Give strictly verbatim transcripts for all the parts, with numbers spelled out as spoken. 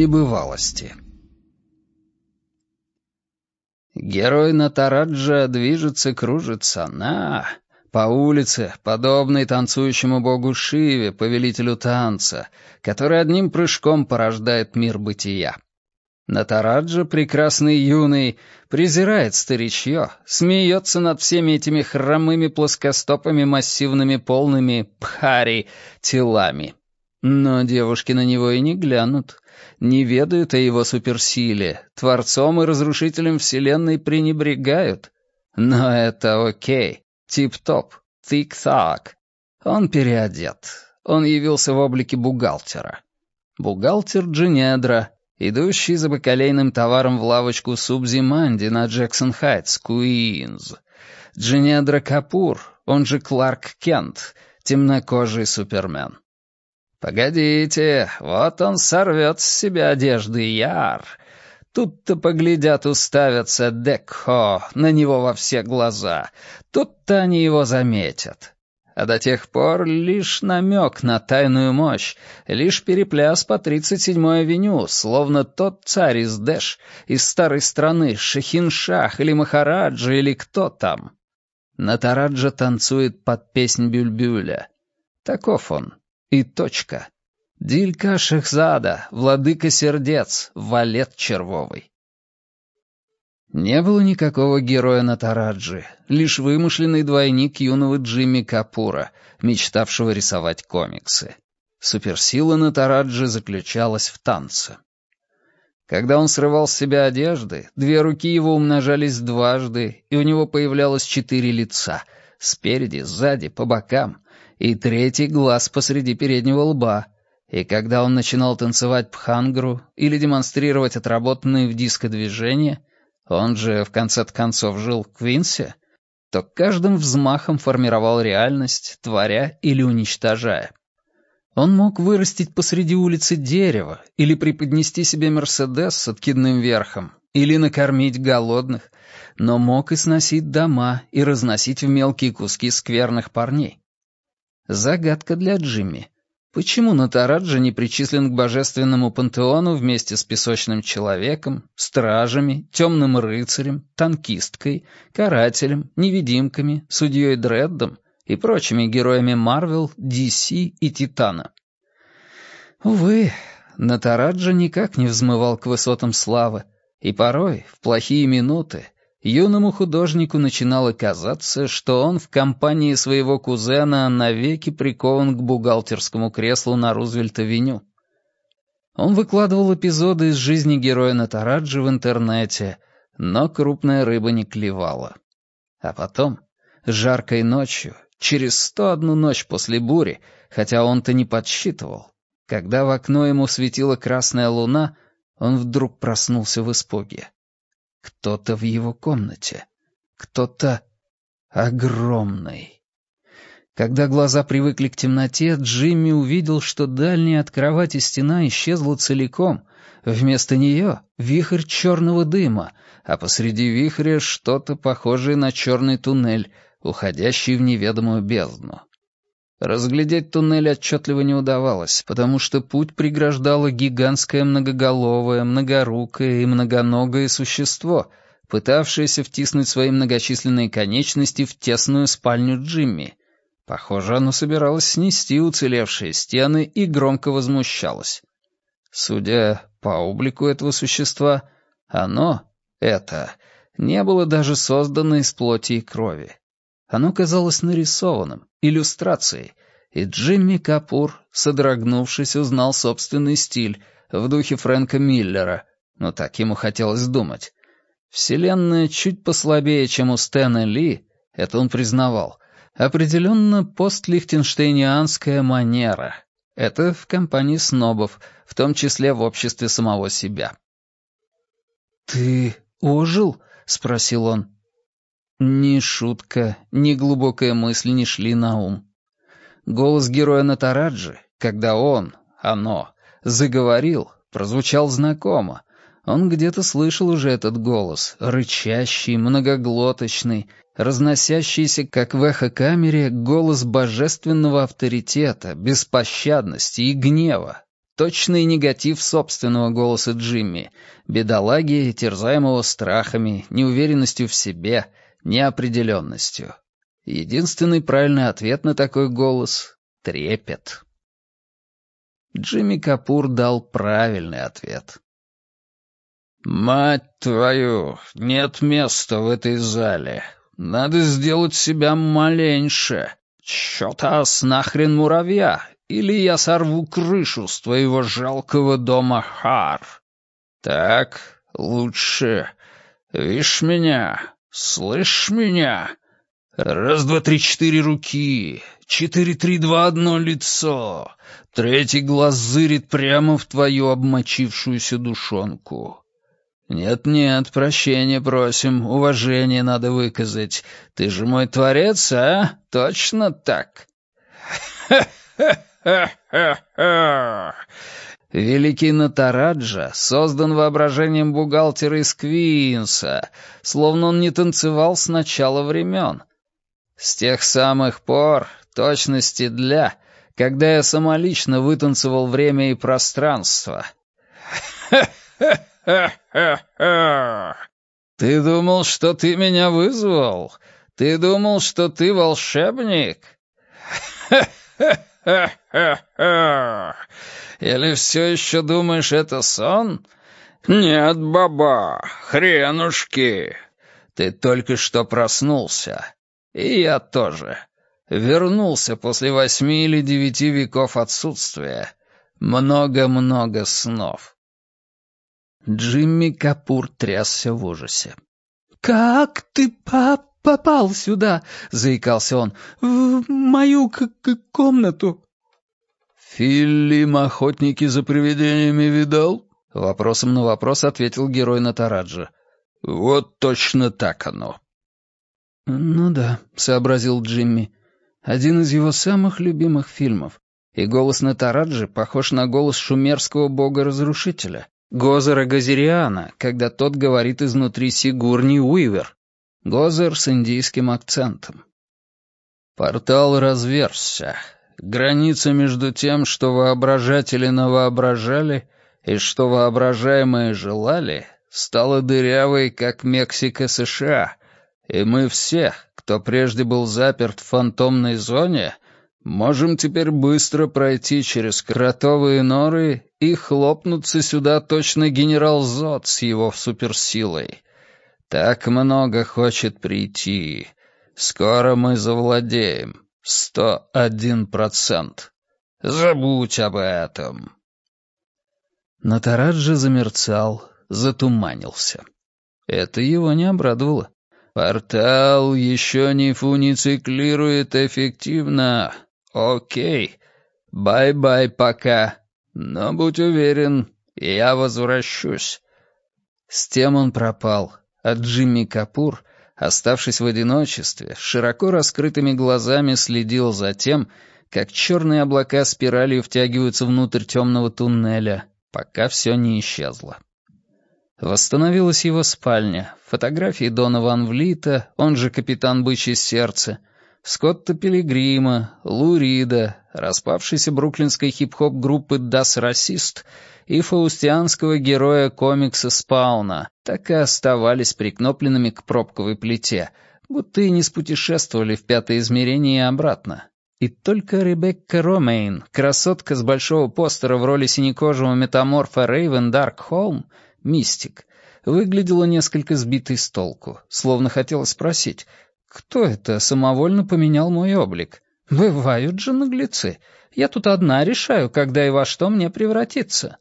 небывалости. Герой Натараджа движется-кружится на... по улице, подобной танцующему богу Шиве, повелителю танца, который одним прыжком порождает мир бытия. Натараджа, прекрасный юный, презирает старичье, смеется над всеми этими хромыми плоскостопами массивными полными пхари телами. Но девушки на него и не глянут, не ведают о его суперсиле, творцом и разрушителем вселенной пренебрегают. Но это окей, тип-топ, тик-так. Он переодет, он явился в облике бухгалтера. Бухгалтер Джинедра, идущий за бакалейным товаром в лавочку Субзи-Манди на Джексон-Хайтс, Куинз. Джинедра Капур, он же Кларк Кент, темнокожий супермен. Погодите, вот он сорвет с себя одежды Яр. Тут-то поглядят, уставятся Декхо на него во все глаза. Тут-то они его заметят. А до тех пор лишь намек на тайную мощь, лишь перепляс по тридцать седьмой авеню, словно тот царь из Дэш, из старой страны, Шахиншах или Махараджа или кто там. Натараджа танцует под песнь Бюльбюля. Таков он. И точка. Дилька Шехзада, владыка сердец, валет червовый. Не было никакого героя Натараджи, лишь вымышленный двойник юного Джимми Капура, мечтавшего рисовать комиксы. Суперсила Натараджи заключалась в танце. Когда он срывал с себя одежды, две руки его умножались дважды, и у него появлялось четыре лица — спереди, сзади, по бокам, и третий глаз посреди переднего лба. И когда он начинал танцевать пхангру или демонстрировать отработанные в диско движения, он же, в конце концов, жил в Квинсе, то каждым взмахом формировал реальность, творя или уничтожая. Он мог вырастить посреди улицы дерево, или преподнести себе Мерседес с откидным верхом, или накормить голодных, но мог и сносить дома, и разносить в мелкие куски скверных парней. Загадка для Джимми. Почему Натараджа не причислен к божественному пантеону вместе с песочным человеком, стражами, темным рыцарем, танкисткой, карателем, невидимками, судьей Дреддом и прочими героями Марвел, Ди Си и Титана? Увы, Натараджа никак не взмывал к высотам славы, и порой, в плохие минуты, юному художнику начинало казаться, что он в компании своего кузена навеки прикован к бухгалтерскому креслу на Рузвельт-авеню. Он выкладывал эпизоды из жизни героя Натараджи в интернете, но крупная рыба не клевала. А потом, жаркой ночью, через сто одну ночь после бури, хотя он-то не подсчитывал, когда в окно ему светила красная луна, он вдруг проснулся в испуге. Кто-то в его комнате. Кто-то огромный. Когда глаза привыкли к темноте, Джимми увидел, что дальняя от кровати стена исчезла целиком. Вместо нее вихрь черного дыма, а посреди вихря что-то похожее на черный туннель, уходящий в неведомую бездну. Разглядеть туннель отчетливо не удавалось, потому что путь преграждало гигантское многоголовое, многорукое и многоногое существо, пытавшееся втиснуть свои многочисленные конечности в тесную спальню Джимми. Похоже, оно собиралось снести уцелевшие стены и громко возмущалось. Судя по облику этого существа, оно, это, не было даже создано из плоти и крови. Оно казалось нарисованным, иллюстрацией, и Джимми Капур, содрогнувшись, узнал собственный стиль в духе Фрэнка Миллера, но так ему хотелось думать. Вселенная чуть послабее, чем у Стэна Ли, это он признавал, определенно постлихтенштейнианская манера. Это в компании снобов, в том числе в обществе самого себя. «Ты ожил?» — спросил он. Ни шутка, ни глубокая мысль не шли на ум. Голос героя Натараджи, когда он, оно, заговорил, прозвучал знакомо. Он где-то слышал уже этот голос, рычащий, многоглоточный, разносящийся, как в эхокамере, голос божественного авторитета, беспощадности и гнева. точный негатив собственного голоса Джимми, бедолаги, терзаемого страхами, неуверенностью в себе, неопределенностью. Единственный правильный ответ на такой голос — трепет. Джимми Капур дал правильный ответ. «Мать твою, нет места в этой зале. Надо сделать себя маленьше. Чё-то нахрен муравья, или я сорву крышу с твоего жалкого дома Хар. Так, лучше. Вишь меня, слышь меня? Раз, два, три, четыре руки, четыре, три, два, одно лицо. Третий глаз зырит прямо в твою обмочившуюся душонку. Нет-нет, прощения просим, уважение надо выказать. Ты же мой творец, а? Точно так?» «Ха-ха-ха-ха-ха!» Великий Натараджа создан воображением бухгалтера из Квинса, словно он не танцевал с начала времен. С тех самых пор, точности для, когда я самолично вытанцевал время и пространство. «Ха-ха-ха-ха! Ты думал, что ты меня вызвал? Ты думал, что ты волшебник? Ха-ха-ха-ха! Или все еще думаешь, это сон? Нет, баба, хренушки! Ты только что проснулся. И я тоже. Вернулся после восьми или девяти веков отсутствия. Много-много снов». Джимми Капур трясся в ужасе. «Как ты по попал сюда?» — заикался он. «В мою к к комнату». «Фильм «Охотники за привидениями» видал?» — вопросом на вопрос ответил герой Натараджа. «Вот точно так оно». «Ну да», — сообразил Джимми. «Один из его самых любимых фильмов. И голос Натараджи похож на голос шумерского бога-разрушителя, Гозера Газериана, когда тот говорит изнутри Сигурни Уивер. Гозер с индийским акцентом». Портал разверзся. Граница между тем, что воображатели навоображали, и что воображаемые желали, стала дырявой, как Мексика США, и мы все, кто прежде был заперт в фантомной зоне, можем теперь быстро пройти через кротовые норы и хлопнуться сюда точно генерал Зод с его суперсилой. Так много хочет прийти. Скоро мы завладеем. Сто один процент. Забудь об этом. Натараджа замерцал, затуманился. Это его не обрадовало. Портал еще не фунициклирует эффективно. Окей. Бай-бай пока. Но будь уверен, я возвращусь. С тем он пропал, а Джимми Капур, оставшись в одиночестве, широко раскрытыми глазами следил за тем, как черные облака спиралью втягиваются внутрь темного туннеля, пока все не исчезло. Восстановилась его спальня, фотографии Дона Ван Влита, он же капитан Бычье Сердце, Скотта Пилигрима, Лу Рида, распавшейся бруклинской хип-хоп-группы Das Racist и фаустианского героя комикса Спауна так и оставались прикнопленными к пробковой плите, будто и не спутешествовали в пятое измерение и обратно. И только Ребекка Ромейн, красотка с большого постера в роли синекожего метаморфа Рейвен Даркхолм, мистик, выглядела несколько сбитой с толку, словно хотела спросить, кто это самовольно поменял мой облик? Бывают же наглецы. Я тут одна решаю, когда и во что мне превратиться.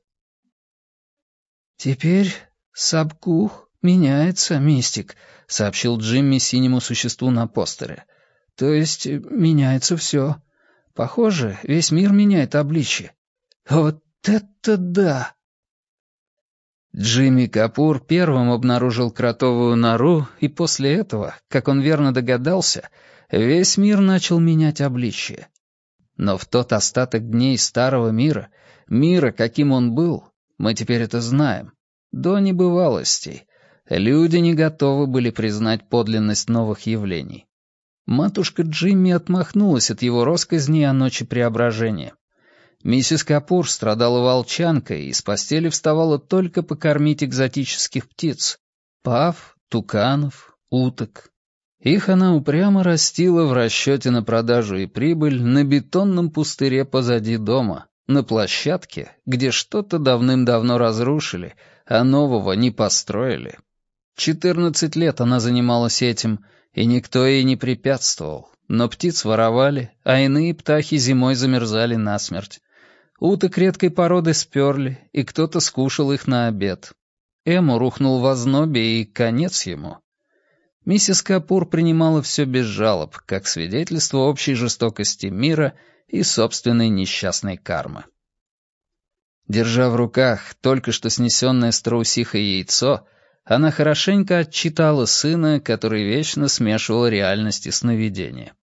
«Теперь Сабкух меняется, мистик», — сообщил Джимми синему существу на постере. «То есть меняется все. Похоже, весь мир меняет обличье. Вот это да!» Джимми Капур первым обнаружил кротовую нору, и после этого, как он верно догадался, весь мир начал менять обличье. Но в тот остаток дней старого мира, мира, каким он был, мы теперь это знаем, до небывалостей, люди не готовы были признать подлинность новых явлений. Матушка Джимми отмахнулась от его россказней о ночи преображения. Миссис Капур страдала волчанкой и с постели вставала только покормить экзотических птиц — пав, туканов, уток. Их она упрямо растила в расчете на продажу и прибыль на бетонном пустыре позади дома, на площадке, где что-то давным-давно разрушили, а нового не построили. Четырнадцать лет она занималась этим, и никто ей не препятствовал, но птиц воровали, а иные птахи зимой замерзали насмерть. Уток редкой породы сперли, и кто-то скушал их на обед. Эму рухнул в ознобе, и конец ему. Миссис Капур принимала все без жалоб, как свидетельство общей жестокости мира и собственной несчастной кармы. Держа в руках только что снесенное страусихое яйцо, она хорошенько отчитала сына, который вечно смешивал реальность и сновидения.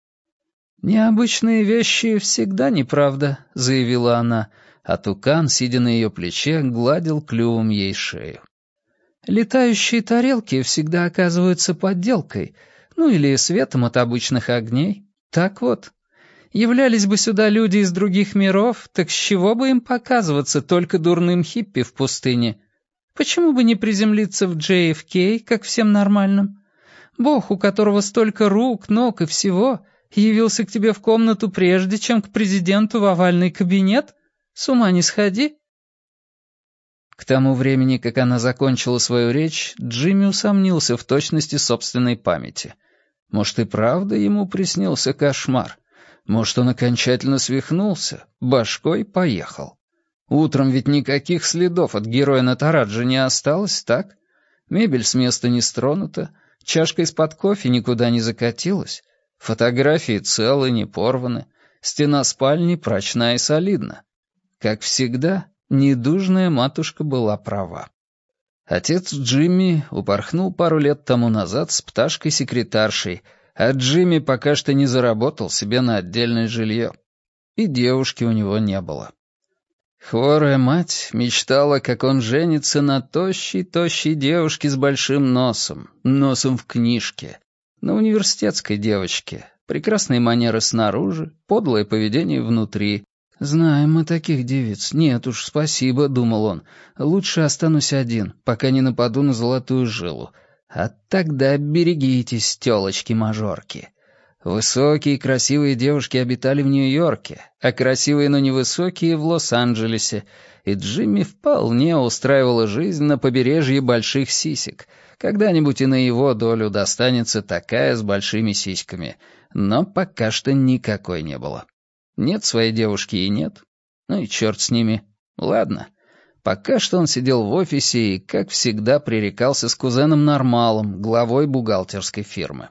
«Необычные вещи всегда неправда», — заявила она, а тукан, сидя на ее плече, гладил клювом ей шею. «Летающие тарелки всегда оказываются подделкой, ну или светом от обычных огней. Так вот, являлись бы сюда люди из других миров, так с чего бы им показываться только дурным хиппи в пустыне? Почему бы не приземлиться в Джей Эф Кей, как всем нормальным? Бог, у которого столько рук, ног и всего, явился к тебе в комнату прежде, чем к президенту в овальный кабинет? С ума не сходи». К тому времени, как она закончила свою речь, Джимми усомнился в точности собственной памяти. Может, и правда ему приснился кошмар? Может, он окончательно свихнулся, башкой поехал? Утром ведь никаких следов от героя Натараджа не осталось, так? Мебель с места не стронута, чашка из-под кофе никуда не закатилась, фотографии целы, не порваны, стена спальни прочна и солидна. Как всегда, недужная матушка была права. Отец Джимми упорхнул пару лет тому назад с пташкой-секретаршей, а Джимми пока что не заработал себе на отдельное жилье. И девушки у него не было. Хворая мать мечтала, как он женится на тощей-тощей девушке с большим носом, носом в книжке, на университетской девочке, прекрасные манеры снаружи, подлое поведение внутри. «Знаем мы таких девиц. Нет уж, спасибо», — думал он. «Лучше останусь один, пока не нападу на золотую жилу. А тогда берегитесь, тёлочки-мажорки». Высокие и красивые девушки обитали в Нью-Йорке, а красивые, но невысокие — в Лос-Анджелесе, и Джимми вполне устраивала жизнь на побережье больших сисек. Когда-нибудь и на его долю достанется такая с большими сиськами, но пока что никакой не было. Нет своей девушки и нет. Ну и черт с ними. Ладно. Пока что он сидел в офисе и, как всегда, пререкался с кузеном Нормалом, главой бухгалтерской фирмы.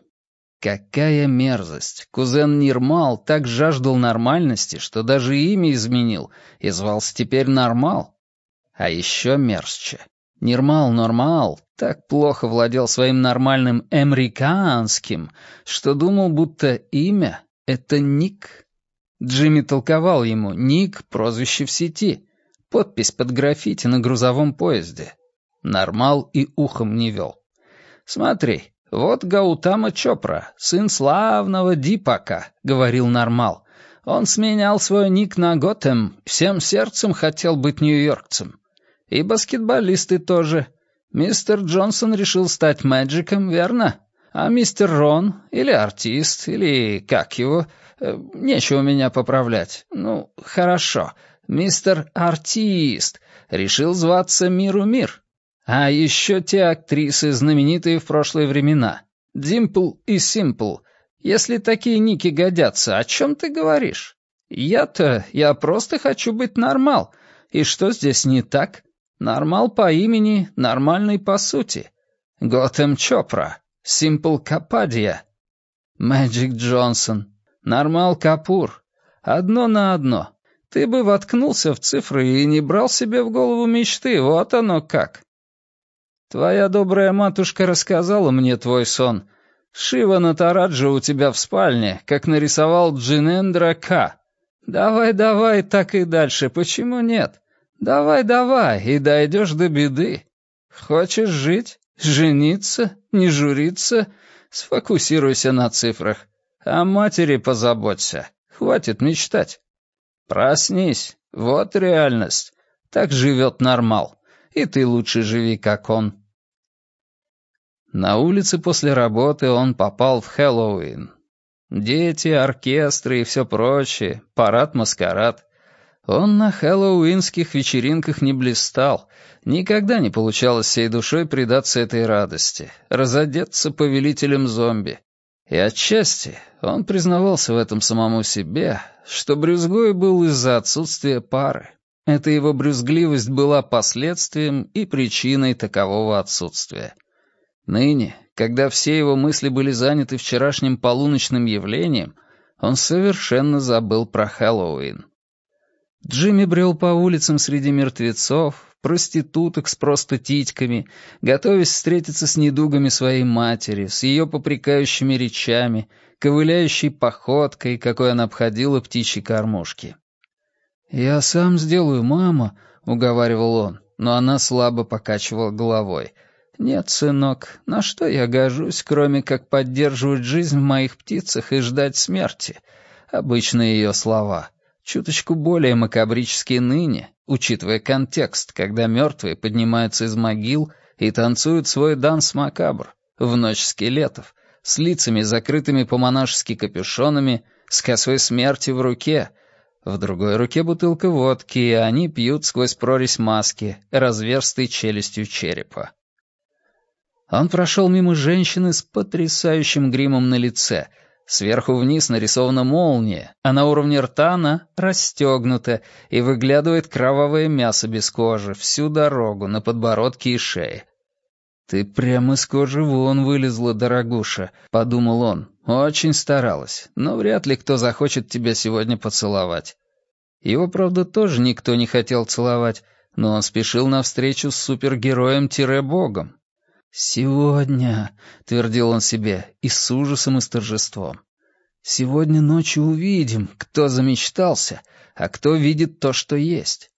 Какая мерзость! Кузен Нирмал так жаждал нормальности, что даже имя изменил и звался теперь Нормал. А еще мерзче. Нирмал Нормал так плохо владел своим нормальным американским, что думал, будто имя — это ник. Джимми толковал ему: ник — прозвище в сети, подпись под граффити на грузовом поезде. Нормал и ухом не вел. «Смотри, вот Гаутама Чопра, сын славного Дипака», — говорил Нормал. «Он сменял свой ник на Готэм, всем сердцем хотел быть нью-йоркцем. И баскетболисты тоже. Мистер Джонсон решил стать Мэджиком, верно? А мистер Рон, или артист, или как его... Нечего меня поправлять. Ну, хорошо. Мистер Артист решил зваться Миру Мир. А еще те актрисы, знаменитые в прошлые времена. Димпл и Симпл. Если такие ники годятся, о чем ты говоришь? Я-то, я просто хочу быть Нормал. И что здесь не так? Нормал по имени, нормальный по сути. Готэм Чопра, Симпл Кападия, Мэджик Джонсон, Нормал Капур. Одно на одно. Ты бы воткнулся в цифры и не брал себе в голову мечты, вот оно как. Твоя добрая матушка рассказала мне твой сон. Шива Натараджа у тебя в спальне, как нарисовал Джинендра К. Давай-давай, так и дальше, почему нет? Давай-давай, и дойдешь до беды. Хочешь жить, жениться, не журиться? Сфокусируйся на цифрах. О матери позаботься. Хватит мечтать. Проснись, вот реальность. Так живет нормал. И ты лучше живи, как он. На улице после работы он попал в Хэллоуин. Дети, оркестры и все прочее, парад-маскарад. Он на хэллоуинских вечеринках не блистал, никогда не получалось всей душой предаться этой радости, разодеться повелителем зомби. И отчасти он признавался в этом самому себе, что брюзгой был из-за отсутствия пары. Эта его брюзгливость была последствием и причиной такового отсутствия. Ныне, когда все его мысли были заняты вчерашним полуночным явлением, он совершенно забыл про Хэллоуин. Джимми брел по улицам среди мертвецов, проституток с просто титьками, готовясь встретиться с недугами своей матери, с ее попрекающими речами, ковыляющей походкой, какой она обходила птичьи кормушки. «Я сам сделаю, мама», — уговаривал он, но она слабо покачивала головой. «Нет, сынок, на что я гожусь, кроме как поддерживать жизнь в моих птицах и ждать смерти?» Обычные ее слова. Чуточку более макабрические ныне, учитывая контекст, когда мертвые поднимаются из могил и танцуют свой данс-макабр в ночь скелетов, с лицами, закрытыми по-монашески капюшонами, с косой смерти в руке. В другой руке бутылка водки, и они пьют сквозь прорезь маски, разверстой челюстью черепа. Он прошел мимо женщины с потрясающим гримом на лице. Сверху вниз нарисована молния, а на уровне рта она расстегнута, и выглядывает кровавое мясо без кожи всю дорогу на подбородке и шее. «Ты прямо из кожи вон вылезла, дорогуша», — подумал он. «Очень старалась, но вряд ли кто захочет тебя сегодня поцеловать». Его, правда, тоже никто не хотел целовать, но он спешил навстречу с супергероем-богом. «Сегодня», — твердил он себе, и с ужасом, и с торжеством. «Сегодня ночью увидим, кто замечтался, а кто видит то, что есть».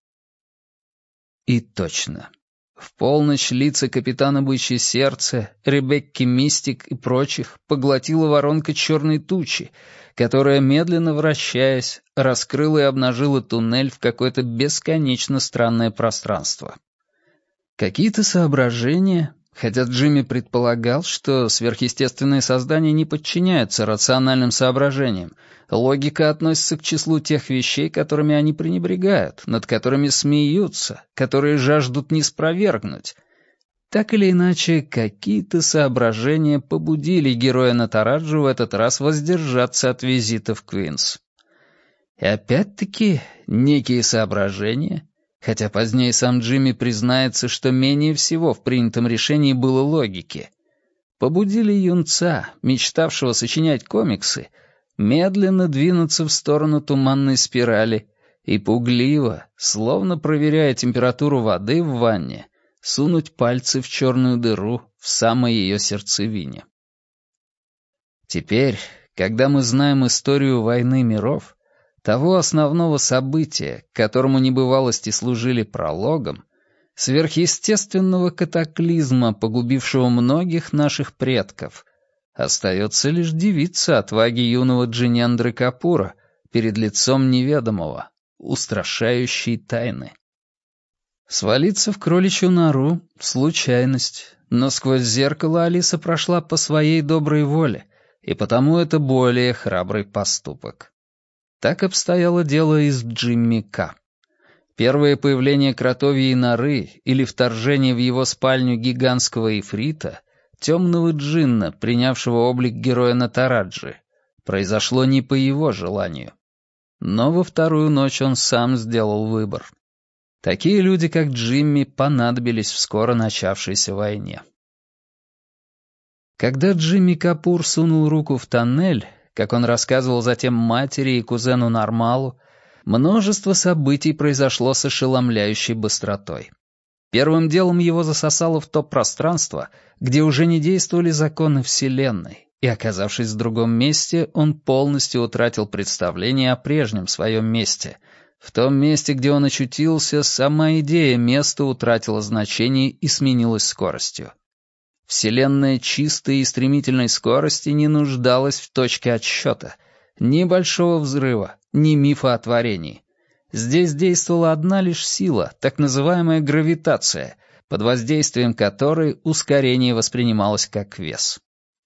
И точно. В полночь лица капитана Бычье Сердце, Ребекки Мистик и прочих поглотила воронка черной тучи, которая, медленно вращаясь, раскрыла и обнажила туннель в какое-то бесконечно странное пространство. Какие-то соображения... Хотя Джимми предполагал, что сверхъестественные создания не подчиняются рациональным соображениям, логика относится к числу тех вещей, которыми они пренебрегают, над которыми смеются, которые жаждут не спровергнуть. Так или иначе, какие-то соображения побудили героя Натараджу в этот раз воздержаться от визита в Квинс. И опять-таки, некие соображения... Хотя позднее сам Джимми признается, что менее всего в принятом решении было логики. Побудили юнца, мечтавшего сочинять комиксы, медленно двинуться в сторону туманной спирали и пугливо, словно проверяя температуру воды в ванне, сунуть пальцы в черную дыру в самой ее сердцевине. Теперь, когда мы знаем историю войны миров, того основного события, которому небывалости служили прологом, сверхъестественного катаклизма, погубившего многих наших предков, остается лишь дивиться отваге юного Джинендры Капура перед лицом неведомого, устрашающей тайны. Свалиться в кроличью нору — случайность, но сквозь зеркало Алиса прошла по своей доброй воле, и потому это более храбрый поступок. Так обстояло дело и с Джимми К. Первое появление кротовьей норы или вторжение в его спальню гигантского ифрита, темного джинна, принявшего облик героя Натараджи, произошло не по его желанию. Но во вторую ночь он сам сделал выбор. Такие люди, как Джимми, понадобились в скоро начавшейся войне. Когда Джимми Капур сунул руку в тоннель, как он рассказывал затем матери и кузену Нормалу, множество событий произошло с ошеломляющей быстротой. Первым делом его засосало в то пространство, где уже не действовали законы Вселенной, и, оказавшись в другом месте, он полностью утратил представление о прежнем своем месте. В том месте, где он очутился, сама идея места утратила значение и сменилась скоростью. Вселенная чистой и стремительной скорости не нуждалась в точке отсчета, ни большого взрыва, ни мифа о творении. Здесь действовала одна лишь сила, так называемая гравитация, под воздействием которой ускорение воспринималось как вес.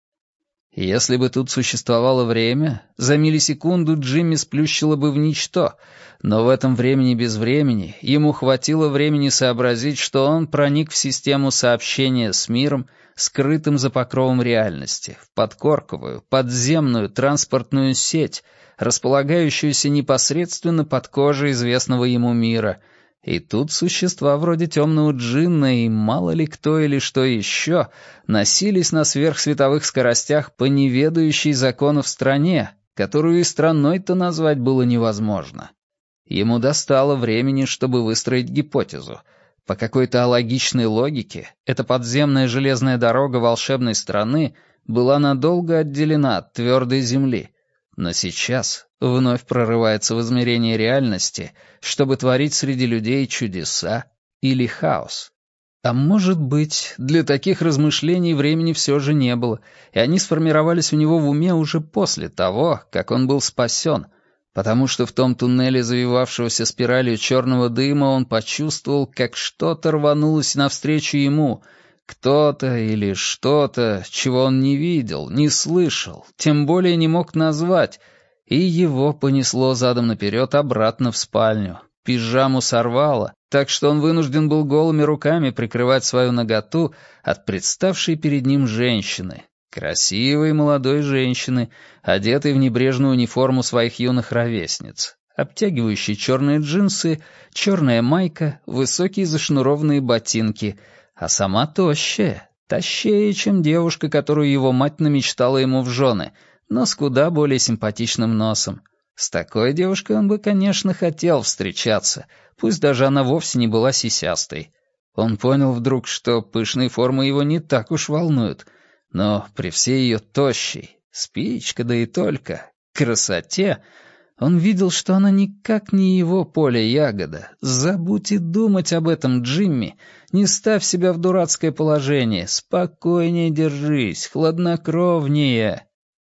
Если бы тут существовало время, за миллисекунду Джимми сплющило бы в ничто, но в этом времени без времени ему хватило времени сообразить, что он проник в систему сообщения с миром, скрытым за покровом реальности, в подкорковую, подземную транспортную сеть, располагающуюся непосредственно под кожей известного ему мира. И тут существа вроде темного джинна и мало ли кто или что еще носились на сверхсветовых скоростях по неведающей законов стране, которую и страной-то назвать было невозможно. Ему достало времени, чтобы выстроить гипотезу. По какой-то алогичной логике, эта подземная железная дорога волшебной страны была надолго отделена от твердой земли, но сейчас вновь прорывается в измерение реальности, чтобы творить среди людей чудеса или хаос. А может быть, для таких размышлений времени все же не было, и они сформировались у него в уме уже после того, как он был спасен, потому что в том туннеле завивавшегося спиралью черного дыма он почувствовал, как что-то рванулось навстречу ему, кто-то или что-то, чего он не видел, не слышал, тем более не мог назвать, и его понесло задом наперед обратно в спальню. Пижаму сорвало, так что он вынужден был голыми руками прикрывать свою наготу от представшей перед ним женщины, красивой молодой женщины, одетой в небрежную униформу своих юных ровесниц, обтягивающие черные джинсы, черная майка, высокие зашнурованные ботинки, а сама тощая, тощее, чем девушка, которую его мать намечтала ему в жены, но с куда более симпатичным носом. С такой девушкой он бы, конечно, хотел встречаться, пусть даже она вовсе не была сисястой. Он понял вдруг, что пышные формы его не так уж волнуют, но при всей ее тощей, спичка да и только, красоте, он видел, что она никак не его поле ягода. Забудь и думать об этом, Джимми. Не ставь себя в дурацкое положение. Спокойнее держись, хладнокровнее.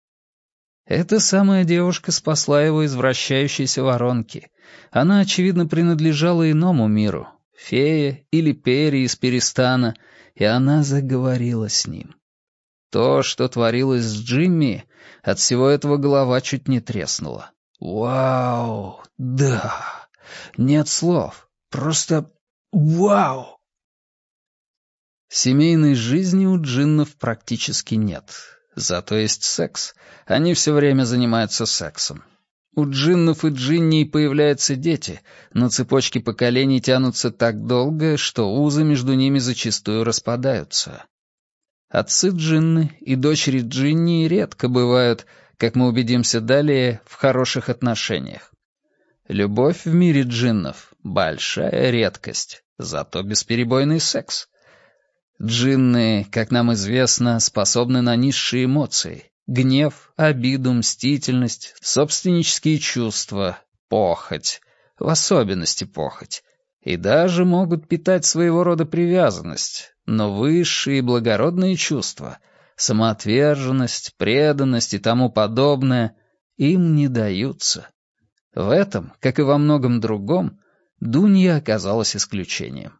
Эта самая девушка спасла его из вращающейся воронки. Она, очевидно, принадлежала иному миру. Фея или Пери из Перистана, и она заговорила с ним. То, что творилось с Джимми, от всего этого голова чуть не треснула. Вау, да, нет слов, просто вау. Семейной жизни у джиннов практически нет, зато есть секс, они все время занимаются сексом. У джиннов и джинней появляются дети, но цепочки поколений тянутся так долго, что узы между ними зачастую распадаются. Отцы джинны и дочери джинни редко бывают, как мы убедимся далее, в хороших отношениях. Любовь в мире джиннов — большая редкость, зато бесперебойный секс. Джинны, как нам известно, способны на низшие эмоции — гнев, обиду, мстительность, собственнические чувства, похоть, в особенности похоть, и даже могут питать своего рода привязанность, но высшие и благородные чувства — самоотверженность, преданность и тому подобное им не даются. В этом, как и во многом другом, Дунья оказалась исключением.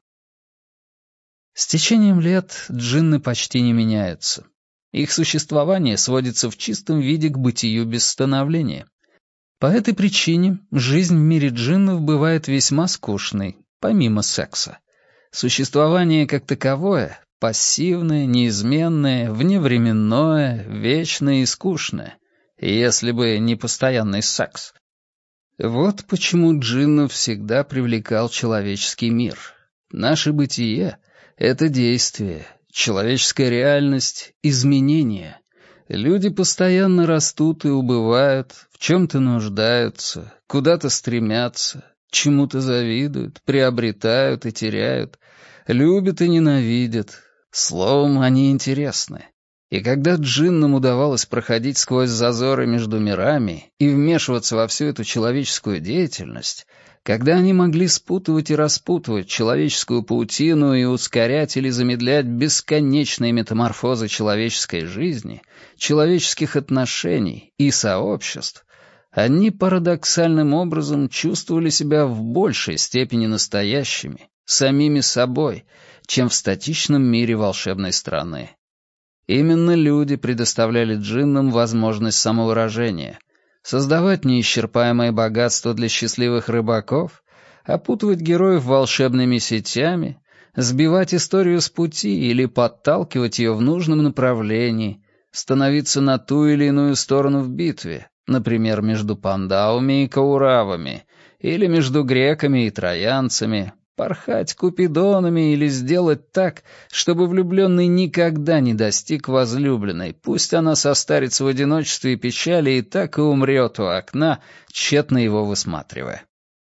С течением лет джинны почти не меняются. Их существование сводится в чистом виде к бытию без становления. По этой причине жизнь в мире джиннов бывает весьма скучной, помимо секса. Существование как таковое — пассивное, неизменное, вневременное, вечное и скучное, если бы не постоянный секс. Вот почему джиннов всегда привлекал человеческий мир. Наше бытие — это действие, человеческая реальность — изменение. Люди постоянно растут и убывают, в чем-то нуждаются, куда-то стремятся, чему-то завидуют, приобретают и теряют, любят и ненавидят. Словом, они интересны. И когда джиннам удавалось проходить сквозь зазоры между мирами и вмешиваться во всю эту человеческую деятельность, когда они могли спутывать и распутывать человеческую паутину и ускорять или замедлять бесконечные метаморфозы человеческой жизни, человеческих отношений и сообществ, Они парадоксальным образом чувствовали себя в большей степени настоящими, самими собой, чем в статичном мире волшебной страны. Именно люди предоставляли джиннам возможность самовыражения, создавать неисчерпаемое богатство для счастливых рыбаков, опутывать героев волшебными сетями, сбивать историю с пути или подталкивать ее в нужном направлении, становиться на ту или иную сторону в битве, например, между пандауми и кауравами, или между греками и троянцами, порхать купидонами или сделать так, чтобы влюбленный никогда не достиг возлюбленной, пусть она состарится в одиночестве и печали и так и умрет у окна, тщетно его высматривая.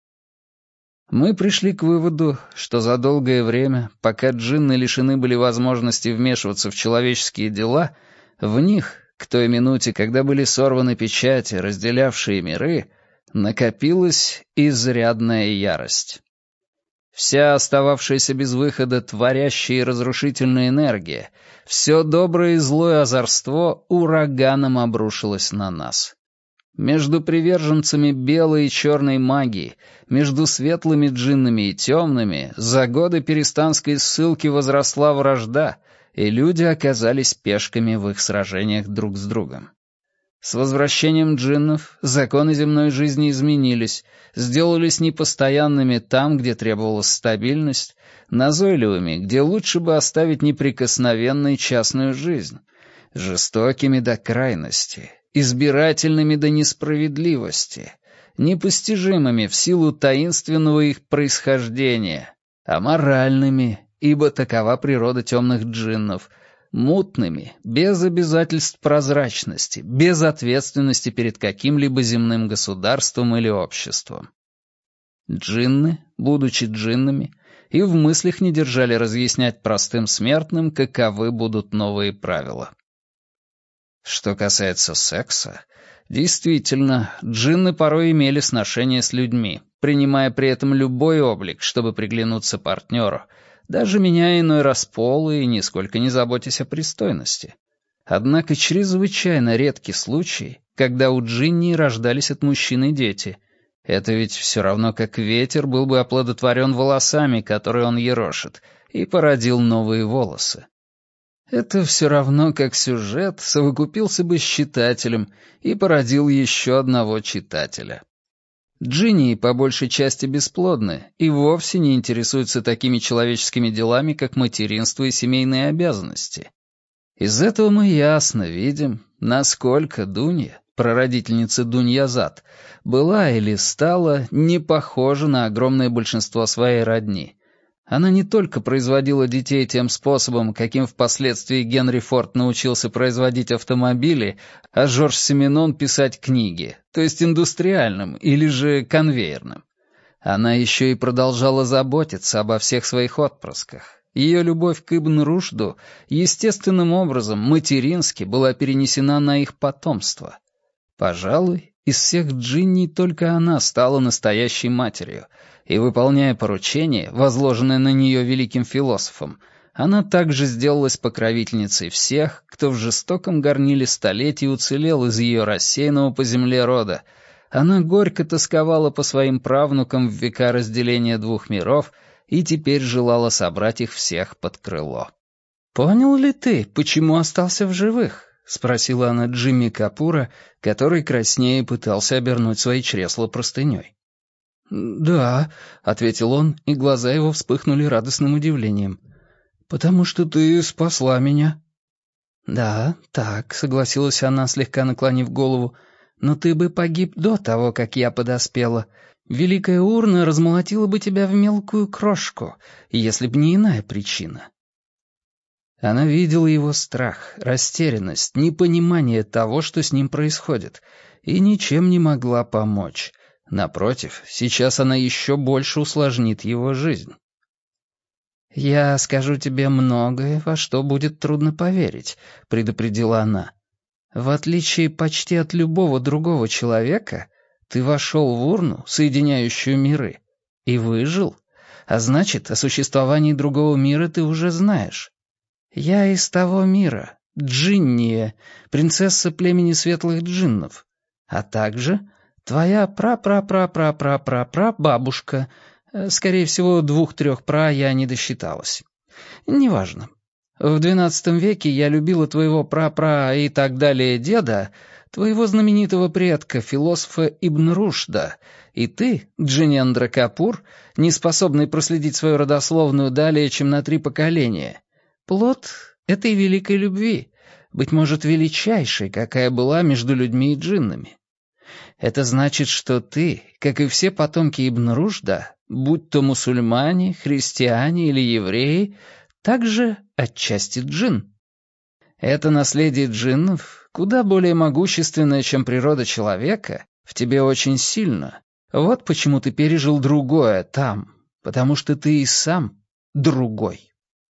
Мы пришли к выводу, что за долгое время, пока джинны лишены были возможности вмешиваться в человеческие дела, в них, к той минуте, когда были сорваны печати, разделявшие миры, накопилась изрядная ярость. Вся остававшаяся без выхода творящая и разрушительная энергия, все доброе и злое озорство ураганом обрушилось на нас. Между приверженцами белой и черной магии, между светлыми джиннами и темными, за годы перистанской ссылки возросла вражда, и люди оказались пешками в их сражениях друг с другом. С возвращением джиннов законы земной жизни изменились, сделались непостоянными там, где требовалась стабильность, назойливыми, где лучше бы оставить неприкосновенной частную жизнь, жестокими до крайности, избирательными до несправедливости, непостижимыми в силу таинственного их происхождения, аморальными, ибо такова природа темных джиннов, мутными, без обязательств прозрачности, без ответственности перед каким-либо земным государством или обществом. Джинны, будучи джиннами, и в мыслях не держали разъяснять простым смертным, каковы будут новые правила. Что касается секса, действительно, джинны порой имели сношение с людьми, принимая при этом любой облик, чтобы приглянуться партнеру, даже меняя иной раз пол и нисколько не заботясь о пристойности. Однако чрезвычайно редкий случай, когда у джинни рождались от мужчины дети. Это ведь все равно, как ветер был бы оплодотворен волосами, которые он ерошит, и породил новые волосы. Это все равно, как сюжет совокупился бы с читателем и породил еще одного читателя. Джинни по большей части бесплодны и вовсе не интересуются такими человеческими делами, как материнство и семейные обязанности. Из этого мы ясно видим, насколько Дунья, прародительница Дуньязад, была или стала не похожа на огромное большинство своей родни. Она не только производила детей тем способом, каким впоследствии Генри Форд научился производить автомобили, а Жорж Сименон писать книги, то есть индустриальным или же конвейерным. Она еще и продолжала заботиться обо всех своих отпрысках. Ее любовь к Ибн Рушду естественным образом, матерински, была перенесена на их потомство. Пожалуй, из всех джинни только она стала настоящей матерью, и, выполняя поручение, возложенное на нее великим философом, она также сделалась покровительницей всех, кто в жестоком горниле столетий уцелел из ее рассеянного по земле рода. Она горько тосковала по своим правнукам в века разделения двух миров и теперь желала собрать их всех под крыло. «Понял ли ты, почему остался в живых?» — спросила она Джимми Капура, который краснее пытался обернуть свои чресла простыней. «Да», — ответил он, и глаза его вспыхнули радостным удивлением. «Потому что ты спасла меня». «Да, так», — согласилась она, слегка наклонив голову, «но ты бы погиб до того, как я подоспела. Великая урна размолотила бы тебя в мелкую крошку, если б не иная причина». Она видела его страх, растерянность, непонимание того, что с ним происходит, и ничем не могла помочь. Напротив, сейчас она еще больше усложнит его жизнь. «Я скажу тебе многое, во что будет трудно поверить», — предупредила она. «В отличие почти от любого другого человека, ты вошел в урну, соединяющую миры, и выжил, а значит, о существовании другого мира ты уже знаешь. Я из того мира, Джинния, принцесса племени светлых джиннов, а также Твоя пра-пра-пра-пра-пра-пра-бабушка, э, скорее всего, двух-трех пра я не досчиталась. Неважно. В двенадцатом веке я любила твоего пра-пра и так далее деда, твоего знаменитого предка, философа Ибн Рушда, и ты, Джинендра Капур, не способный проследить свою родословную далее, чем на три поколения, плод этой великой любви, быть может, величайшей, какая была между людьми и джиннами. Это значит, что ты, как и все потомки Ибн Рушда, будь то мусульмане, христиане или евреи, также отчасти джинн. Это наследие джиннов, куда более могущественное, чем природа человека, в тебе очень сильно. Вот почему ты пережил другое там, потому что ты и сам другой.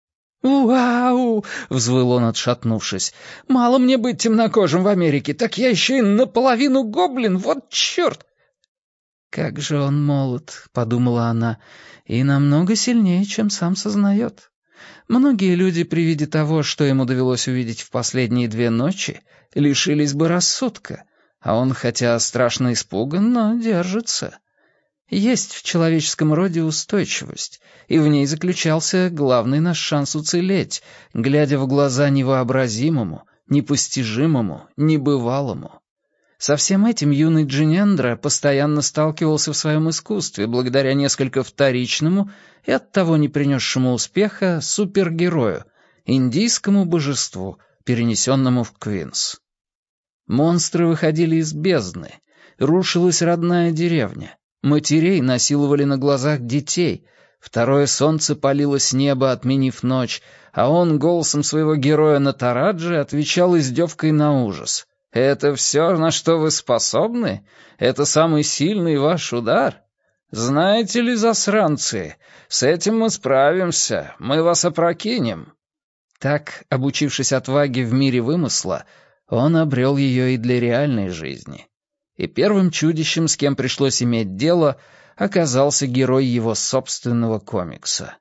«Вау!» — взвыл он, отшатнувшись. «Мало мне быть темнокожим в Америке, так я еще и наполовину гоблин, вот черт!» «Как же он молод», — подумала она, — «и намного сильнее, чем сам сознает». Многие люди при виде того, что ему довелось увидеть в последние две ночи, лишились бы рассудка, а он, хотя страшно испуган, но держится. Есть в человеческом роде устойчивость, и в ней заключался главный наш шанс уцелеть, глядя в глаза невообразимому, непостижимому, небывалому. Со всем этим юный Джинендра постоянно сталкивался в своем искусстве благодаря несколько вторичному и оттого не принесшему успеха супергерою, индийскому божеству, перенесенному в Квинс. Монстры выходили из бездны, рушилась родная деревня, матерей насиловали на глазах детей, второе солнце палило с неба, отменив ночь, а он голосом своего героя Натараджи отвечал издевкой на ужас. «Это все, на что вы способны? Это самый сильный ваш удар? Знаете ли, засранцы, с этим мы справимся, мы вас опрокинем». Так, обучившись отваге в мире вымысла, он обрел ее и для реальной жизни. И первым чудищем, с кем пришлось иметь дело, оказался герой его собственного комикса.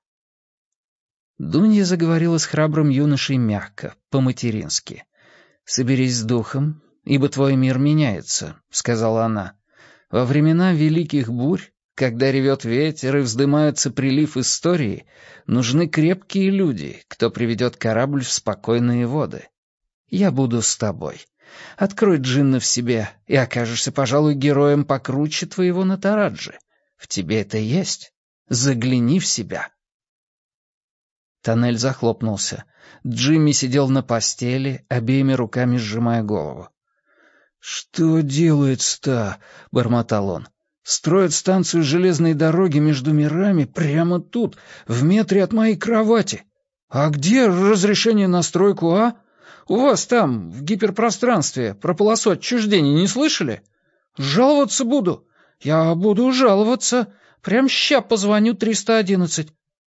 Дунья заговорила с храбрым юношей мягко, по-матерински. «Соберись с духом, ибо твой мир меняется», — сказала она. «Во времена великих бурь, когда ревет ветер и вздымается прилив истории, нужны крепкие люди, кто приведет корабль в спокойные воды. Я буду с тобой. Открой джинна в себе, и окажешься, пожалуй, героем покруче твоего Натараджи. В тебе это есть. Загляни в себя». Тоннель захлопнулся. Джимми сидел на постели, обеими руками сжимая голову. «Что делается-то?» — бормотал он. «Строят станцию железной дороги между мирами прямо тут, в метре от моей кровати. А где разрешение на стройку, а? У вас там, в гиперпространстве, про полосу отчуждения не слышали? Жаловаться буду. Я буду жаловаться. Прям ща позвоню триста одиннадцать».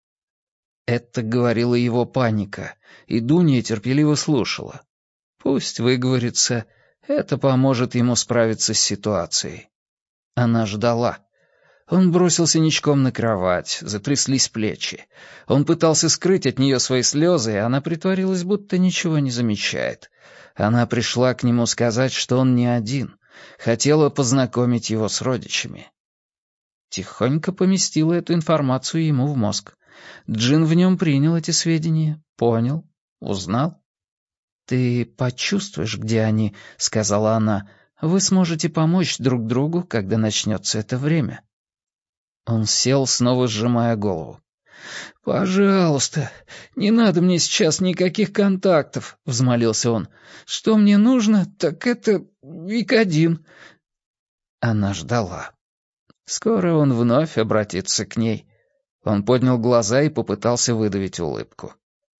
Это говорила его паника, и Дуня терпеливо слушала. Пусть выговорится, это поможет ему справиться с ситуацией. Она ждала. Он бросился ничком на кровать, затряслись плечи. Он пытался скрыть от нее свои слезы, и она притворилась, будто ничего не замечает. Она пришла к нему сказать, что он не один, хотела познакомить его с родичами. Тихонько поместила эту информацию ему в мозг. Джин в нем принял эти сведения, понял, узнал. «Ты почувствуешь, где они», — сказала она. «Вы сможете помочь друг другу, когда начнется это время». Он сел, снова сжимая голову. «Пожалуйста, не надо мне сейчас никаких контактов», — взмолился он. «Что мне нужно, так это Викодин». Она ждала. Скоро он вновь обратится к ней. Он поднял глаза и попытался выдавить улыбку.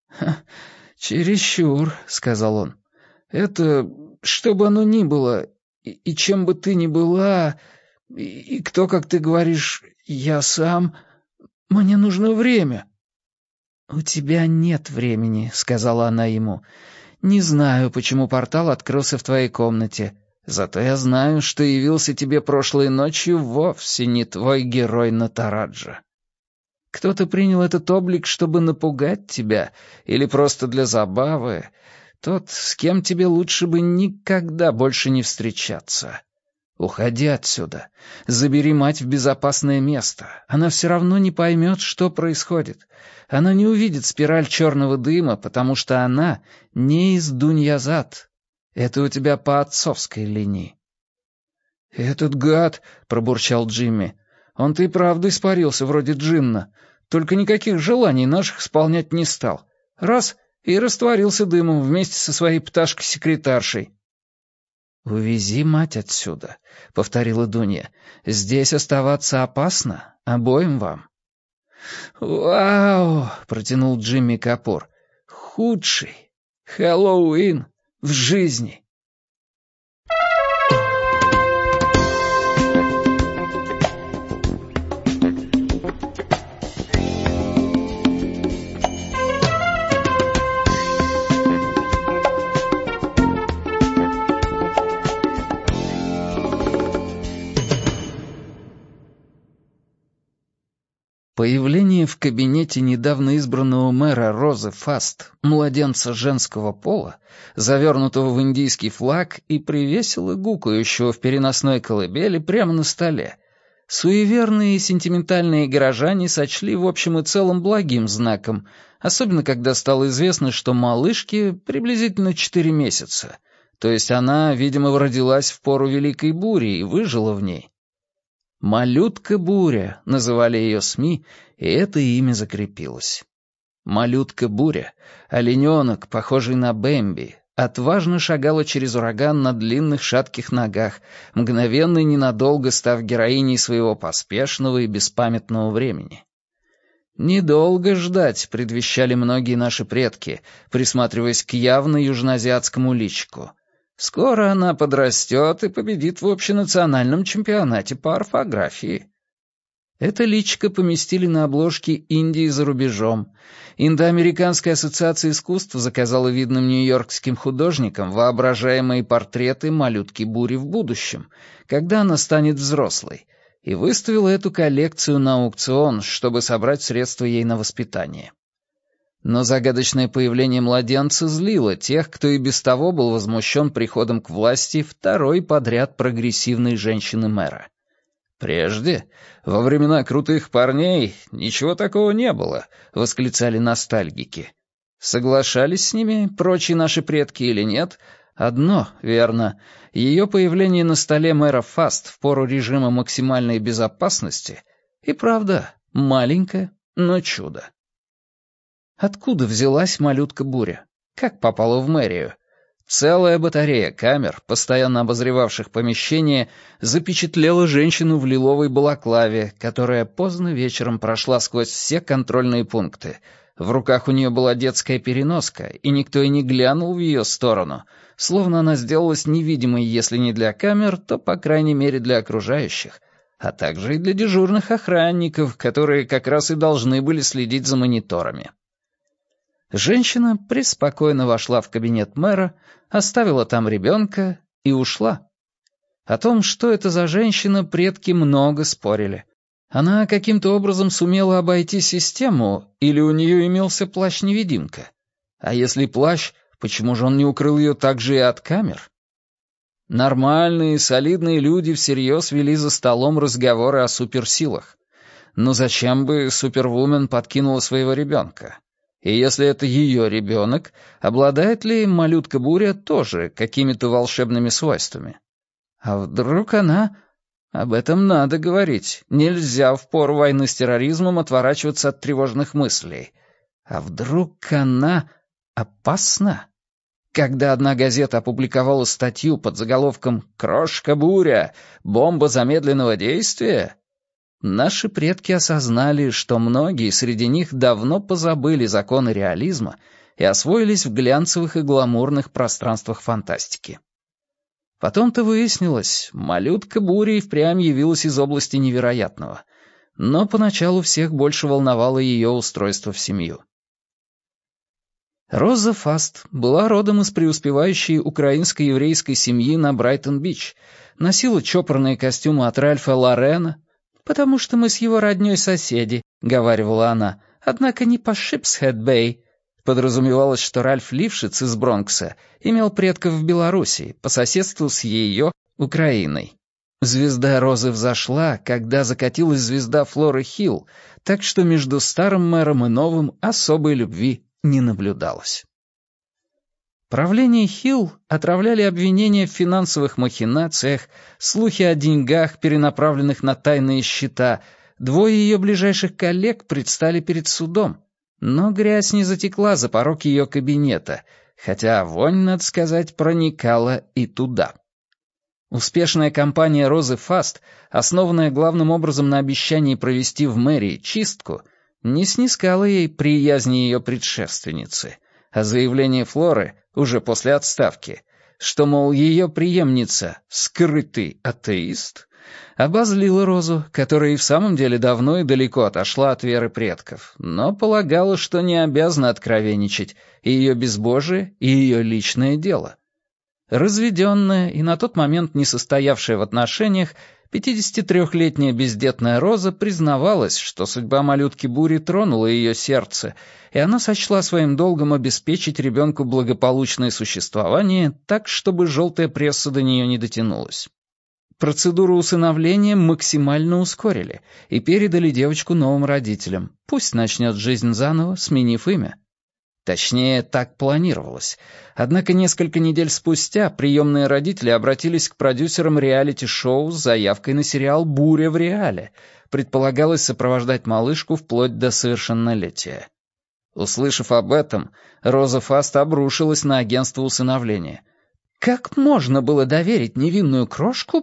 «Чересчур», — сказал он. «Это, что бы оно ни было, и, и чем бы ты ни была, и, и кто, как ты говоришь, я сам, мне нужно время». «У тебя нет времени», — сказала она ему. «Не знаю, почему портал открылся в твоей комнате, зато я знаю, что явился тебе прошлой ночью вовсе не твой герой Натараджа. Кто-то принял этот облик, чтобы напугать тебя, или просто для забавы. Тот, с кем тебе лучше бы никогда больше не встречаться. Уходи отсюда. Забери мать в безопасное место. Она все равно не поймет, что происходит. Она не увидит спираль черного дыма, потому что она не из Дуньязад. Это у тебя по отцовской линии». «Этот гад», — пробурчал Джимми, — «он-то и правда испарился вроде джинна, только никаких желаний наших исполнять не стал. Раз — и растворился дымом вместе со своей пташкой-секретаршей». «Увези мать отсюда», — повторила Дунья. «Здесь оставаться опасно, обоим вам». «Вау!» — протянул Джимми Капур. «Худший Хэллоуин в жизни». Появление в кабинете недавно избранного мэра Розы Фаст, младенца женского пола, завернутого в индийский флаг и привесело гукающего в переносной колыбели прямо на столе, суеверные и сентиментальные горожане сочли в общем и целом благим знаком, особенно когда стало известно, что малышке приблизительно четыре месяца, то есть она, видимо, родилась в пору Великой Бури и выжила в ней. «Малютка-буря» называли ее СМИ, и это имя закрепилось. Малютка-буря, олененок, похожий на Бэмби, отважно шагала через ураган на длинных шатких ногах, мгновенно и ненадолго став героиней своего поспешного и беспамятного времени. Недолго ждать предвещали многие наши предки, присматриваясь к явно южноазиатскому личику. Скоро она подрастет и победит в общенациональном чемпионате по орфографии. Это личико поместили на обложке «Индии за рубежом». Индоамериканская ассоциация искусств заказала видным нью-йоркским художникам воображаемые портреты малютки-бури в будущем, когда она станет взрослой, и выставила эту коллекцию на аукцион, чтобы собрать средства ей на воспитание. Но загадочное появление младенца злило тех, кто и без того был возмущен приходом к власти второй подряд прогрессивной женщины-мэра. «Прежде, во времена крутых парней, ничего такого не было», — восклицали ностальгики. Соглашались с ними прочие наши предки или нет, одно верно — ее появление на столе мэра Фаст в пору режима максимальной безопасности и, правда, маленькое, но чудо. Откуда взялась малютка-буря? Как попала в мэрию? Целая батарея камер, постоянно обозревавших помещение, запечатлела женщину в лиловой балаклаве, которая поздно вечером прошла сквозь все контрольные пункты. В руках у нее была детская переноска, и никто и не глянул в ее сторону, словно она сделалась невидимой, если не для камер, то, по крайней мере, для окружающих, а также и для дежурных охранников, которые как раз и должны были следить за мониторами. Женщина преспокойно вошла в кабинет мэра, оставила там ребенка и ушла. О том, что это за женщина, предки много спорили. Она каким-то образом сумела обойти систему, или у нее имелся плащ-невидимка? А если плащ, почему же он не укрыл ее также и от камер? Нормальные, солидные люди всерьез вели за столом разговоры о суперсилах. Но зачем бы супервумен подкинула своего ребенка? И если это ее ребенок, обладает ли малютка-буря тоже какими-то волшебными свойствами? А вдруг она... Об этом надо говорить. Нельзя в пору войны с терроризмом отворачиваться от тревожных мыслей. А вдруг она опасна? Когда одна газета опубликовала статью под заголовком «Крошка-буря. Бомба замедленного действия», наши предки осознали, что многие среди них давно позабыли законы реализма и освоились в глянцевых и гламурных пространствах фантастики. Потом-то выяснилось, малютка-буря и впрямь явилась из области невероятного, но поначалу всех больше волновало ее устройство в семью. Роза Фаст была родом из преуспевающей украинско-еврейской семьи на Брайтон-Бич, носила чопорные костюмы от Ральфа Лорена, «потому что мы с его роднёй соседи», — говаривала она, «однако не по Шипсхед-Бэй». Подразумевалось, что Ральф Лившиц из Бронкса имел предков в Белоруссии, по соседству с ее Украиной. Звезда Розы взошла, когда закатилась звезда Флоры Хилл, так что между старым мэром и новым особой любви не наблюдалось. Правление Хилл отравляли обвинения в финансовых махинациях, слухи о деньгах, перенаправленных на тайные счета. Двое ее ближайших коллег предстали перед судом, но грязь не затекла за порог ее кабинета, хотя вонь, надо сказать, проникала и туда. Успешная кампания Розы Фаст, основанная главным образом на обещании провести в мэрии чистку, не снискала ей приязни ее предшественницы, а заявление Флоры, уже после отставки, что, мол, ее преемница — скрытый атеист, обозлила Розу, которая и в самом деле давно и далеко отошла от веры предков, но полагала, что не обязана откровенничать, и ее безбожие, и ее личное дело. Разведенная и на тот момент не состоявшая в отношениях, пятидесятитрёхлетняя бездетная Роза признавалась, что судьба малютки Бури тронула ее сердце, и она сочла своим долгом обеспечить ребенку благополучное существование так, чтобы желтая пресса до нее не дотянулась. Процедуру усыновления максимально ускорили и передали девочку новым родителям. Пусть начнет жизнь заново, сменив имя. Точнее, так планировалось. Однако несколько недель спустя приемные родители обратились к продюсерам реалити-шоу с заявкой на сериал «Буря в реале». Предполагалось сопровождать малышку вплоть до совершеннолетия. Услышав об этом, Роза Фаст обрушилась на агентство усыновления. Как можно было доверить невинную крошку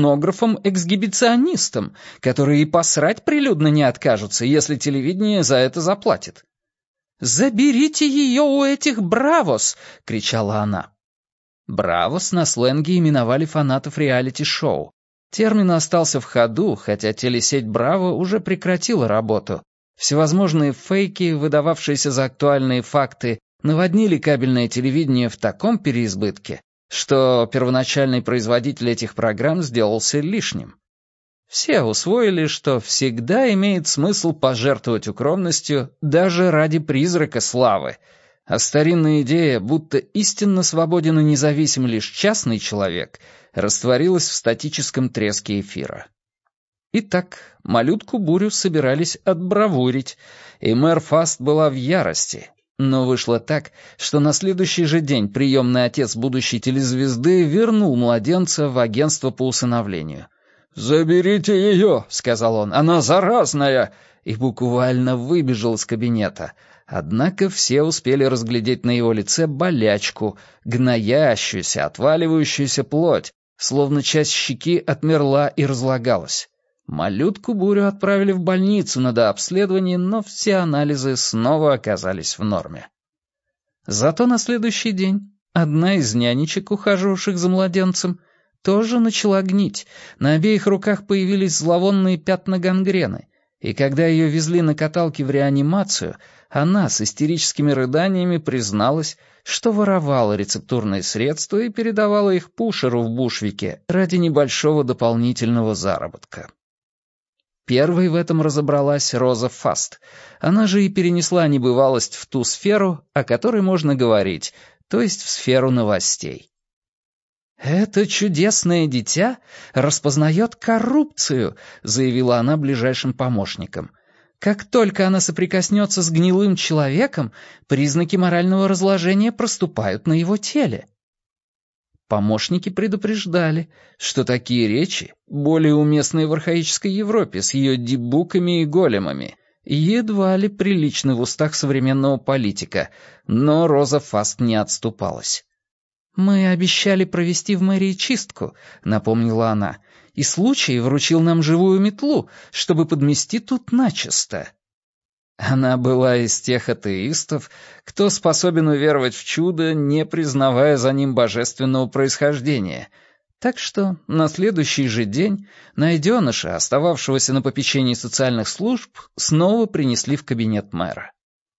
порнографам-эксгибиционистам, которые и посрать прилюдно не откажутся, если телевидение за это заплатит? «Заберите ее у этих бравос!» — кричала она. Бравос на сленге именовали фанатов реалити-шоу. Термин остался в ходу, хотя телесеть «Браво» уже прекратила работу. Всевозможные фейки, выдававшиеся за актуальные факты, наводнили кабельное телевидение в таком переизбытке, что первоначальный производитель этих программ сделался лишним. Все усвоили, что всегда имеет смысл пожертвовать укромностью даже ради призрака славы, а старинная идея, будто истинно свободен и независим лишь частный человек, растворилась в статическом треске эфира. Итак, малютку Бурю собирались отбравурить, и мэр Фаст была в ярости. Но вышло так, что на следующий же день приемный отец будущей телезвезды вернул младенца в агентство по усыновлению. «Заберите ее», — сказал он, — «она заразная», и буквально выбежал из кабинета. Однако все успели разглядеть на его лице болячку, гноящуюся, отваливающуюся плоть, словно часть щеки отмерла и разлагалась. Малютку Бурю отправили в больницу на дообследование, но все анализы снова оказались в норме. Зато на следующий день одна из нянечек, ухаживавших за младенцем, тоже начала гнить. На обеих руках появились зловонные пятна гангрены, и когда ее везли на каталке в реанимацию, она с истерическими рыданиями призналась, что воровала рецептурные средства и передавала их Пушеру в Бушвике ради небольшого дополнительного заработка. Первой в этом разобралась Роза Фаст. Она же и перенесла небывалость в ту сферу, о которой можно говорить, то есть в сферу новостей. «Это чудесное дитя распознает коррупцию», — заявила она ближайшим помощникам. «Как только она соприкоснется с гнилым человеком, признаки морального разложения проступают на его теле». Помощники предупреждали, что такие речи, более уместные в архаической Европе с ее дибуками и големами, едва ли приличны в устах современного политика, но Роза Фаст не отступалась. «Мы обещали провести в мэрии чистку», — напомнила она, «и случай вручил нам живую метлу, чтобы подмести тут начисто». Она была из тех атеистов, кто способен уверовать в чудо, не признавая за ним божественного происхождения. Так что на следующий же день найденыша, остававшегося на попечении социальных служб, снова принесли в кабинет мэра.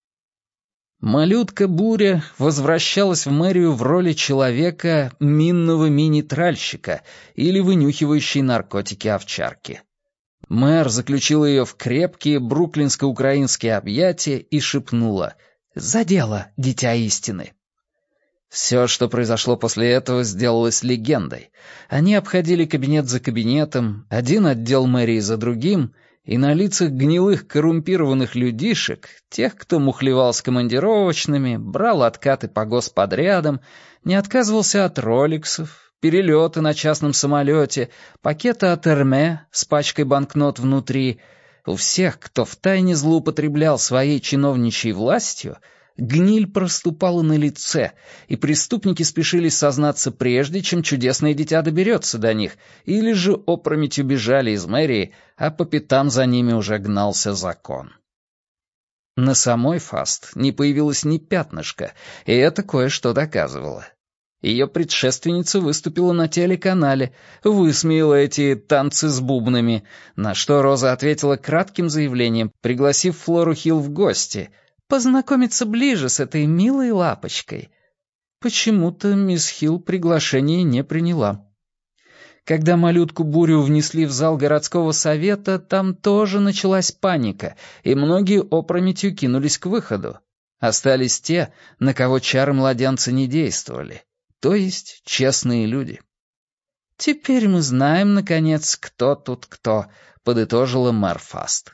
Малютка Буря возвращалась в мэрию в роли человека минного мини-тральщика или вынюхивающей наркотики овчарки. Мэр заключил ее в крепкие бруклинско-украинские объятия и шепнула: «За дело, дитя истины!» Все, что произошло после этого, сделалось легендой. Они обходили кабинет за кабинетом, один отдел мэрии за другим, и на лицах гнилых коррумпированных людишек, тех, кто мухлевал с командировочными, брал откаты по господрядам, не отказывался от роликсов, перелеты на частном самолете, пакета от Эрме с пачкой банкнот внутри. У всех, кто втайне злоупотреблял своей чиновничьей властью, гниль проступала на лице, и преступники спешили сознаться прежде, чем чудесное дитя доберется до них, или же опрометью бежали из мэрии, а по пятам за ними уже гнался закон. На самой Фаст не появилось ни пятнышка, и это кое-что доказывало. Ее предшественница выступила на телеканале, высмеяла эти танцы с бубнами, на что Роза ответила кратким заявлением, пригласив Флору Хилл в гости — познакомиться ближе с этой милой лапочкой. Почему-то мисс Хилл приглашение не приняла. Когда малютку Бурю внесли в зал городского совета, там тоже началась паника, и многие опрометью кинулись к выходу. Остались те, на кого чары младенца не действовали, то есть честные люди. «Теперь мы знаем, наконец, кто тут кто», — подытожила мэр Фаст.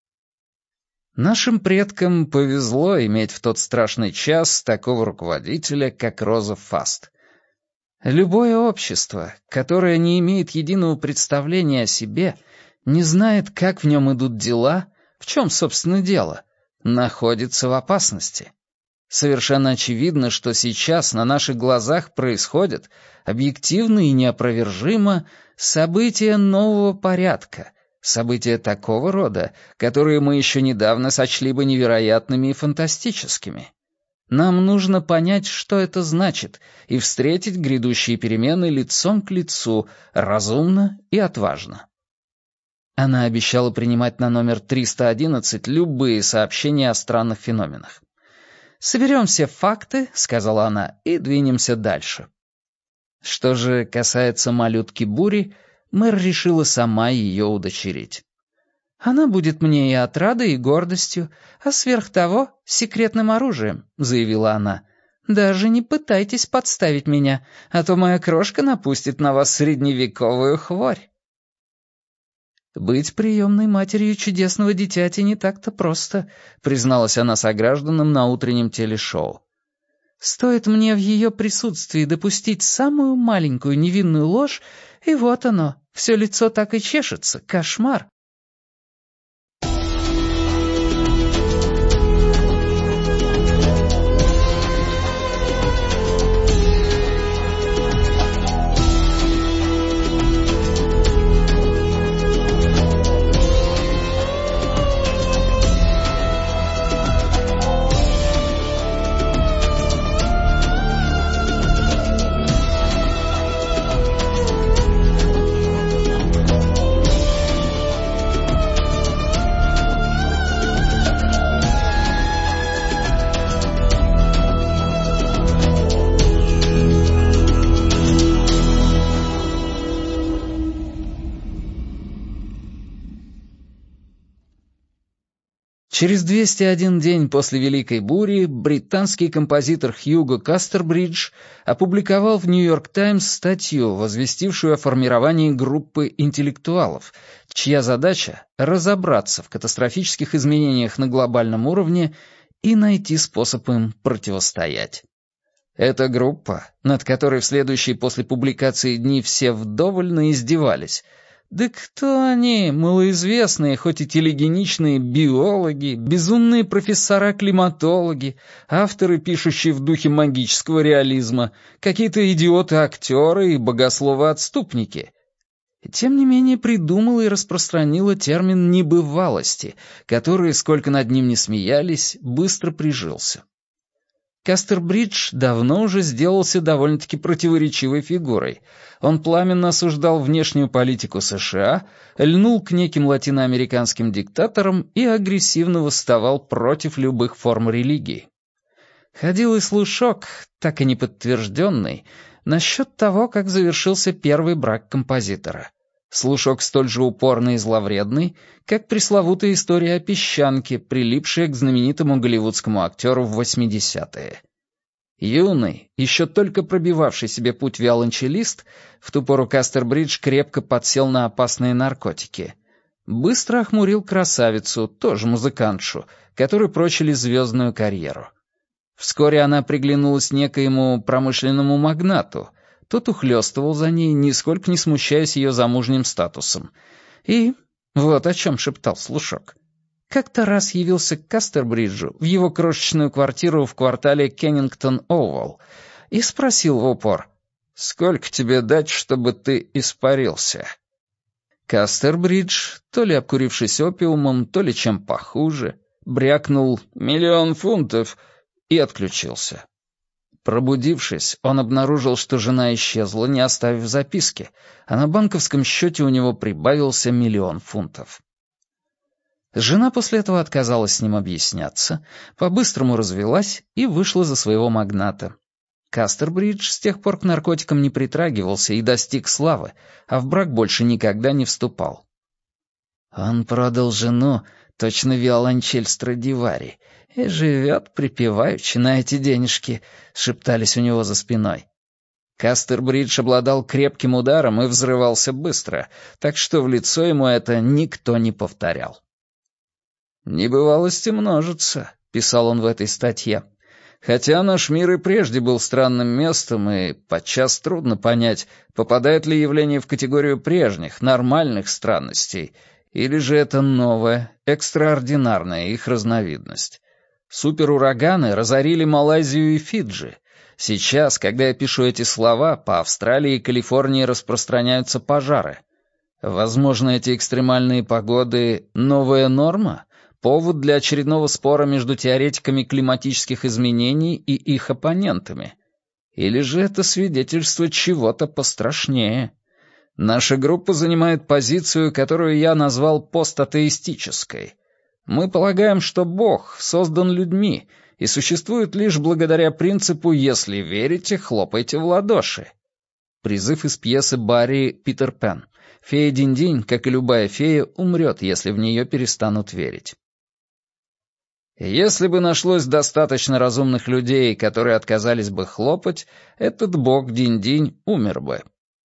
Нашим предкам повезло иметь в тот страшный час такого руководителя, как Роза Фаст. Любое общество, которое не имеет единого представления о себе, не знает, как в нем идут дела, в чем, собственно, дело, находится в опасности. Совершенно очевидно, что сейчас на наших глазах происходят, объективно и неопровержимо, события нового порядка — события такого рода, которые мы еще недавно сочли бы невероятными и фантастическими. Нам нужно понять, что это значит, и встретить грядущие перемены лицом к лицу, разумно и отважно. Она обещала принимать на номер триста одиннадцать любые сообщения о странных феноменах. «Соберем все факты», — сказала она, — «и двинемся дальше». Что же касается малютки Бури, мэр решила сама ее удочерить. «Она будет мне и отрадой, и гордостью, а сверх того — секретным оружием», — заявила она. «Даже не пытайтесь подставить меня, а то моя крошка напустит на вас средневековую хворь». «Быть приемной матерью чудесного дитяти не так-то просто», — призналась она согражданам на утреннем телешоу. «Стоит мне в ее присутствии допустить самую маленькую невинную ложь, и вот оно, все лицо так и чешется, кошмар». Через двести один день после Великой бури британский композитор Хьюго Кастербридж опубликовал в «Нью-Йорк Таймс» статью, возвестившую о формировании группы интеллектуалов, чья задача — разобраться в катастрофических изменениях на глобальном уровне и найти способ им противостоять. Эта группа, над которой в следующие после публикации дни все вдоволь наиздевались. Да кто они, малоизвестные, хоть и телегеничные биологи, безумные профессора-климатологи, авторы, пишущие в духе магического реализма, какие-то идиоты-актеры и богословы-отступники? И тем не менее придумала и распространила термин «небывалости», который, сколько над ним ни смеялись, быстро прижился. Кастербридж давно уже сделался довольно-таки противоречивой фигурой. Он пламенно осуждал внешнюю политику США, льнул к неким латиноамериканским диктаторам и агрессивно восставал против любых форм религии. Ходил и слушок, так и не подтвержденный, насчет того, как завершился первый брак композитора. Слушок столь же упорный и зловредный, как пресловутая история о песчанке, прилипшая к знаменитому голливудскому актеру в восьмидесятые. Юный, еще только пробивавший себе путь виолончелист, в ту пору Кастербридж крепко подсел на опасные наркотики. Быстро охмурил красавицу, тоже музыкантшу, которой прочили звездную карьеру. Вскоре она приглянулась некоему промышленному магнату. Тот ухлёстывал за ней, нисколько не смущаясь ее замужним статусом. И вот о чем шептал слушок. Как-то раз явился к Кастербриджу в его крошечную квартиру в квартале Кеннингтон-Оуэлл и спросил в упор: «Сколько тебе дать, чтобы ты испарился?» Кастербридж, то ли обкурившись опиумом, то ли чем похуже, брякнул «миллион фунтов» и отключился. Пробудившись, он обнаружил, что жена исчезла, не оставив записки, а на банковском счете у него прибавился миллион фунтов. Жена после этого отказалась с ним объясняться, по-быстрому развелась и вышла за своего магната. Кастербридж с тех пор к наркотикам не притрагивался и достиг славы, а в брак больше никогда не вступал. Он продал жену, точно виолончель Страдивари, и живет припеваючи на эти денежки, шептались у него за спиной. Кастербридж обладал крепким ударом и взрывался быстро, так что в лицо ему это никто не повторял. «Небывалости множатся», — писал он в этой статье. «Хотя наш мир и прежде был странным местом, и подчас трудно понять, попадает ли явление в категорию прежних, нормальных странностей, или же это новая, экстраординарная их разновидность. Суперураганы разорили Малайзию и Фиджи. Сейчас, когда я пишу эти слова, по Австралии и Калифорнии распространяются пожары. Возможно, эти экстремальные погоды — новая норма? Повод для очередного спора между теоретиками климатических изменений и их оппонентами? Или же это свидетельство чего-то пострашнее? Наша группа занимает позицию, которую я назвал постатеистической. Мы полагаем, что Бог создан людьми и существует лишь благодаря принципу «если верите, хлопайте в ладоши». Призыв из пьесы Барри «Питер Пен». Фея Динь-Динь, как и любая фея, умрет, если в нее перестанут верить. Если бы нашлось достаточно разумных людей, которые отказались бы хлопать, этот бог Динь-Динь умер бы.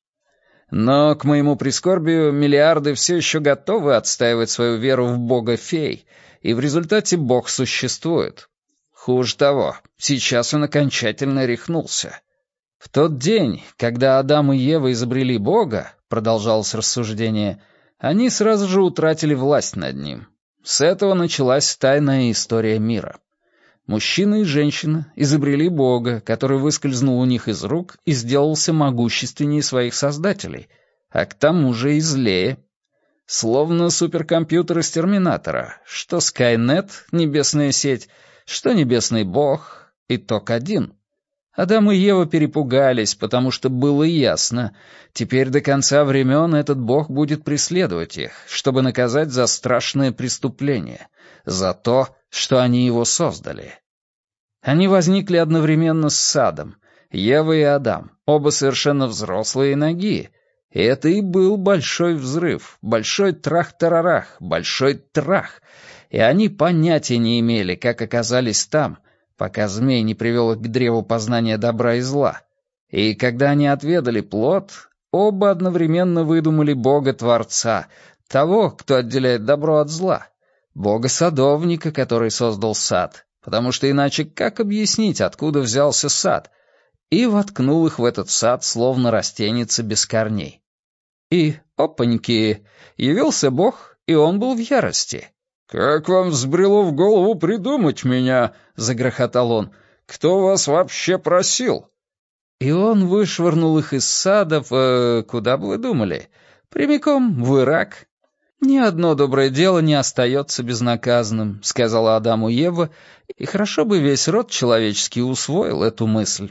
Но, к моему прискорбию, миллиарды все еще готовы отстаивать свою веру в бога-фей, и в результате бог существует. Хуже того, сейчас он окончательно рехнулся. В тот день, когда Адам и Ева изобрели бога, продолжалось рассуждение, они сразу же утратили власть над ним. С этого началась тайная история мира. Мужчина и женщина изобрели бога, который выскользнул у них из рук и сделался могущественнее своих создателей, а к тому же и злее. Словно суперкомпьютер из Терминатора, что Скайнет, небесная сеть, что небесный бог, итог один. Адам и Ева перепугались, потому что было ясно, теперь до конца времен этот бог будет преследовать их, чтобы наказать за страшное преступление, за то, что они его создали. Они возникли одновременно с Садом, Ева и Адам, оба совершенно взрослые и нагие. И это и был большой взрыв, большой трах-тарарах, большой трах. И они понятия не имели, как оказались там, пока змей не привел их к древу познания добра и зла. И когда они отведали плод, оба одновременно выдумали Бога-творца, того, кто отделяет добро от зла, Бога-садовника, который создал сад, потому что иначе как объяснить, откуда взялся сад, и воткнул их в этот сад, словно растеница без корней. И, опаньки, явился Бог, и он был в ярости. «Как вам взбрело в голову придумать меня?» — загрохотал он. «Кто вас вообще просил?» И он вышвырнул их из сада в... Э, куда бы вы думали? Прямиком в Ирак. «Ни одно доброе дело не остается безнаказанным», — сказала Адаму Ева, и хорошо бы весь род человеческий усвоил эту мысль.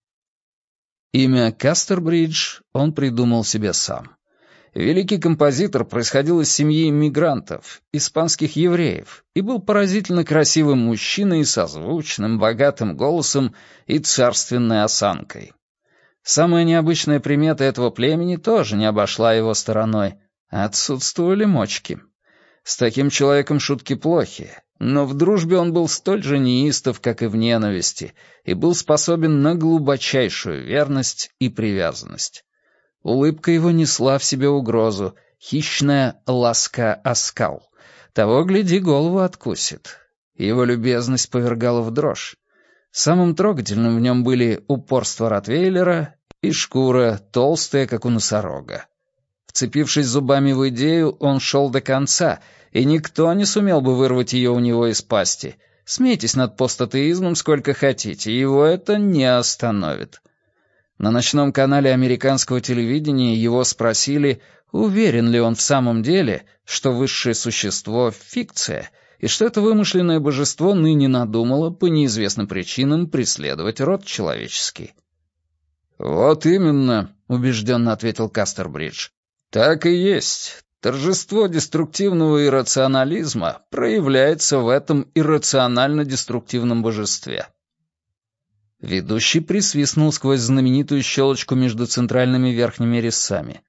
Имя Кастербридж он придумал себе сам. Великий композитор происходил из семьи иммигрантов, испанских евреев, и был поразительно красивым мужчиной со звучным, богатым голосом и царственной осанкой. Самая необычная примета этого племени тоже не обошла его стороной. Отсутствовали мочки. С таким человеком шутки плохи. Но в дружбе он был столь же неистов, как и в ненависти, и был способен на глубочайшую верность и привязанность. Улыбка его несла в себе угрозу, хищная ласка-оскал. Того, гляди, голову откусит. Его любезность повергала в дрожь. Самым трогательным в нем были упорство ротвейлера и шкура, толстая, как у носорога. Вцепившись зубами в идею, он шел до конца, и никто не сумел бы вырвать ее у него из пасти. Смейтесь над постатеизмом сколько хотите, его это не остановит. На ночном канале американского телевидения его спросили, уверен ли он в самом деле, что высшее существо — фикция, и что это вымышленное божество ныне надумало по неизвестным причинам преследовать род человеческий. «Вот именно», — убежденно ответил Кастербридж. «Так и есть. Торжество деструктивного иррационализма проявляется в этом иррационально-деструктивном божестве». Ведущий присвистнул сквозь знаменитую щелочку между центральными верхними резцами.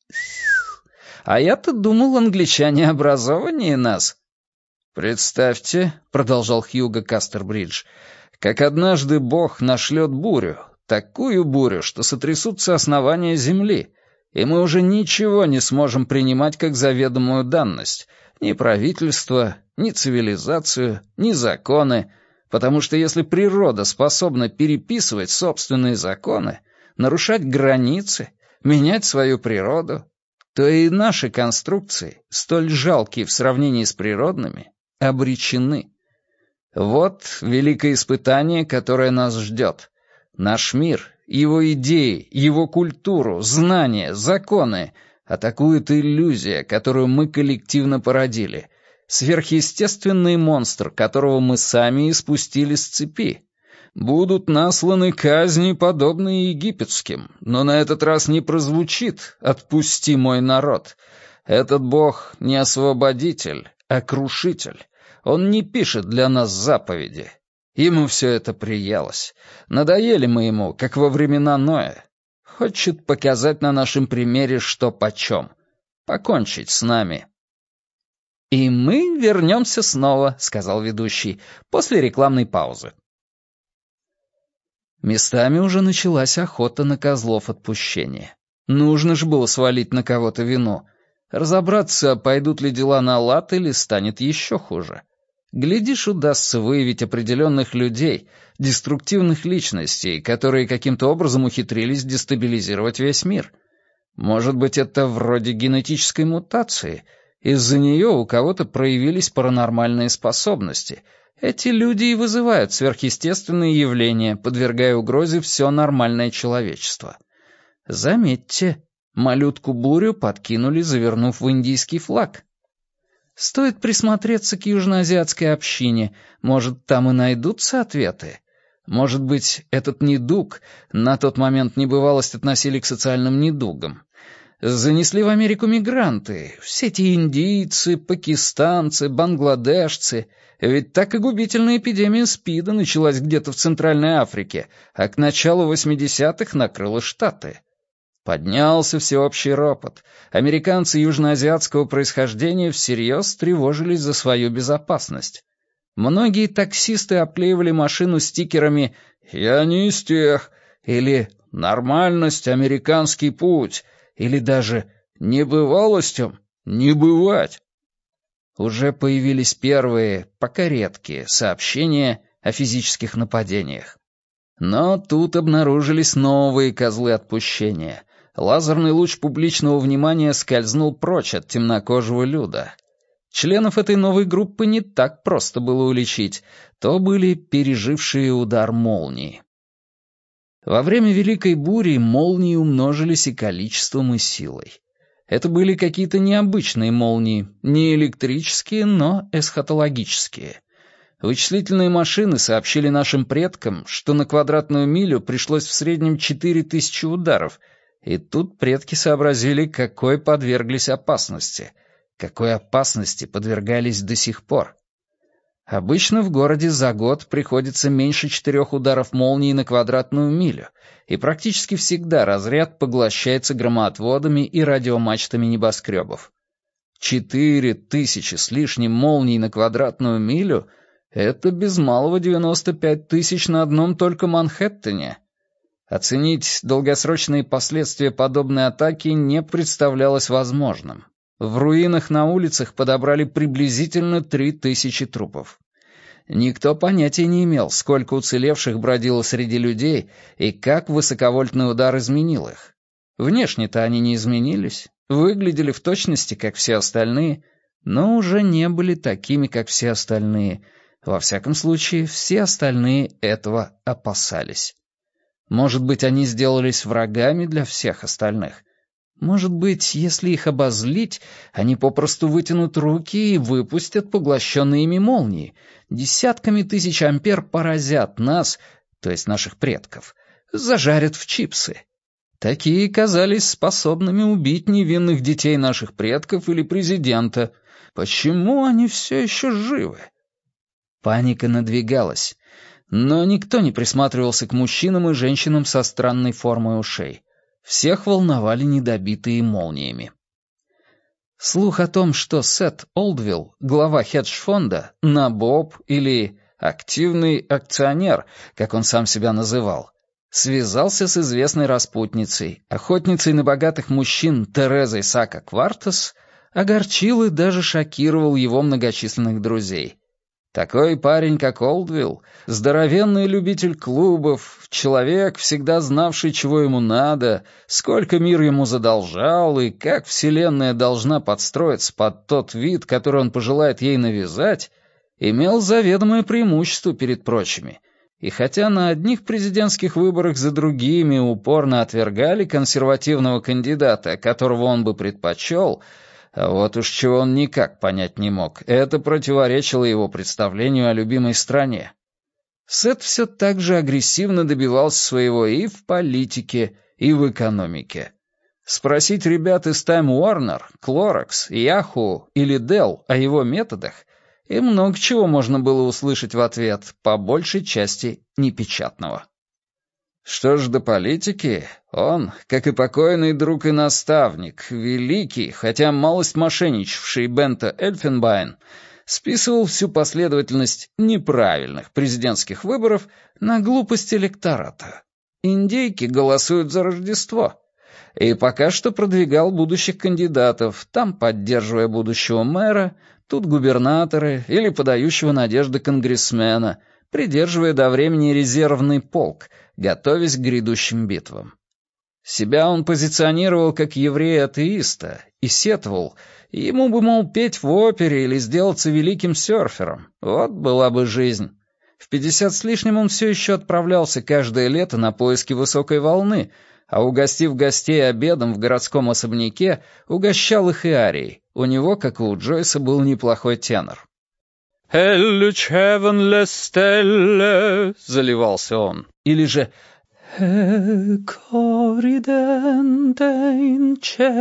«А я-то думал, англичане образованнее нас». «Представьте», — продолжал Хьюго Кастербридж, «как однажды Бог нашлет бурю, такую бурю, что сотрясутся основания земли, и мы уже ничего не сможем принимать как заведомую данность, ни правительство, ни цивилизацию, ни законы, потому что если природа способна переписывать собственные законы, нарушать границы, менять свою природу, то и наши конструкции, столь жалкие в сравнении с природными, обречены. Вот великое испытание, которое нас ждет. Наш мир, его идеи, его культуру, знания, законы атакует иллюзия, которую мы коллективно породили, сверхъестественный монстр, которого мы сами испустили с цепи. Будут насланы казни, подобные египетским, но на этот раз не прозвучит «Отпусти мой народ». Этот бог не освободитель, а крушитель. Он не пишет для нас заповеди. Ему все это приелось. Надоели мы ему, как во времена Ноя. Хочет показать на нашем примере, что почем. Покончить с нами. «И мы вернемся снова», — сказал ведущий, после рекламной паузы. Местами уже началась охота на козлов отпущения. Нужно же было свалить на кого-то вину. Разобраться, пойдут ли дела на лад или станет еще хуже. Глядишь, удастся выявить определенных людей, деструктивных личностей, которые каким-то образом ухитрились дестабилизировать весь мир. Может быть, это вроде генетической мутации. Из-за нее у кого-то проявились паранормальные способности. Эти люди и вызывают сверхъестественные явления, подвергая угрозе все нормальное человечество. Заметьте, малютку-бурю подкинули, завернув в индийский флаг. Стоит присмотреться к южноазиатской общине, может, там и найдутся ответы. Может быть, этот недуг, на тот момент небывалость относили к социальным недугам, занесли в Америку мигранты, все эти индийцы, пакистанцы, бангладешцы, ведь так и губительная эпидемия СПИДа началась где-то в Центральной Африке, а к началу восьмидесятых накрыла Штаты. Поднялся всеобщий ропот. Американцы южноазиатского происхождения всерьез тревожились за свою безопасность. Многие таксисты оклеивали машину стикерами «Я не из тех» или «Нормальность, американский путь» или даже «Небывалостям не бывать». Уже появились первые, пока редкие, сообщения о физических нападениях. Но тут обнаружились новые козлы отпущения. Лазерный луч публичного внимания скользнул прочь от темнокожего люда. Членов этой новой группы не так просто было уличить. То были пережившие удар молнии. Во время Великой бури молнии умножились и количеством, и силой. Это были какие-то необычные молнии, не электрические, но эсхатологические. Вычислительные машины сообщили нашим предкам, что на квадратную милю пришлось в среднем четыре тысячи ударов, и тут предки сообразили, какой подверглись опасности, какой опасности подвергались до сих пор. Обычно в городе за год приходится меньше четырех ударов молнии на квадратную милю, и практически всегда разряд поглощается громоотводами и радиомачтами небоскребов. Четыре тысячи с лишним молний на квадратную милю — это без малого девяносто пять тысяч на одном только Манхэттене. Оценить долгосрочные последствия подобной атаки не представлялось возможным. В руинах на улицах подобрали приблизительно три тысячи трупов. Никто понятия не имел, сколько уцелевших бродило среди людей и как высоковольтный удар изменил их. Внешне-то они не изменились, выглядели в точности, как все остальные, но уже не были такими, как все остальные. Во всяком случае, все остальные этого опасались. Может быть, они сделались врагами для всех остальных? Может быть, если их обозлить, они попросту вытянут руки и выпустят поглощенные ими молнии. Десятками тысяч ампер поразят нас, то есть наших предков, зажарят в чипсы. Такие казались способными убить невинных детей наших предков или президента. Почему они все еще живы? Паника надвигалась. Но никто не присматривался к мужчинам и женщинам со странной формой ушей. Всех волновали недобитые молниями. Слух о том, что Сет Олдвилл, глава хедж-фонда, набоб или активный акционер, как он сам себя называл, связался с известной распутницей, охотницей на богатых мужчин Терезой Сака Квартас, огорчил и даже шокировал его многочисленных друзей. Такой парень, как Олдвилл, здоровенный любитель клубов, человек, всегда знавший, чего ему надо, сколько мир ему задолжал и как вселенная должна подстроиться под тот вид, который он пожелает ей навязать, имел заведомое преимущество перед прочими. И хотя на одних президентских выборах за другими упорно отвергали консервативного кандидата, которого он бы предпочел, а вот уж чего он никак понять не мог, это противоречило его представлению о любимой стране. Сет все так же агрессивно добивался своего и в политике, и в экономике. Спросить ребят из Time Warner, Clorox, Yahoo или Dell о его методах, и много чего можно было услышать в ответ, по большей части непечатного. Что ж до политики, он, как и покойный друг и наставник, великий, хотя малость мошенничавший Бенто Эльфенбайн, списывал всю последовательность неправильных президентских выборов на глупость электората. Индейки голосуют за Рождество. И пока что продвигал будущих кандидатов, там поддерживая будущего мэра, тут губернаторы или подающего надежды конгрессмена, придерживая до времени резервный полк, готовясь к грядущим битвам. Себя он позиционировал как еврея-атеиста и сетовал, ему бы, мол, петь в опере или сделаться великим серфером. Вот была бы жизнь. В пятьдесят с лишним он все еще отправлялся каждое лето на поиски высокой волны, а угостив гостей обедом в городском особняке, угощал их и арией. У него, как и у Джойса, был неплохой тенор. «Элле чевенле стелле», — заливался он. Или же «Э кориденте ин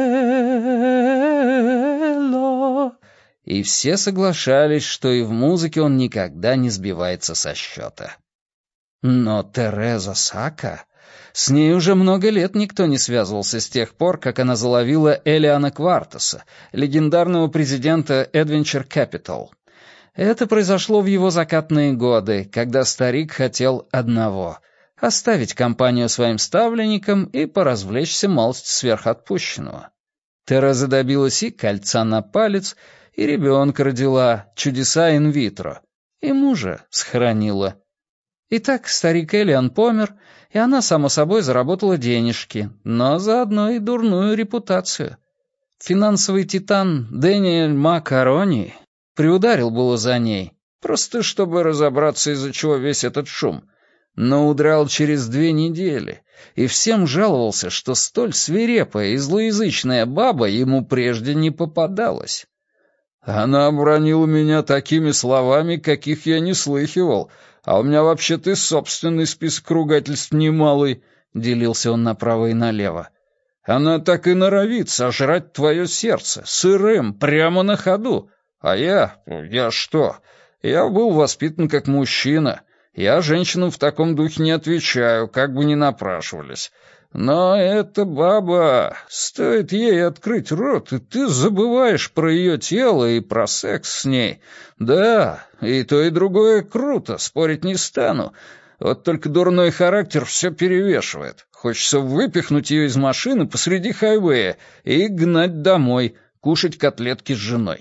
чело». И все соглашались, что и в музыке он никогда не сбивается со счета. Но Тереза Сака... С ней уже много лет никто не связывался с тех пор, как она заловила Элиана Квартаса, легендарного президента Adventure Capital. Это произошло в его закатные годы, когда старик хотел одного — оставить компанию своим ставленникам и поразвлечься малость сверхотпущенного. Тереза добилась и кольца на палец, и ребенка родила, чудеса инвитро, и мужа схоронила. Итак, старик Элиан помер, и она, само собой, заработала денежки, но заодно и дурную репутацию. Финансовый титан Дэниэль Макарони приударил было за ней, просто чтобы разобраться, из-за чего весь этот шум, но удрал через две недели, и всем жаловался, что столь свирепая и злоязычная баба ему прежде не попадалась. «Она обронила меня такими словами, каких я не слыхивал, а у меня вообще-то и собственный список ругательств немалый», — делился он направо и налево. «Она так и норовит сожрать твое сердце, сырым, прямо на ходу. А я... я что? Я был воспитан как мужчина. Я женщинам в таком духе не отвечаю, как бы ни напрашивались. Но эта баба, стоит ей открыть рот, и ты забываешь про ее тело и про секс с ней. Да, и то, и другое круто, спорить не стану. Вот только дурной характер все перевешивает. Хочется выпихнуть ее из машины посреди хайвея и гнать домой, кушать котлетки с женой.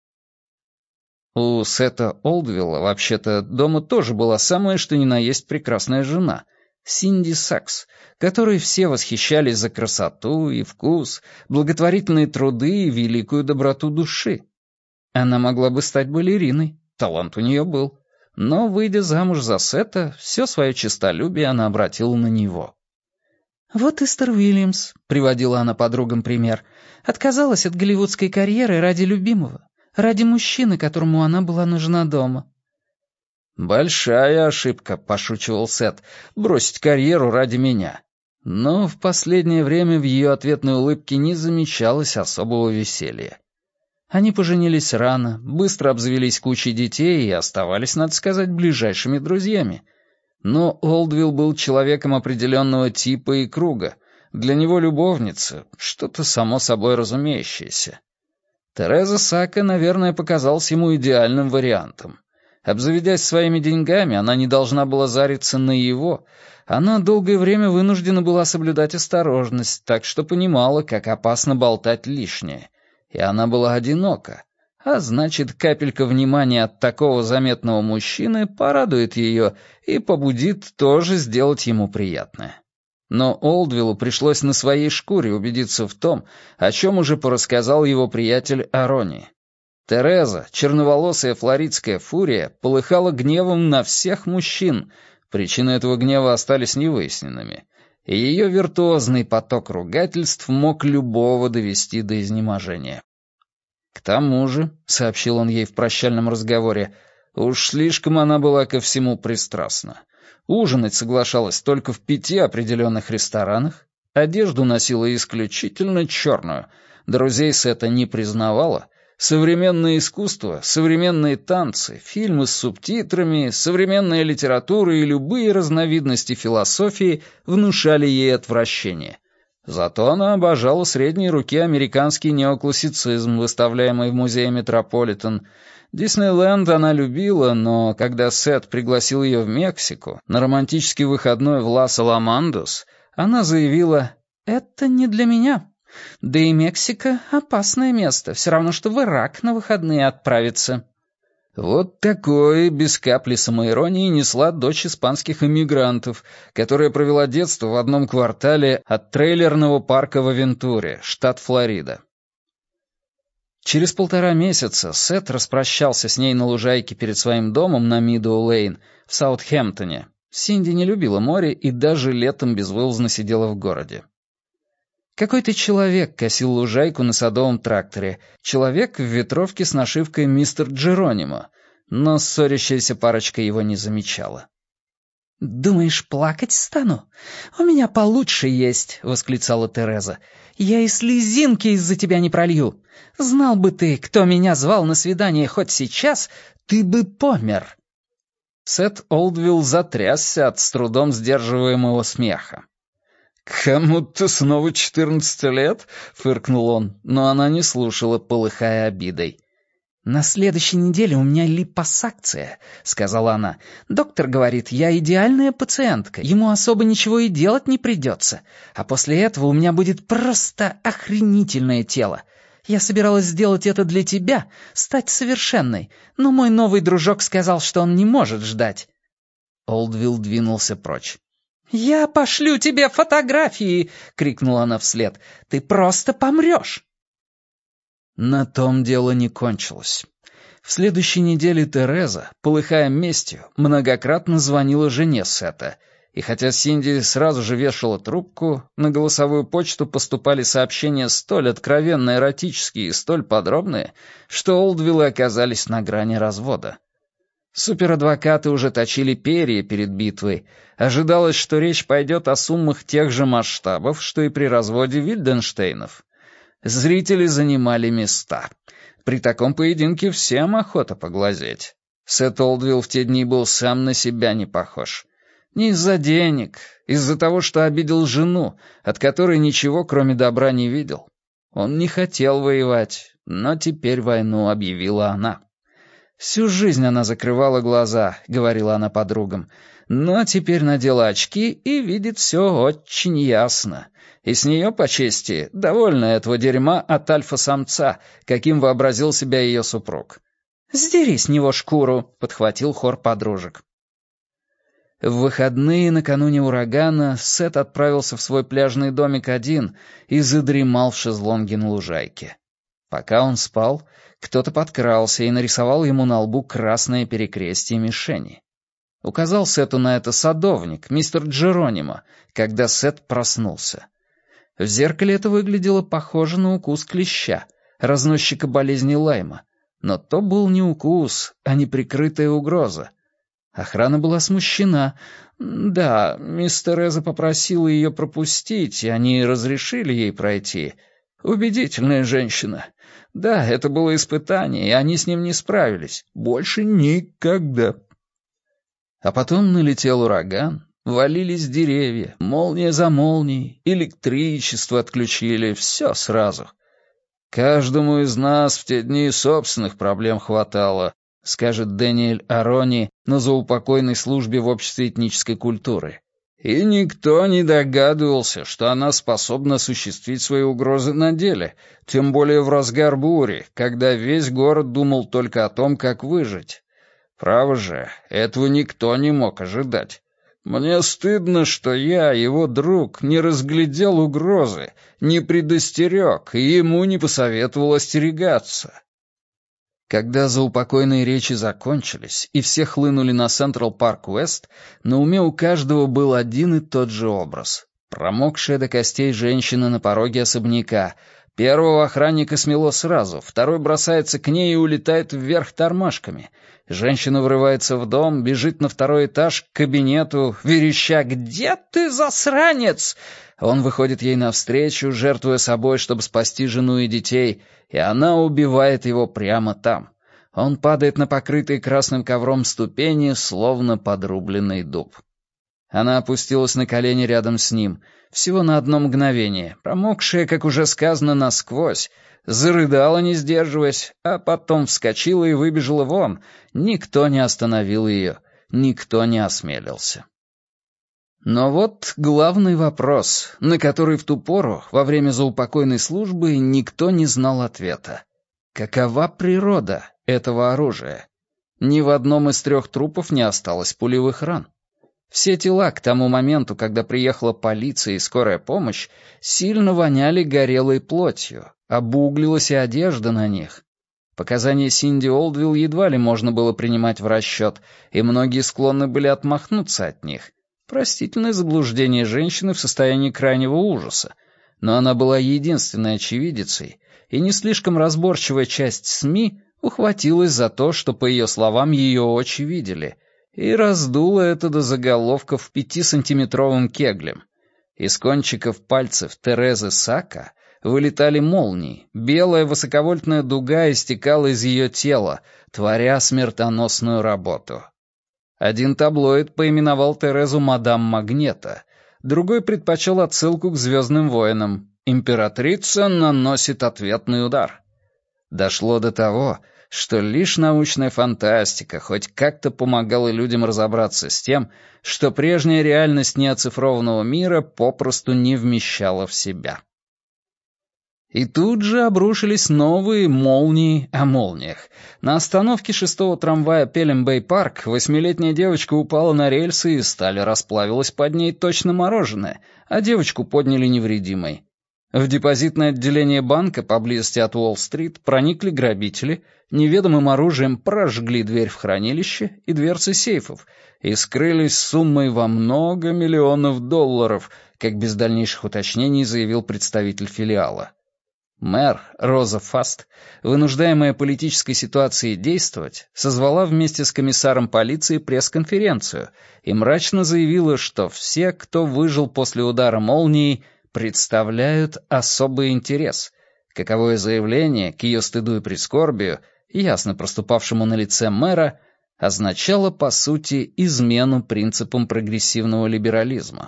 У Сета Олдвилла, вообще-то, дома тоже была самая что ни на есть прекрасная жена — Синди Сакс, которой все восхищались за красоту и вкус, благотворительные труды и великую доброту души. Она могла бы стать балериной, талант у нее был, но, выйдя замуж за Сета, все свое честолюбие она обратила на него. «Вот Эстер Уильямс», — приводила она подругам пример, — «отказалась от голливудской карьеры ради любимого, ради мужчины, которому она была нужна дома». «Большая ошибка», — пошучивал Сет, — «бросить карьеру ради меня». Но в последнее время в ее ответной улыбке не замечалось особого веселья. Они поженились рано, быстро обзавелись кучей детей и оставались, надо сказать, ближайшими друзьями. Но Олдвилл был человеком определенного типа и круга. Для него любовница — что-то само собой разумеющееся. Тереза Сака, наверное, показалась ему идеальным вариантом. Обзаведясь своими деньгами, она не должна была зариться на его. Она долгое время вынуждена была соблюдать осторожность, так что понимала, как опасно болтать лишнее. И она была одинока. А значит, капелька внимания от такого заметного мужчины порадует ее и побудит тоже сделать ему приятное. Но Олдвиллу пришлось на своей шкуре убедиться в том, о чем уже порассказал его приятель Арони. Тереза, черноволосая флоридская фурия, полыхала гневом на всех мужчин, причины этого гнева остались невыясненными, и ее виртуозный поток ругательств мог любого довести до изнеможения. «К тому же», — сообщил он ей в прощальном разговоре, — «уж слишком она была ко всему пристрастна. Ужинать соглашалась только в пяти определенных ресторанах, одежду носила исключительно черную, друзей Сета не признавала, современное искусство, современные танцы, фильмы с субтитрами, современная литература и любые разновидности философии внушали ей отвращение. Зато она обожала средней руки американский неоклассицизм, выставляемый в музее Метрополитен. Диснейленд она любила, но когда Сет пригласил ее в Мексику на романтический выходной в Лас-Аламандос, она заявила: «Это не для меня. Да и Мексика — опасное место, все равно, что в Ирак на выходные отправиться». Вот такое, без капли самоиронии, несла дочь испанских эмигрантов, которая провела детство в одном квартале от трейлерного парка в Авентуре, штат Флорида. Через полтора месяца Сет распрощался с ней на лужайке перед своим домом на Мидоу-Лейн в Саутхэмптоне. Синди не любила море и даже летом безвылазно сидела в городе. Какой-то человек косил лужайку на садовом тракторе, человек в ветровке с нашивкой «Мистер Джеронимо», но ссорящаяся парочка его не замечала. «Думаешь, плакать стану? У меня получше есть», — восклицала Тереза. «Я и слезинки из-за тебя не пролью. Знал бы ты, кто меня звал на свидание хоть сейчас, ты бы помер». Сет Олдвилл затрясся от с трудом сдерживаемого смеха. «Кому-то снова четырнадцать лет?» — фыркнул он, но она не слушала, полыхая обидой. «На следующей неделе у меня липосакция», — сказала она. «Доктор говорит, я идеальная пациентка, ему особо ничего и делать не придется. А после этого у меня будет просто охренительное тело. Я собиралась сделать это для тебя, стать совершенной, но мой новый дружок сказал, что он не может ждать». Олдвилл двинулся прочь. «Я пошлю тебе фотографии!» — крикнула она вслед. «Ты просто помрешь!» На том дело не кончилось. В следующей неделе Тереза, полыхая местью, многократно звонила жене Сета, и хотя Синди сразу же вешала трубку, на голосовую почту поступали сообщения столь откровенно эротические и столь подробные, что Олдвиллы оказались на грани развода. Суперадвокаты уже точили перья перед битвой. Ожидалось, что речь пойдет о суммах тех же масштабов, что и при разводе Вильденштейнов. Зрители занимали места. При таком поединке всем охота поглазеть. Сет Олдвилл в те дни был сам на себя не похож. Не из-за денег, из-за того, что обидел жену, от которой ничего, кроме добра, не видел. Он не хотел воевать, но теперь войну объявила она. Всю жизнь она закрывала глаза, говорила она подругам, но теперь надела очки и видит все очень ясно. И с нее, по чести, довольна этого дерьма от альфа-самца, каким вообразил себя ее супруг. «Сдери с него шкуру», — подхватил хор подружек. В выходные накануне урагана Сет отправился в свой пляжный домик один и задремал в шезлонге на лужайке. Пока он спал, кто-то подкрался и нарисовал ему на лбу красное перекрестие мишени. Указал Сету на это садовник, мистер Джеронимо, когда Сет проснулся. В зеркале это выглядело похоже на укус клеща, разносчика болезни Лайма. Но то был не укус, а неприкрытая угроза. Охрана была смущена. Да, мисс Тереза попросила ее пропустить, и они разрешили ей пройти. Убедительная женщина. Да, это было испытание, и они с ним не справились. Больше никогда. А потом налетел ураган, валились деревья, молния за молнией, электричество отключили, все сразу. Каждому из нас в те дни собственных проблем хватало, скажет Дэниэль Арони на заупокойной службе в обществе этнической культуры. И никто не догадывался, что она способна осуществить свои угрозы на деле, тем более в разгар бури, когда весь город думал только о том, как выжить. Право же, этого никто не мог ожидать. Мне стыдно, что я, его друг, не разглядел угрозы, не предостерег и ему не посоветовал остерегаться. Когда заупокойные речи закончились и все хлынули на Централ Парк Уэст, на уме у каждого был один и тот же образ. Промокшая до костей женщина на пороге особняка. Первого охранника смело сразу, второй бросается к ней и улетает вверх тормашками. Женщина врывается в дом, бежит на второй этаж к кабинету, вереща «Где ты, засранец?». Он выходит ей навстречу, жертвуя собой, чтобы спасти жену и детей, и она убивает его прямо там. Он падает на покрытые красным ковром ступени, словно подрубленный дуб. Она опустилась на колени рядом с ним, всего на одно мгновение, промокшая, как уже сказано, насквозь, зарыдала, не сдерживаясь, а потом вскочила и выбежала вон. Никто не остановил ее, никто не осмелился. Но вот главный вопрос, на который в ту пору, во время заупокойной службы, никто не знал ответа. Какова природа этого оружия? Ни в одном из трех трупов не осталось пулевых ран. Все тела к тому моменту, когда приехала полиция и скорая помощь, сильно воняли горелой плотью, обуглилась и одежда на них. Показания Синди Олдвилл едва ли можно было принимать в расчет, и многие склонны были отмахнуться от них. Простительное заблуждение женщины в состоянии крайнего ужаса. Но она была единственной очевидицей, и не слишком разборчивая часть СМИ ухватилась за то, что, по ее словам, ее очи видели, и раздула это до заголовков пятисантиметровым кеглем. Из кончиков пальцев Терезы Сака вылетали молнии, белая высоковольтная дуга истекала из ее тела, творя смертоносную работу. Один таблоид поименовал Терезу мадам Магнета, другой предпочел отсылку к «Звездным войнам». Императрица наносит ответный удар. Дошло до того, что лишь научная фантастика хоть как-то помогала людям разобраться с тем, что прежняя реальность неоцифрованного мира попросту не вмещала в себя. И тут же обрушились новые молнии о молниях. На остановке шестого трамвая Пелем-Бэй-Парк восьмилетняя девочка упала на рельсы, и сталь расплавилась под ней точно мороженое, а девочку подняли невредимой. В депозитное отделение банка поблизости от Уолл-стрит проникли грабители, неведомым оружием прожгли дверь в хранилище и дверцы сейфов и скрылись с суммой во много миллионов долларов, как без дальнейших уточнений заявил представитель филиала. Мэр Роза Фаст, вынуждаемая политической ситуацией действовать, созвала вместе с комиссаром полиции пресс-конференцию и мрачно заявила, что все, кто выжил после удара молнии, представляют особый интерес. Каковое заявление, к ее стыду и прискорбию, ясно проступавшему на лице мэра, означало, по сути, измену принципам прогрессивного либерализма.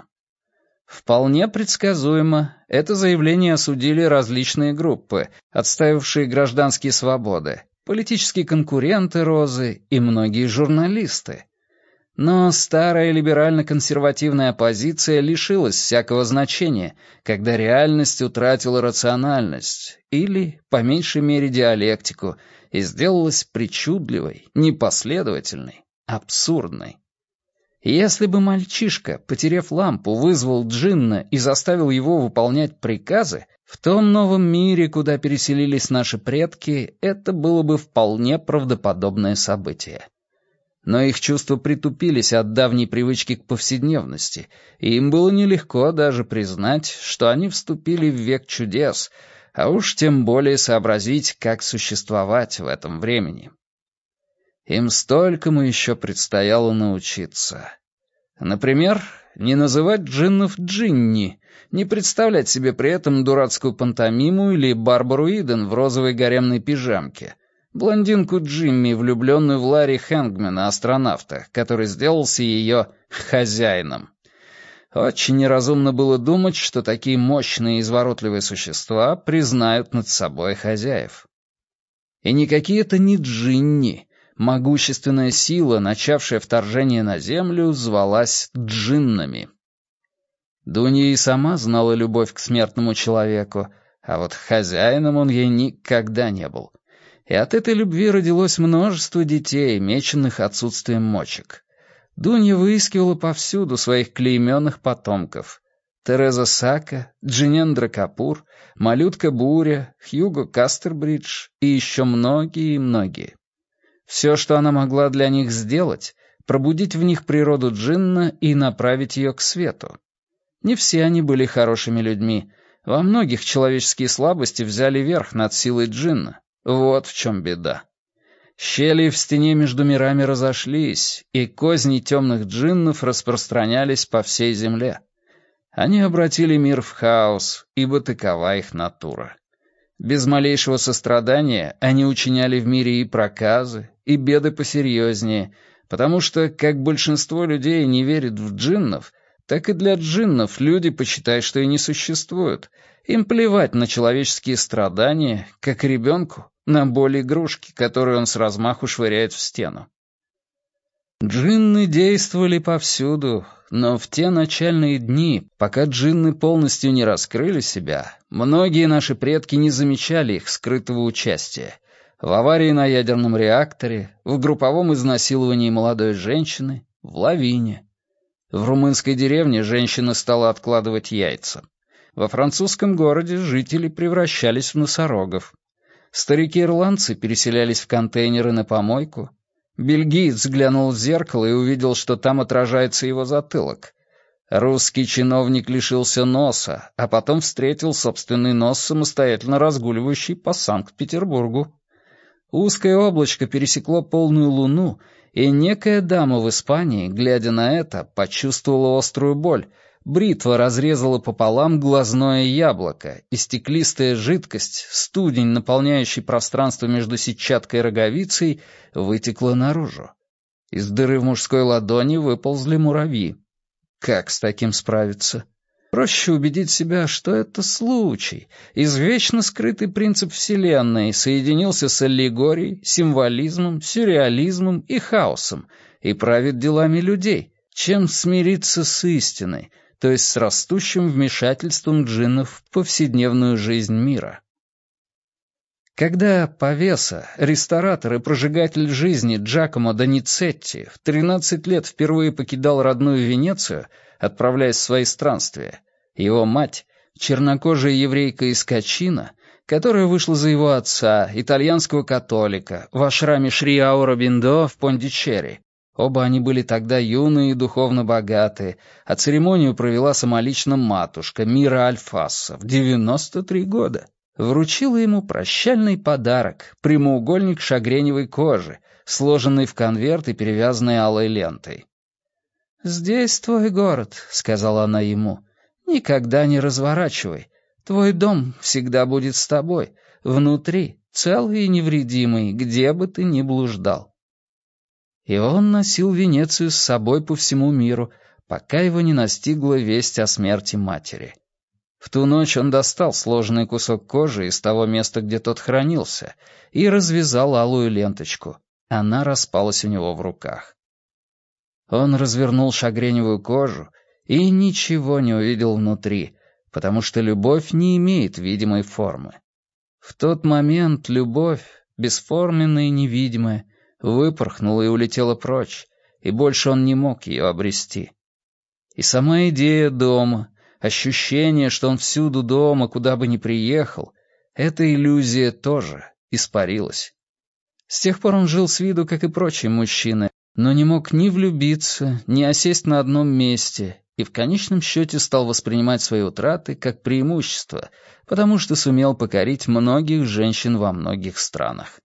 Вполне предсказуемо, это заявление осудили различные группы, отстаивавшие гражданские свободы, политические конкуренты Розы и многие журналисты. Но старая либерально-консервативная оппозиция лишилась всякого значения, когда реальность утратила рациональность или, по меньшей мере, диалектику, и сделалась причудливой, непоследовательной, абсурдной. Если бы мальчишка, потеряв лампу, вызвал джинна и заставил его выполнять приказы, в том новом мире, куда переселились наши предки, это было бы вполне правдоподобное событие. Но их чувства притупились от давней привычки к повседневности, и им было нелегко даже признать, что они вступили в век чудес, а уж тем более сообразить, как существовать в этом времени. Им столькому еще предстояло научиться. Например, не называть джиннов джинни, не представлять себе при этом дурацкую пантомиму или Барбару Иден в розовой гаремной пижамке, блондинку Джимми, влюбленную в Ларри Хэнгмана, астронавта, который сделался ее хозяином. Очень неразумно было думать, что такие мощные и изворотливые существа признают над собой хозяев. И никакие это не джинни. Могущественная сила, начавшая вторжение на Землю, звалась джиннами. Дунья и сама знала любовь к смертному человеку, а вот хозяином он ей никогда не был. И от этой любви родилось множество детей, меченных отсутствием мочек. Дунья выискивала повсюду своих клейменных потомков. Тереза Сака, Джинендра Капур, Малютка Буря, Хьюго Кастербридж и еще многие и многие. Все, что она могла для них сделать, пробудить в них природу джинна и направить ее к свету. Не все они были хорошими людьми. Во многих человеческие слабости взяли верх над силой джинна. Вот в чем беда. Щели в стене между мирами разошлись, и козни темных джиннов распространялись по всей земле. Они обратили мир в хаос, ибо такова их натура. Без малейшего сострадания они учиняли в мире и проказы, и беды посерьезнее, потому что, как большинство людей не верит в джиннов, так и для джиннов люди, почитай, что и не существуют. Им плевать на человеческие страдания, как ребенку на боль игрушки, которую он с размаху швыряет в стену. Джинны действовали повсюду, но в те начальные дни, пока джинны полностью не раскрыли себя, многие наши предки не замечали их скрытого участия. В аварии на ядерном реакторе, в групповом изнасиловании молодой женщины, в лавине. В румынской деревне женщина стала откладывать яйца. Во французском городе жители превращались в носорогов. Старики-ирландцы переселялись в контейнеры на помойку. Бельгиец взглянул в зеркало и увидел, что там отражается его затылок. Русский чиновник лишился носа, а потом встретил собственный нос, самостоятельно разгуливающий по Санкт-Петербургу. Узкое облачко пересекло полную луну, и некая дама в Испании, глядя на это, почувствовала острую боль. Бритва разрезала пополам глазное яблоко, и стеклистая жидкость, студень, наполняющий пространство между сетчаткой и роговицей, вытекла наружу. Из дыры в мужской ладони выползли муравьи. Как с таким справиться? Проще убедить себя, что это случай. Извечно скрытый принцип Вселенной соединился с аллегорией, символизмом, сюрреализмом и хаосом и правит делами людей, чем смириться с истиной, то есть с растущим вмешательством джиннов в повседневную жизнь мира. Когда Павеса, ресторатор и прожигатель жизни Джакомо Доницетти в тринадцать лет впервые покидал родную Венецию, отправляясь в свои странствия, его мать, чернокожая еврейка из Качино, которая вышла за его отца, итальянского католика, в ашраме Шри Ауробиндо в Пондичерри. Оба они были тогда юные и духовно богатые, а церемонию провела самолично матушка Мира Альфасса в девяносто три года. Вручила ему прощальный подарок — прямоугольник шагреневой кожи, сложенный в конверт и перевязанный алой лентой. «Здесь твой город», — сказала она ему. «Никогда не разворачивай. Твой дом всегда будет с тобой, внутри, целый и невредимый, где бы ты ни блуждал». И он носил Венецию с собой по всему миру, пока его не настигла весть о смерти матери. В ту ночь он достал сложенный кусок кожи из того места, где тот хранился, и развязал алую ленточку. Она распалась у него в руках. Он развернул шагреневую кожу и ничего не увидел внутри, потому что любовь не имеет видимой формы. В тот момент любовь, бесформенная и невидимая, выпорхнула и улетела прочь, и больше он не мог ее обрести. И сама идея дома, ощущение, что он всюду дома, куда бы ни приехал, эта иллюзия тоже испарилась. С тех пор он жил с виду, как и прочие мужчины, но не мог ни влюбиться, ни осесть на одном месте, и в конечном счете стал воспринимать свои утраты как преимущество, потому что сумел покорить многих женщин во многих странах.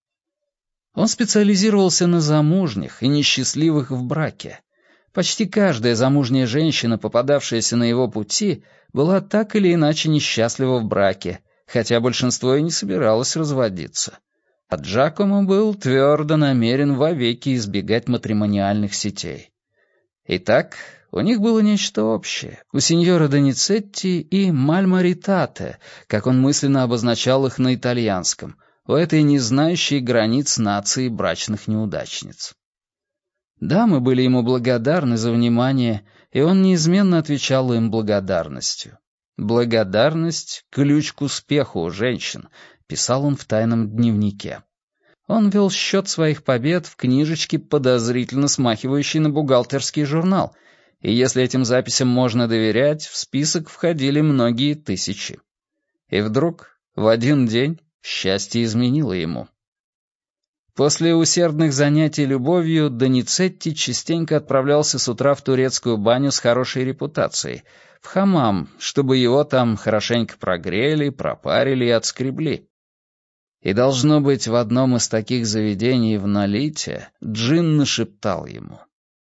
Он специализировался на замужних и несчастливых в браке. Почти каждая замужняя женщина, попадавшаяся на его пути, была так или иначе несчастлива в браке, хотя большинство и не собиралось разводиться. А Джакомо был твердо намерен вовеки избегать матримониальных сетей. Итак, у них было нечто общее. У сеньора Доницетти и Мальмаритате, как он мысленно обозначал их на итальянском, у этой не знающей границ нации брачных неудачниц. Дамы были ему благодарны за внимание, и он неизменно отвечал им благодарностью. «Благодарность — ключ к успеху у женщин», — писал он в тайном дневнике. Он вел счет своих побед в книжечке, подозрительно смахивающей на бухгалтерский журнал, и если этим записям можно доверять, в список входили многие тысячи. И вдруг, в один день, счастье изменило ему. После усердных занятий любовью Доницетти частенько отправлялся с утра в турецкую баню с хорошей репутацией, в хамам, чтобы его там хорошенько прогрели, пропарили и отскребли. И, должно быть, в одном из таких заведений в Нолите джин нашептал ему.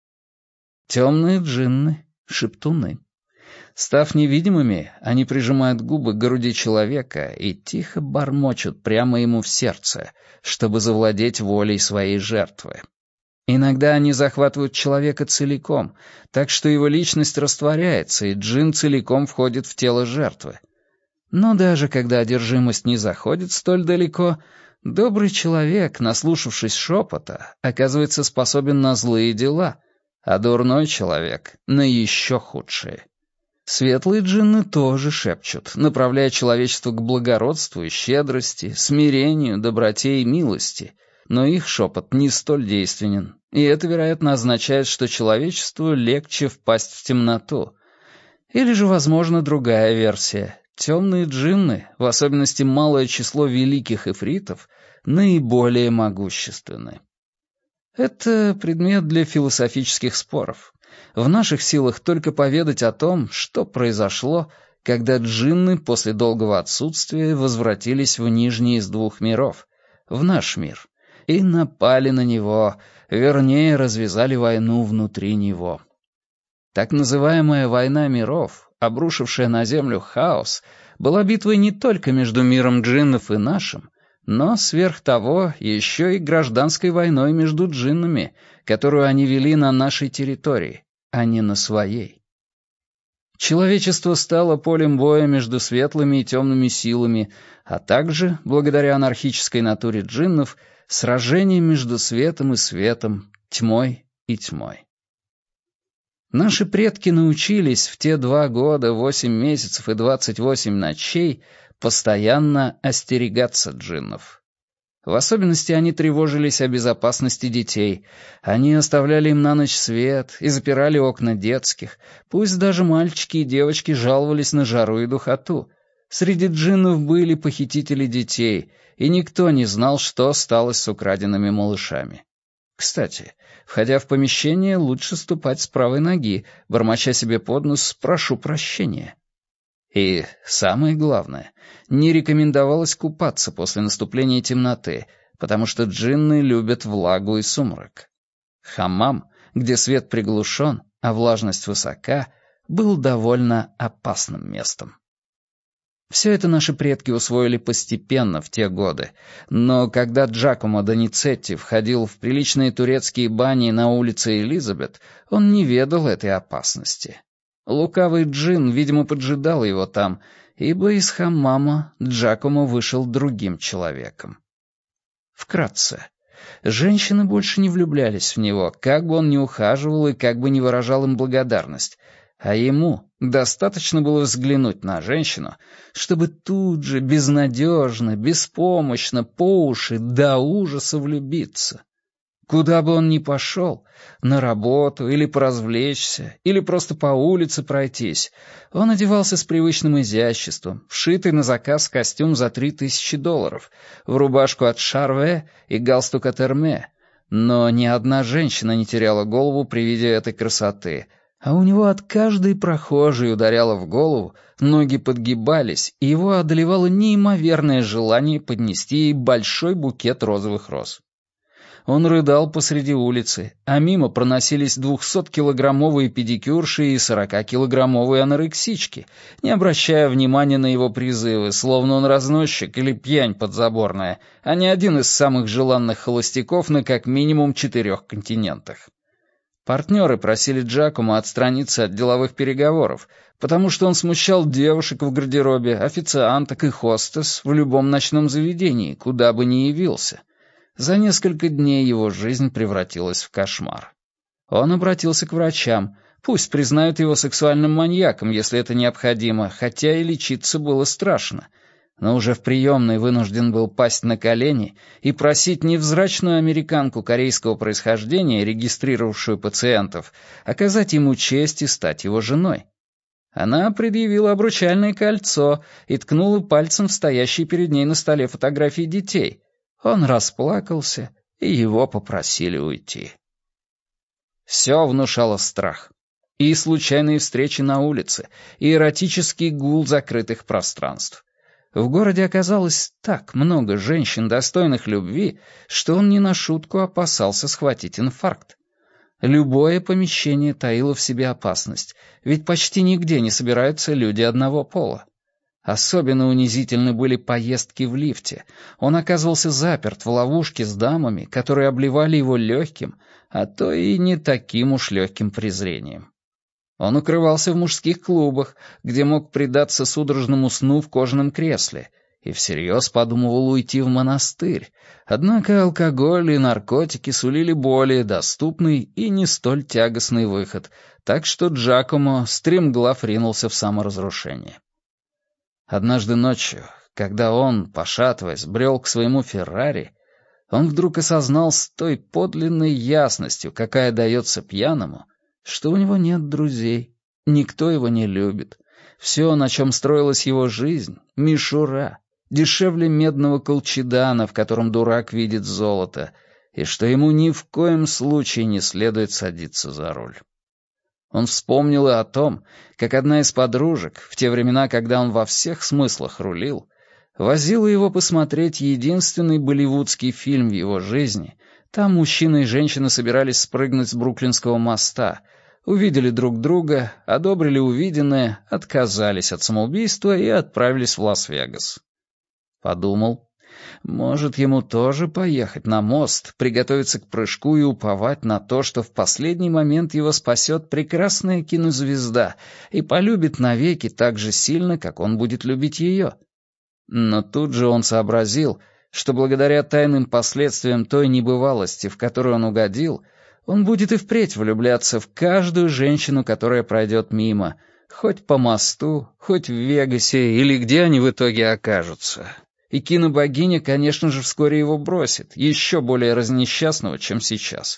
Темные джинны, шептуны. Став невидимыми, они прижимают губы к груди человека и тихо бормочут прямо ему в сердце, чтобы завладеть волей своей жертвы. Иногда они захватывают человека целиком, так что его личность растворяется, и джин целиком входит в тело жертвы. Но даже когда одержимость не заходит столь далеко, добрый человек, наслушавшись шепота, оказывается способен на злые дела, а дурной человек — на еще худшие. Светлые джинны тоже шепчут, направляя человечество к благородству и щедрости, смирению, доброте и милости, но их шепот не столь действенен, и это, вероятно, означает, что человечеству легче впасть в темноту. Или же, возможно, другая версия. Темные джинны, в особенности малое число великих эфритов, наиболее могущественны. Это предмет для философических споров. В наших силах только поведать о том, что произошло, когда джинны после долгого отсутствия возвратились в нижний из двух миров, в наш мир, и напали на него, вернее, развязали войну внутри него. Так называемая «война миров», обрушившая на Землю хаос, была битвой не только между миром джиннов и нашим, но, сверх того, еще и гражданской войной между джиннами, которую они вели на нашей территории, а не на своей. Человечество стало полем боя между светлыми и темными силами, а также, благодаря анархической натуре джиннов, сражением между светом и светом, тьмой и тьмой. Наши предки научились в те два года, восемь месяцев и двадцать восемь ночей постоянно остерегаться джиннов. В особенности они тревожились о безопасности детей. Они оставляли им на ночь свет и запирали окна детских. Пусть даже мальчики и девочки жаловались на жару и духоту. Среди джиннов были похитители детей, и никто не знал, что стало с украденными малышами. Кстати, входя в помещение, лучше ступать с правой ноги, бормоча себе под нос «прошу прощения». И самое главное, не рекомендовалось купаться после наступления темноты, потому что джинны любят влагу и сумрак. Хаммам, где свет приглушен, а влажность высока, был довольно опасным местом. Все это наши предки усвоили постепенно в те годы, но когда Джакомо Доницетти входил в приличные турецкие бани на улице Элизабет, он не ведал этой опасности. Лукавый джин, видимо, поджидал его там, ибо из хаммама Джакомо вышел другим человеком. Вкратце. Женщины больше не влюблялись в него, как бы он ни ухаживал и как бы ни выражал им благодарность, а ему достаточно было взглянуть на женщину, чтобы тут же безнадежно, беспомощно, по уши до ужаса влюбиться. Куда бы он ни пошел, на работу или поразвлечься, или просто по улице пройтись, он одевался с привычным изяществом, вшитый на заказ костюм за три тысячи долларов, в рубашку от Шарве и галстук от Эрме, но ни одна женщина не теряла голову при виде этой красоты, а у него от каждой прохожей ударяло в голову, ноги подгибались, и его одолевало неимоверное желание поднести ей большой букет розовых роз. Он рыдал посреди улицы, а мимо проносились двухсоткилограммовые педикюрши и сорокакилограммовые анорексички, не обращая внимания на его призывы, словно он разносчик или пьянь подзаборная, а не один из самых желанных холостяков на как минимум четырех континентах. Партнеры просили Джакомо отстраниться от деловых переговоров, потому что он смущал девушек в гардеробе, официанток и хостес в любом ночном заведении, куда бы ни явился. За несколько дней его жизнь превратилась в кошмар. Он обратился к врачам, пусть признают его сексуальным маньяком, если это необходимо, хотя и лечиться было страшно. Но уже в приемной вынужден был пасть на колени и просить невзрачную американку корейского происхождения, регистрировавшую пациентов, оказать ему честь и стать его женой. Она предъявила обручальное кольцо и ткнула пальцем в стоящие перед ней на столе фотографии детей. Он расплакался, и его попросили уйти. Все внушало страх. И случайные встречи на улице, и эротический гул закрытых пространств. В городе оказалось так много женщин, достойных любви, что он не на шутку опасался схватить инфаркт. Любое помещение таило в себе опасность, ведь почти нигде не собираются люди одного пола. Особенно унизительны были поездки в лифте. Он оказывался заперт в ловушке с дамами, которые обливали его легким, а то и не таким уж легким презрением. Он укрывался в мужских клубах, где мог предаться судорожному сну в кожаном кресле, и всерьез подумывал уйти в монастырь. Однако алкоголь и наркотики сулили более доступный и не столь тягостный выход, так что Джакомо стремглав ринулся в саморазрушение. Однажды ночью, когда он, пошатываясь, брел к своему Феррари, он вдруг осознал с той подлинной ясностью, какая дается пьяному, что у него нет друзей, никто его не любит. Все, на чем строилась его жизнь, — мишура, дешевле медного колчедана, в котором дурак видит золото, и что ему ни в коем случае не следует садиться за руль. Он вспомнил и о том, как одна из подружек, в те времена, когда он во всех смыслах рулил, возила его посмотреть единственный болливудский фильм в его жизни. Там мужчина и женщина собирались спрыгнуть с Бруклинского моста, увидели друг друга, одобрили увиденное, отказались от самоубийства и отправились в Лас-Вегас. Подумал, может, ему тоже поехать на мост, приготовиться к прыжку и уповать на то, что в последний момент его спасет прекрасная кинозвезда и полюбит навеки так же сильно, как он будет любить ее. Но тут же он сообразил, что благодаря тайным последствиям той небывалости, в которую он угодил, он будет и впредь влюбляться в каждую женщину, которая пройдет мимо, хоть по мосту, хоть в Вегасе или где они в итоге окажутся. И кинобогиня, конечно же, вскоре его бросит, еще более разнесчастного, чем сейчас.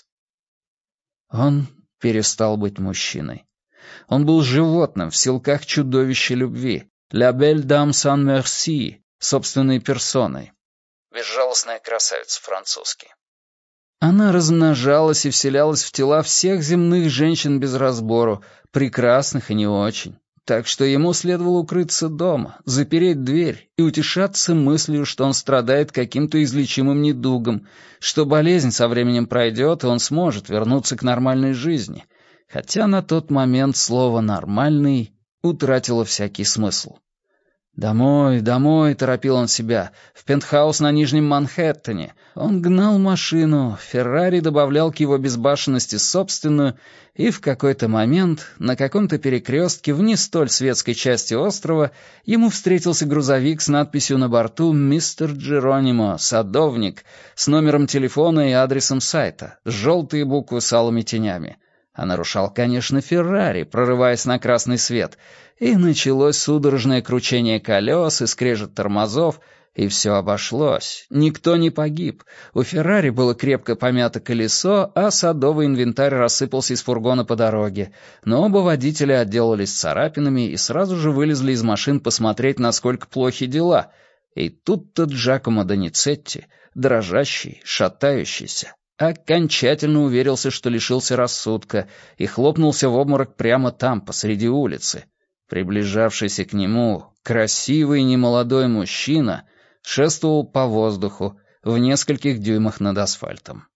Он перестал быть мужчиной. Он был животным в силках чудовища любви, «La belle dame sans merci», собственной персоной. Безжалостная красавица французский. Она размножалась и вселялась в тела всех земных женщин без разбору, прекрасных и не очень. Так что ему следовало укрыться дома, запереть дверь и утешаться мыслью, что он страдает каким-то излечимым недугом, что болезнь со временем пройдет, и он сможет вернуться к нормальной жизни, хотя на тот момент слово «нормальный» утратило всякий смысл. «Домой, домой», — торопил он себя, — «в пентхаус на Нижнем Манхэттене». Он гнал машину, Феррари добавлял к его безбашенности собственную, и в какой-то момент на каком-то перекрестке в не столь светской части острова ему встретился грузовик с надписью на борту «Мистер Джеронимо, садовник», с номером телефона и адресом сайта, желтые буквы с алыми тенями. А нарушал, конечно, Феррари, прорываясь на красный свет, и началось судорожное кручение колес и скрежет тормозов, и все обошлось. Никто не погиб. У Феррари было крепко помято колесо, а садовый инвентарь рассыпался из фургона по дороге, но оба водителя отделались царапинами и сразу же вылезли из машин посмотреть, насколько плохи дела. И тут-то Джакомо Доницетти, дрожащий, шатающийся, окончательно уверился, что лишился рассудка, и хлопнулся в обморок прямо там, посреди улицы. Приближавшийся к нему красивый немолодой мужчина шествовал по воздуху в нескольких дюймах над асфальтом.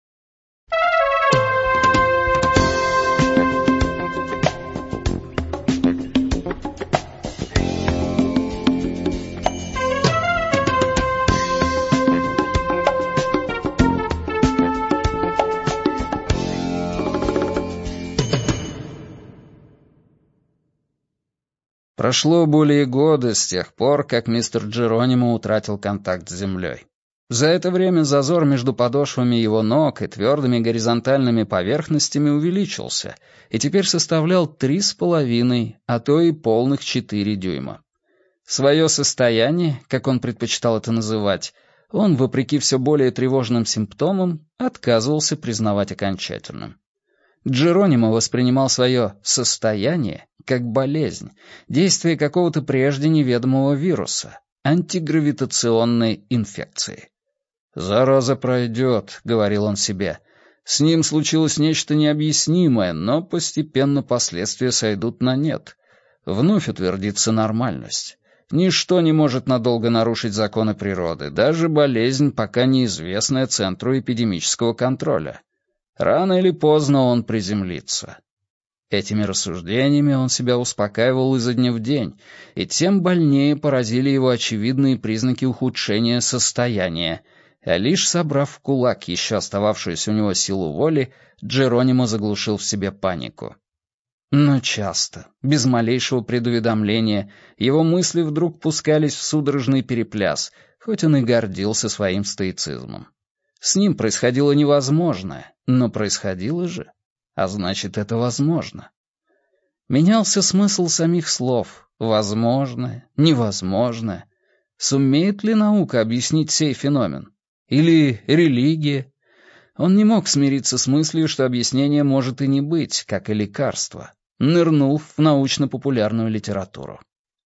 Прошло более года с тех пор, как мистер Джеронимо утратил контакт с землей. За это время зазор между подошвами его ног и твердыми горизонтальными поверхностями увеличился и теперь составлял три с половиной, а то и полных четыре дюйма. Свое состояние, как он предпочитал это называть, он, вопреки все более тревожным симптомам, отказывался признавать окончательным. Джеронимо воспринимал свое «состояние» как болезнь, действие какого-то прежде неведомого вируса, антигравитационной инфекции. «Зараза пройдет», — говорил он себе. «С ним случилось нечто необъяснимое, но постепенно последствия сойдут на нет. Вновь утвердится нормальность. Ничто не может надолго нарушить законы природы, даже болезнь, пока неизвестная Центру эпидемического контроля. Рано или поздно он приземлится». Этими рассуждениями он себя успокаивал изо дня в день, и тем больнее поразили его очевидные признаки ухудшения состояния, а лишь собрав в кулак еще остававшуюся у него силу воли, Джеронимо заглушил в себе панику. Но часто, без малейшего предуведомления, его мысли вдруг пускались в судорожный перепляс, хоть он и гордился своим стоицизмом. С ним происходило невозможное, но происходило же. А значит, это возможно. Менялся смысл самих слов. Возможное, невозможное. Сумеет ли наука объяснить сей феномен? Или религия? Он не мог смириться с мыслью, что объяснение может и не быть, как и лекарство, нырнув в научно-популярную литературу.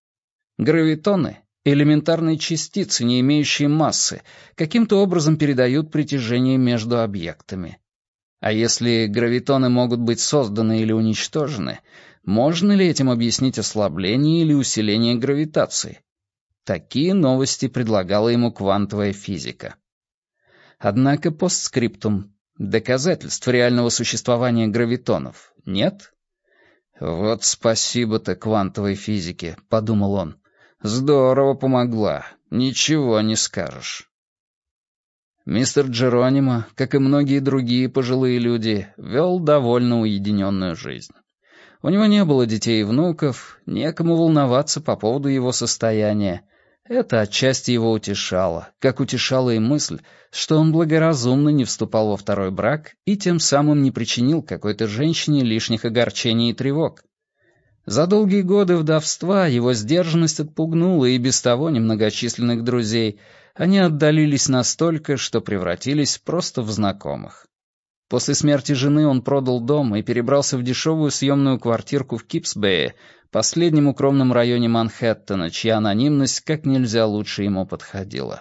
Гравитоны, элементарные частицы, не имеющие массы, каким-то образом передают притяжение между объектами. А если гравитоны могут быть созданы или уничтожены, можно ли этим объяснить ослабление или усиление гравитации? Такие новости предлагала ему квантовая физика. Однако постскриптум. Доказательств реального существования гравитонов нет? «Вот спасибо-то квантовой физике», — подумал он. «Здорово помогла, ничего не скажешь». Мистер Джеронимо, как и многие другие пожилые люди, вел довольно уединенную жизнь. У него не было детей и внуков, некому волноваться по поводу его состояния. Это отчасти его утешало, как утешала и мысль, что он благоразумно не вступал во второй брак и тем самым не причинил какой-то женщине лишних огорчений и тревог. За долгие годы вдовства его сдержанность отпугнула и без того немногочисленных друзей. Они отдалились настолько, что превратились просто в знакомых. После смерти жены он продал дом и перебрался в дешевую съемную квартирку в Кипсбее, последнем укромном районе Манхэттена, чья анонимность как нельзя лучше ему подходила.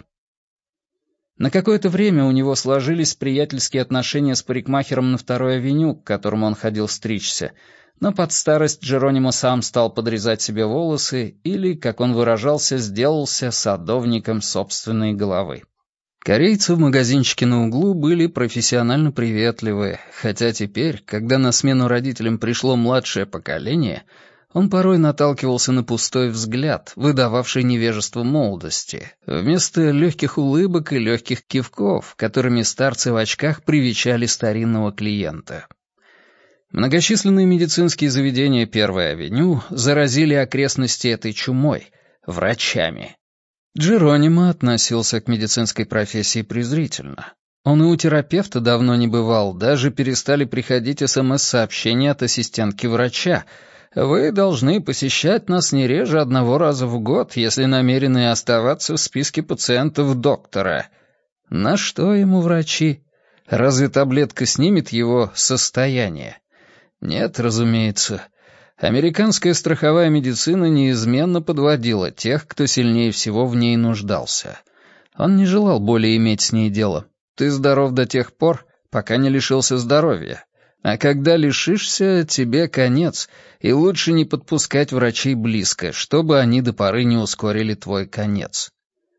На какое-то время у него сложились приятельские отношения с парикмахером на второй авеню, к которому он ходил стричься, но под старость Джеронимо сам стал подрезать себе волосы или, как он выражался, сделался садовником собственной головы. Корейцы в магазинчике на углу были профессионально приветливы, хотя теперь, когда на смену родителям пришло младшее поколение, Он порой наталкивался на пустой взгляд, выдававший невежество молодости, вместо легких улыбок и легких кивков, которыми старцы в очках привечали старинного клиента. Многочисленные медицинские заведения Первой авеню заразили окрестности этой чумой — врачами. Джеронимо относился к медицинской профессии презрительно. Он и у терапевта давно не бывал, даже перестали приходить СМС-сообщения от ассистентки врача. «Вы должны посещать нас не реже одного раза в год, если намерены оставаться в списке пациентов доктора». На что ему врачи? Разве таблетка снимет его состояние? Нет, разумеется. Американская страховая медицина неизменно подводила тех, кто сильнее всего в ней нуждался. Он не желал более иметь с ней дело. Ты здоров до тех пор, пока не лишился здоровья. А когда лишишься, тебе конец, и лучше не подпускать врачей близко, чтобы они до поры не ускорили твой конец.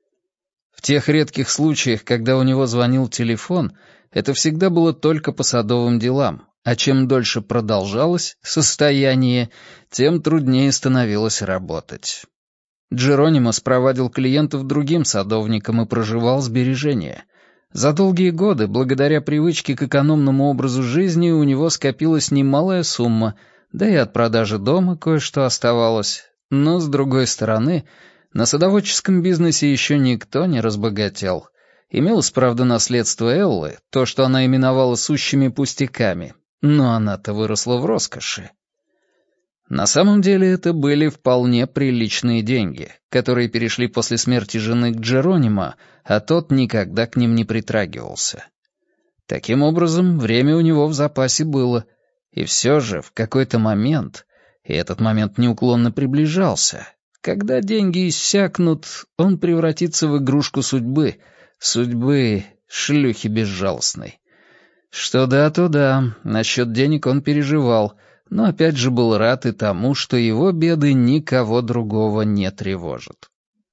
В тех редких случаях, когда у него звонил телефон, это всегда было только по садовым делам, а чем дольше продолжалось состояние, тем труднее становилось работать. Джеронимо спровадил клиентов другим садовникам и проживал сбережения. За долгие годы, благодаря привычке к экономному образу жизни, у него скопилась немалая сумма, да и от продажи дома кое-что оставалось. Но, с другой стороны, на садоводческом бизнесе еще никто не разбогател. Имелось, правда, наследство Эллы, то, что она именовала сущими пустяками, но она-то выросла в роскоши. На самом деле это были вполне приличные деньги, которые перешли после смерти жены к Джеронимо, а тот никогда к ним не притрагивался. Таким образом, время у него в запасе было, и все же в какой-то момент, и этот момент неуклонно приближался, когда деньги иссякнут, он превратится в игрушку судьбы, судьбы шлюхи безжалостной. Что да, то да, насчет денег он переживал, но опять же был рад и тому, что его беды никого другого не тревожат.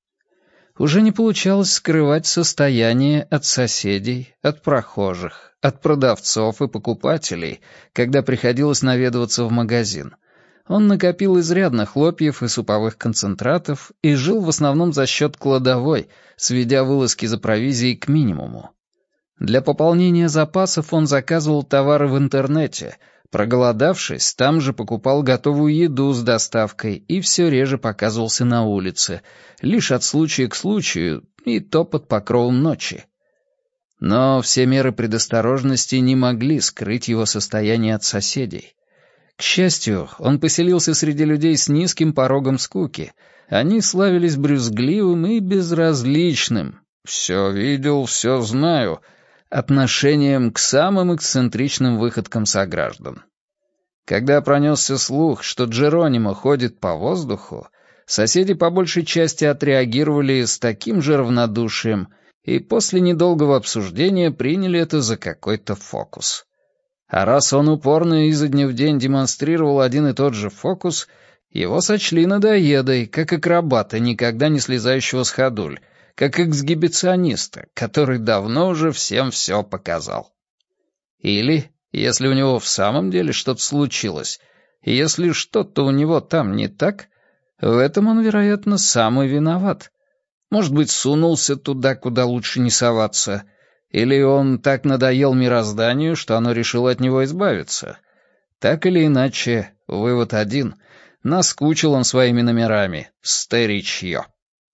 Уже не получалось скрывать состояние от соседей, от прохожих, от продавцов и покупателей, когда приходилось наведываться в магазин. Он накопил изрядно хлопьев и суповых концентратов и жил в основном за счет кладовой, сведя вылазки за провизией к минимуму. Для пополнения запасов он заказывал товары в интернете. Проголодавшись, там же покупал готовую еду с доставкой и все реже показывался на улице, лишь от случая к случаю, и то под покровом ночи. Но все меры предосторожности не могли скрыть его состояние от соседей. К счастью, он поселился среди людей с низким порогом скуки. Они славились брюзгливым и безразличным. «Все видел, все знаю», отношением к самым эксцентричным выходкам сограждан. Когда пронесся слух, что Джеронимо ходит по воздуху, соседи по большей части отреагировали с таким же равнодушием и после недолгого обсуждения приняли это за какой-то фокус. А раз он упорно изо дня в день демонстрировал один и тот же фокус, его сочли надоедой, как акробата, никогда не слезающего с ходуль, как эксгибициониста, который давно уже всем все показал. Или, если у него в самом деле что-то случилось, если что-то у него там не так, в этом он, вероятно, сам и виноват. Может быть, сунулся туда, куда лучше не соваться, или он так надоел мирозданию, что оно решило от него избавиться. Так или иначе, вывод один — наскучил он своими номерами, старичье.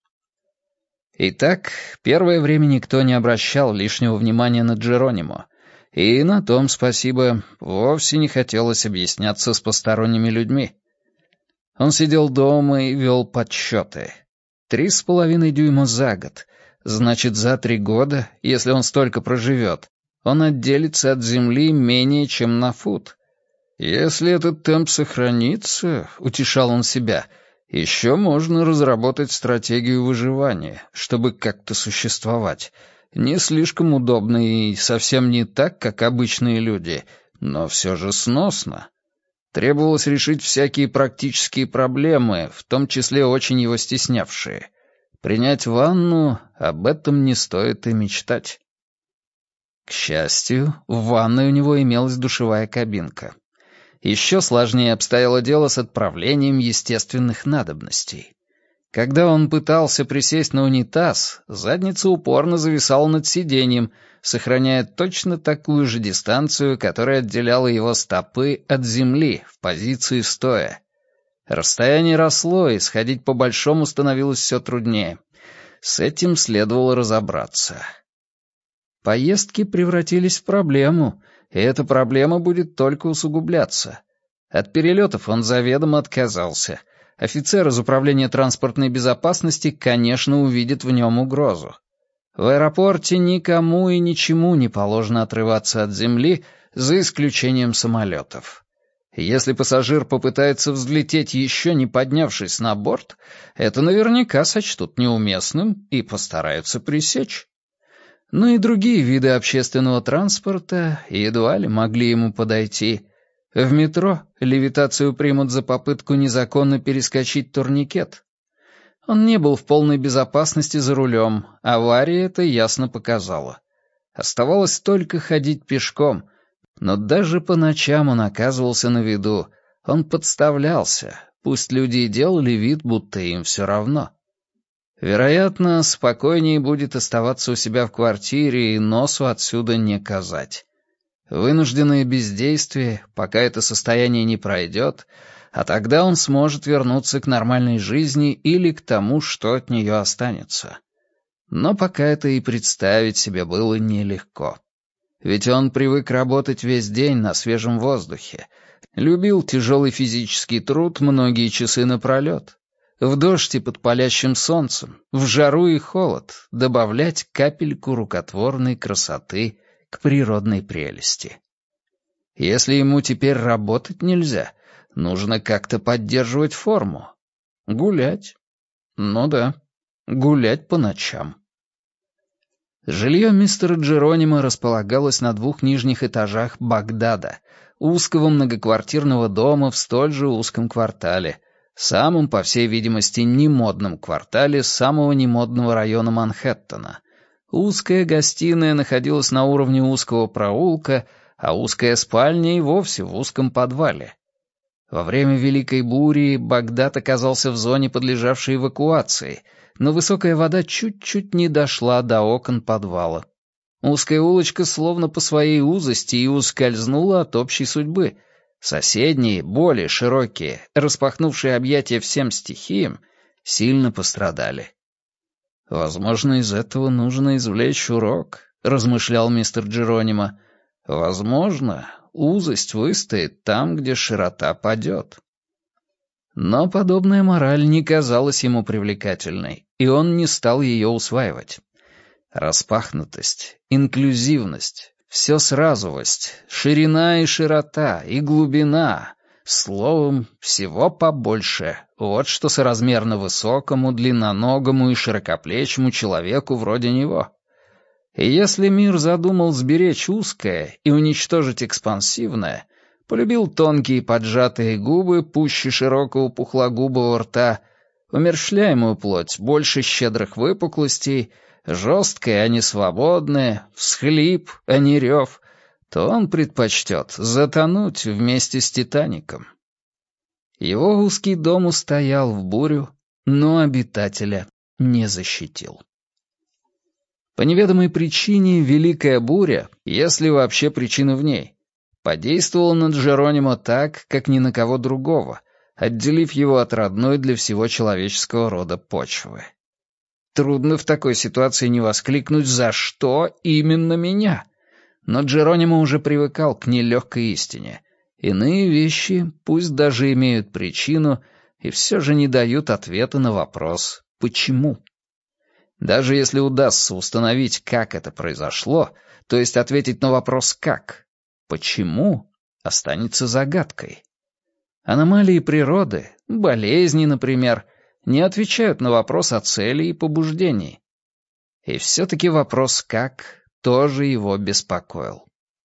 Итак, первое время никто не обращал лишнего внимания на Джеронимо, и на том, спасибо, вовсе не хотелось объясняться с посторонними людьми. Он сидел дома и вел подсчеты. Три с половиной дюйма за год, значит, за три года, если он столько проживет, он отделится от земли менее чем на фут. Если этот темп сохранится, утешал он себя, — еще можно разработать стратегию выживания, чтобы как-то существовать. Не слишком удобно и совсем не так, как обычные люди, но все же сносно. Требовалось решить всякие практические проблемы, в том числе очень его стеснявшие. Принять ванну — об этом не стоит и мечтать. К счастью, в ванной у него имелась душевая кабинка. Еще сложнее обстояло дело с отправлением естественных надобностей. Когда он пытался присесть на унитаз, задница упорно зависала над сиденьем, сохраняя точно такую же дистанцию, которая отделяла его стопы от земли в позиции стоя. Расстояние росло, и сходить по-большому становилось все труднее. С этим следовало разобраться. Поездки превратились в проблему, и эта проблема будет только усугубляться. От перелетов он заведомо отказался. Офицер из управления транспортной безопасности, конечно, увидит в нем угрозу. В аэропорте никому и ничему не положено отрываться от земли, за исключением самолетов. Если пассажир попытается взлететь, еще не поднявшись на борт, это наверняка сочтут неуместным и постараются пресечь. Но и другие виды общественного транспорта едва ли могли ему подойти. В метро левитацию примут за попытку незаконно перескочить турникет. Он не был в полной безопасности за рулем, авария это ясно показала. Оставалось только ходить пешком, но даже по ночам он оказывался на виду. Он подставлялся, пусть люди и делали вид, будто им все равно. Вероятно, спокойнее будет оставаться у себя в квартире и носу отсюда не казать. Вынужденное бездействие, пока это состояние не пройдет, а тогда он сможет вернуться к нормальной жизни или к тому, что от нее останется. Но пока это и представить себе было нелегко. Ведь он привык работать весь день на свежем воздухе, любил тяжелый физический труд многие часы напролет, в дождь и под палящим солнцем, в жару и холод добавлять капельку рукотворной красоты к природной прелести. Если ему теперь работать нельзя, нужно как-то поддерживать форму. Гулять. Ну да, гулять по ночам. Жилье мистера Джеронимо располагалось на двух нижних этажах Багдада, узкого многоквартирного дома в столь же узком квартале, самом, по всей видимости, немодном квартале самого немодного района Манхэттена. Узкая гостиная находилась на уровне узкого проулка, а узкая спальня и вовсе в узком подвале. Во время Великой бури Багдад оказался в зоне, подлежавшей эвакуации, но высокая вода чуть-чуть не дошла до окон подвала. Узкая улочка словно по своей узости и ускользнула от общей судьбы. Соседние, более широкие, распахнувшие объятия всем стихиям, сильно пострадали. «Возможно, из этого нужно извлечь урок», — размышлял мистер Джеронимо. «Возможно, узость выстоит там, где широта падет». Но подобная мораль не казалась ему привлекательной, и он не стал ее усваивать. Распахнутость, инклюзивность, всесразовость, ширина и широта, и глубина, словом, всего побольше. Вот что соразмерно высокому, длинноногому и широкоплечему человеку вроде него. И если мир задумал сберечь узкое и уничтожить экспансивное, полюбил тонкие поджатые губы пуще широкого пухлогубого рта, умерщвляемую плоть больше щедрых выпуклостей, жесткое, а не свободное, всхлип, а не рев, то он предпочтет затонуть вместе с «Титаником». Его узкий дом устоял в бурю, но обитателя не защитил. По неведомой причине Великая буря, если вообще причина в ней, подействовала на Джеронимо так, как ни на кого другого, отделив его от родной для всего человеческого рода почвы. Трудно в такой ситуации не воскликнуть «За что именно меня?». Но Джеронимо уже привыкал к нелегкой истине. Иные вещи, пусть даже имеют причину, и все же не дают ответа на вопрос «почему?». Даже если удастся установить, как это произошло, то есть ответить на вопрос «как?», «почему?», останется загадкой. Аномалии природы, болезни, например, не отвечают на вопрос о цели и побуждении. И все-таки вопрос «как?» тоже его беспокоил.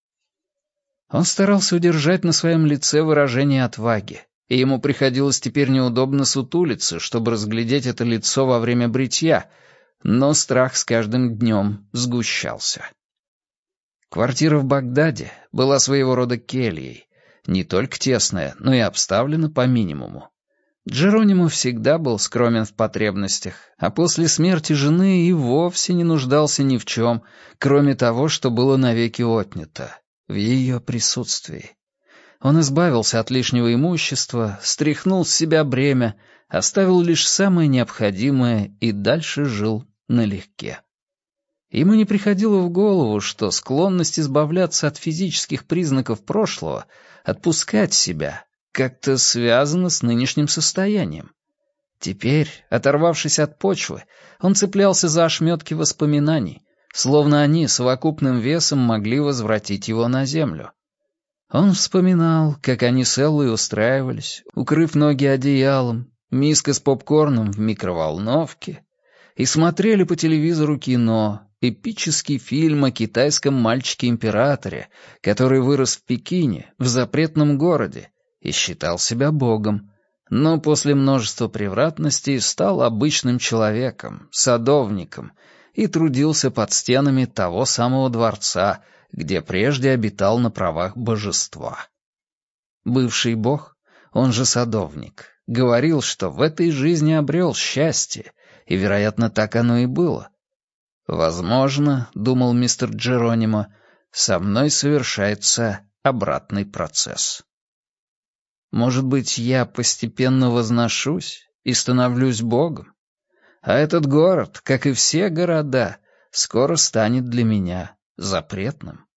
Он старался удержать на своем лице выражение отваги, и ему приходилось теперь неудобно сутулиться, чтобы разглядеть это лицо во время бритья, но страх с каждым днем сгущался. Квартира в Багдаде была своего рода кельей. не только тесная, но и обставлена по минимуму. Джеронимо всегда был скромен в потребностях, а после смерти жены и вовсе не нуждался ни в чем, кроме того, что было навеки отнято, в ее присутствии. Он избавился от лишнего имущества, стряхнул с себя бремя, оставил лишь самое необходимое и дальше жил налегке. Ему не приходило в голову, что склонность избавляться от физических признаков прошлого, отпускать себя, как-то связано с нынешним состоянием. Теперь, оторвавшись от почвы, он цеплялся за ошметки воспоминаний, словно они совокупным весом могли возвратить его на землю. Он вспоминал, как они с Эллой устраивались, укрыв ноги одеялом, миска с попкорном в микроволновке, и смотрели по телевизору кино, эпический фильм о китайском мальчике-императоре, который вырос в Пекине, в запретном городе, и считал себя богом, но после множества превратностей стал обычным человеком, садовником, и трудился под стенами того самого дворца, где прежде обитал на правах божества. Бывший бог, он же садовник, говорил, что в этой жизни обрел счастье, и, вероятно, так оно и было. «Возможно, — думал мистер Джеронимо, — со мной совершается обратный процесс. Может быть, я постепенно возношусь и становлюсь богом, а этот город, как и все города, скоро станет для меня запретным».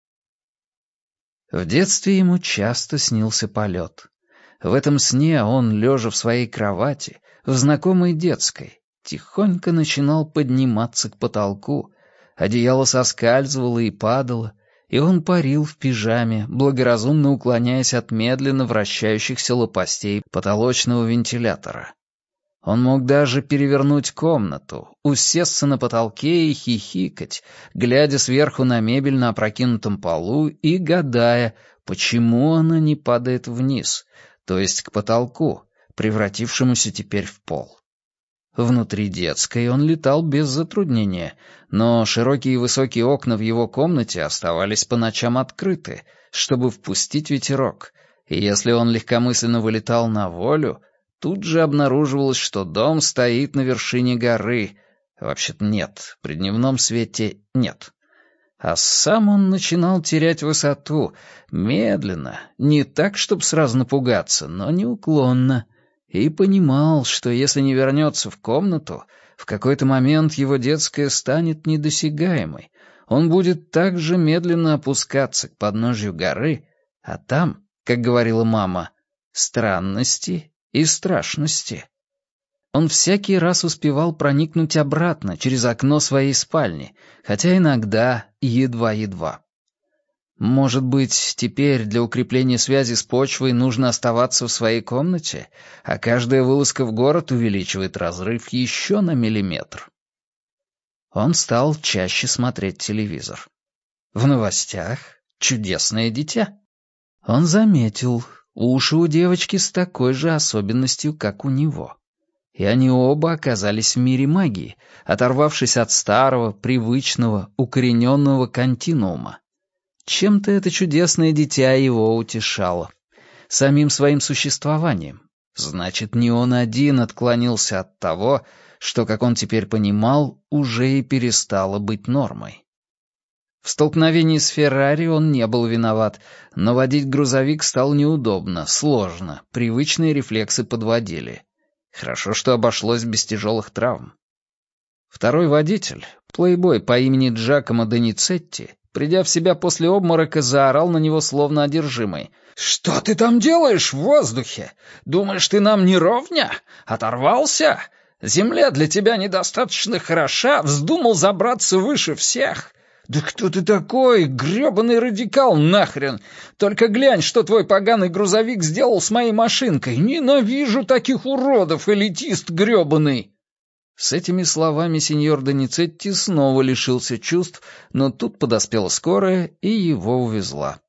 В детстве ему часто снился полет. В этом сне он, лежа в своей кровати, в знакомой детской, тихонько начинал подниматься к потолку, одеяло соскальзывало и падало, и он парил в пижаме, благоразумно уклоняясь от медленно вращающихся лопастей потолочного вентилятора. Он мог даже перевернуть комнату, усесться на потолке и хихикать, глядя сверху на мебель на опрокинутом полу и гадая, почему она не падает вниз, то есть к потолку, превратившемуся теперь в пол. Внутри детской он летал без затруднения, но широкие и высокие окна в его комнате оставались по ночам открыты, чтобы впустить ветерок, и если он легкомысленно вылетал на волю, тут же обнаруживалось, что дом стоит на вершине горы. Вообще-то нет, при дневном свете нет. А сам он начинал терять высоту, медленно, не так, чтобы сразу напугаться, но неуклонно, и понимал, что если не вернется в комнату, в какой-то момент его детская станет недосягаемой. Он будет так же медленно опускаться к подножью горы, а там, как говорила мама, странности и страшности. Он всякий раз успевал проникнуть обратно через окно своей спальни, хотя иногда едва-едва. Может быть, теперь для укрепления связи с почвой нужно оставаться в своей комнате, а каждая вылазка в город увеличивает разрыв еще на миллиметр. Он стал чаще смотреть телевизор. В новостях чудесное дитя. Он заметил, уши у девочки с такой же особенностью, как у него. И они оба оказались в мире магии, оторвавшись от старого, привычного, укорененного континуума. Чем-то это чудесное дитя его утешало. Самим своим существованием. Значит, не он один отклонился от того, что, как он теперь понимал, уже и перестало быть нормой. В столкновении с Феррари он не был виноват, но водить грузовик стало неудобно, сложно, привычные рефлексы подводили. Хорошо, что обошлось без тяжелых травм. Второй водитель, плейбой по имени Джакомо Доницетти, придя в себя после обморока, заорал на него словно одержимый. «Что ты там делаешь в воздухе? Думаешь, ты нам не ровня? Оторвался? Земля для тебя недостаточно хороша, вздумал забраться выше всех? Да кто ты такой, грёбаный радикал нахрен? Только глянь, что твой поганый грузовик сделал с моей машинкой. Ненавижу таких уродов, элитист грёбаный!» С этими словами сеньор Доницетти снова лишился чувств, но тут подоспела скорая и его увезла.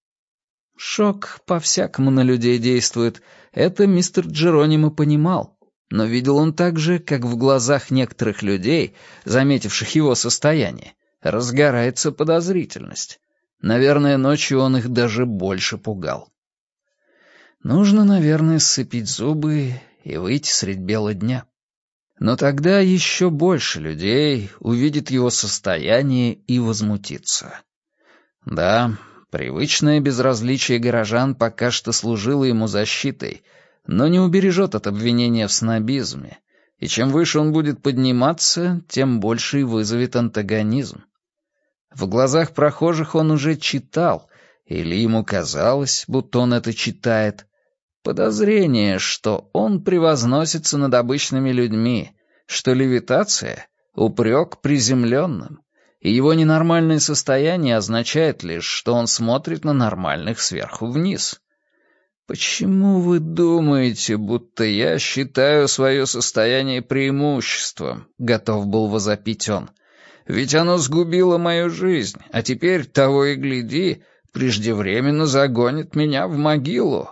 Шок по-всякому на людей действует, это мистер Джеронимо понимал, но видел он также, как в глазах некоторых людей, заметивших его состояние, разгорается подозрительность. Наверное, ночью он их даже больше пугал. Нужно, наверное, сцепить зубы и выйти средь бела дня. Но тогда еще больше людей увидит его состояние и возмутится. Да, привычное безразличие горожан пока что служило ему защитой, но не убережет от обвинения в снобизме, и чем выше он будет подниматься, тем больше и вызовет антагонизм. В глазах прохожих он уже читал, или ему казалось, будто он это читает, подозрение, что он превозносится над обычными людьми, что левитация — упрек приземленным, и его ненормальное состояние означает лишь, что он смотрит на нормальных сверху вниз. «Почему вы думаете, будто я считаю свое состояние преимуществом?» — готов был возопить он. «Ведь оно сгубило мою жизнь, а теперь, того и гляди, преждевременно загонит меня в могилу».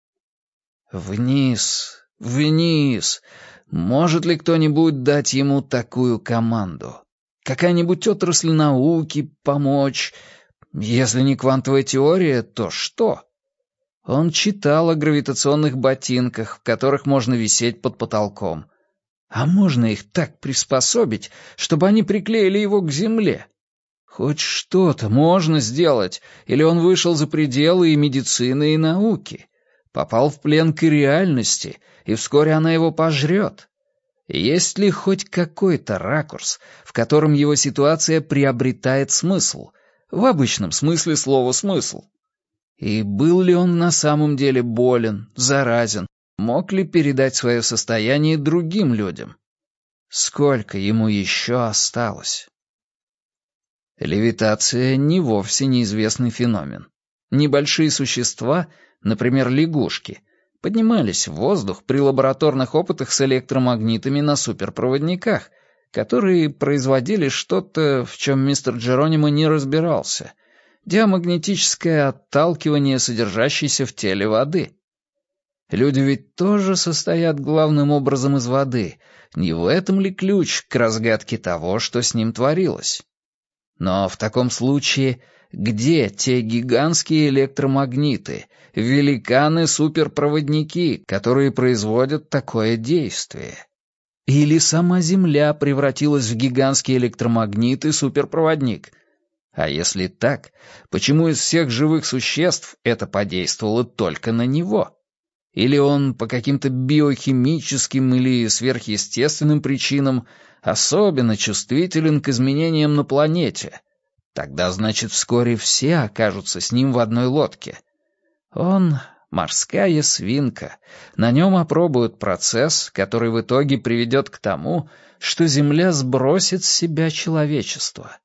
Вниз, вниз. Может ли кто-нибудь дать ему такую команду? Какая-нибудь отрасль науки помочь? Если не квантовая теория, то что? Он читал о гравитационных ботинках, в которых можно висеть под потолком. А можно их так приспособить, чтобы они приклеили его к земле? Хоть что-то можно сделать, или он вышел за пределы и медицины, и науки, попал в плен к реальности, и вскоре она его пожрет. Есть ли хоть какой-то ракурс, в котором его ситуация приобретает смысл, в обычном смысле слова «смысл»? И был ли он на самом деле болен, заразен, мог ли передать свое состояние другим людям? Сколько ему еще осталось? Левитация не вовсе неизвестный феномен. Небольшие существа, например, лягушки, поднимались в воздух при лабораторных опытах с электромагнитами на суперпроводниках, которые производили что-то, в чем мистер Джеронимо не разбирался — диамагнетическое отталкивание, содержащееся в теле воды. Люди ведь тоже состоят главным образом из воды. Не в этом ли ключ к разгадке того, что с ним творилось? Но в таком случае, где те гигантские электромагниты, великаны-суперпроводники, которые производят такое действие? Или сама Земля превратилась в гигантский электромагнит и суперпроводник? А если так, почему из всех живых существ это подействовало только на него? Или он по каким-то биохимическим или сверхъестественным причинам особенно чувствителен к изменениям на планете? Тогда, значит, вскоре все окажутся с ним в одной лодке. Он — морская свинка. На нем опробуют процесс, который в итоге приведет к тому, что Земля сбросит с себя человечество.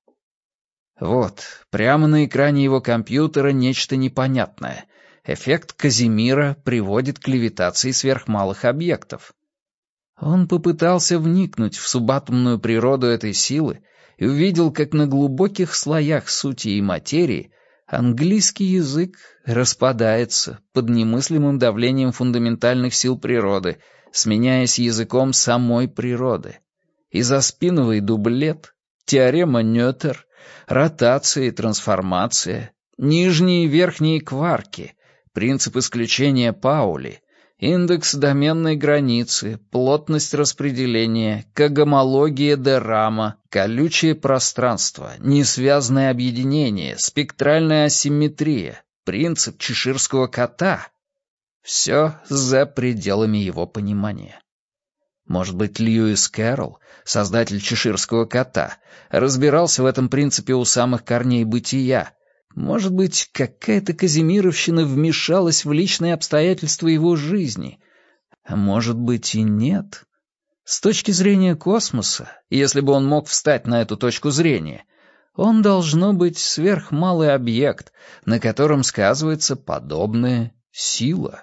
Вот, прямо на экране его компьютера нечто непонятное. Эффект Казимира приводит к левитации сверхмалых объектов. Он попытался вникнуть в субатомную природу этой силы и увидел, как на глубоких слоях сути и материи английский язык распадается под немыслимым давлением фундаментальных сил природы, сменяясь языком самой природы. Изоспиновый дублет, теорема Нётер, ротация и трансформация, нижние и верхние кварки, принцип исключения Паули, индекс доменной границы, плотность распределения, когомология де Рама, колючее пространство, несвязное объединение, спектральная асимметрия, принцип чеширского кота — все за пределами его понимания. Может быть, Льюис Кэрролл, создатель чеширского кота, разбирался в этом принципе у самых корней бытия. Может быть, какая-то казимировщина вмешалась в личные обстоятельства его жизни. А может быть и нет. С точки зрения космоса, если бы он мог встать на эту точку зрения, он должно быть сверхмалый объект, на котором сказывается подобная сила.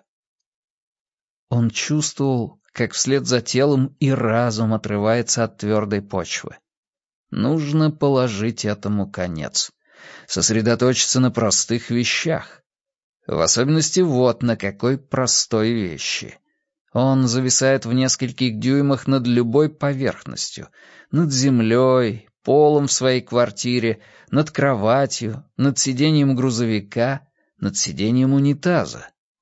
Он чувствовал, как вслед за телом и разум отрывается от твердой почвы. Нужно положить этому конец. Сосредоточиться на простых вещах. В особенности вот на какой простой вещи. Он зависает в нескольких дюймах над любой поверхностью. Над землей, полом в своей квартире, над кроватью, над сиденьем грузовика, над сиденьем унитаза.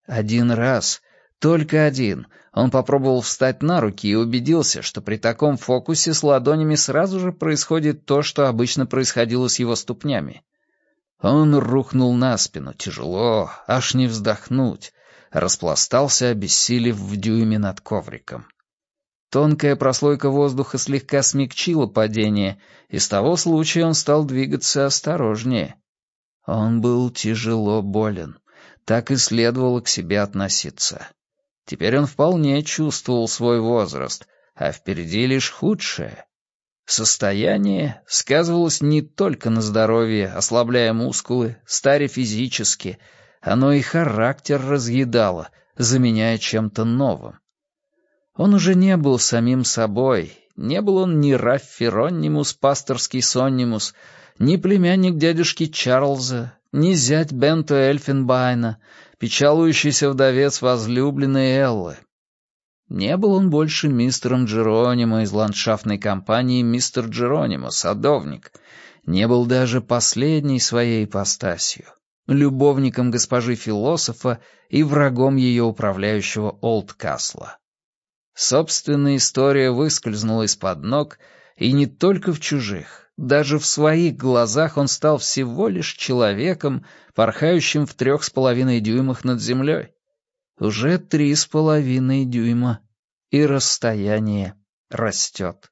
Один раз, только один, он попробовал встать на руки и убедился, что при таком фокусе с ладонями сразу же происходит то, что обычно происходило с его ступнями. Он рухнул на спину, тяжело, аж не вздохнуть, распластался, обессилев в дюйме над ковриком. Тонкая прослойка воздуха слегка смягчила падение, и с того случая он стал двигаться осторожнее. Он был тяжело болен, так и следовало к себе относиться. Теперь он вполне чувствовал свой возраст, а впереди лишь худшее. Состояние сказывалось не только на здоровье, ослабляя мускулы, старя физически, оно и характер разъедало, заменяя чем-то новым. Он уже не был самим собой, не был он ни Раффи Роннимус, пасторский Соннимус, ни племянник дядюшки Чарльза, ни зять Бенто Эльфенбайна, печалующийся вдовец возлюбленной Эллы. Не был он больше мистером Джеронимо из ландшафтной компании «Мистер Джеронимо, садовник», не был даже последней своей ипостасью, любовником госпожи философа и врагом ее управляющего Олдкасла. Собственная история выскользнула из-под ног, и не только в чужих, даже в своих глазах он стал всего лишь человеком, порхающим в трех с половиной дюймах над землей. Уже три с половиной дюйма, и расстояние растет.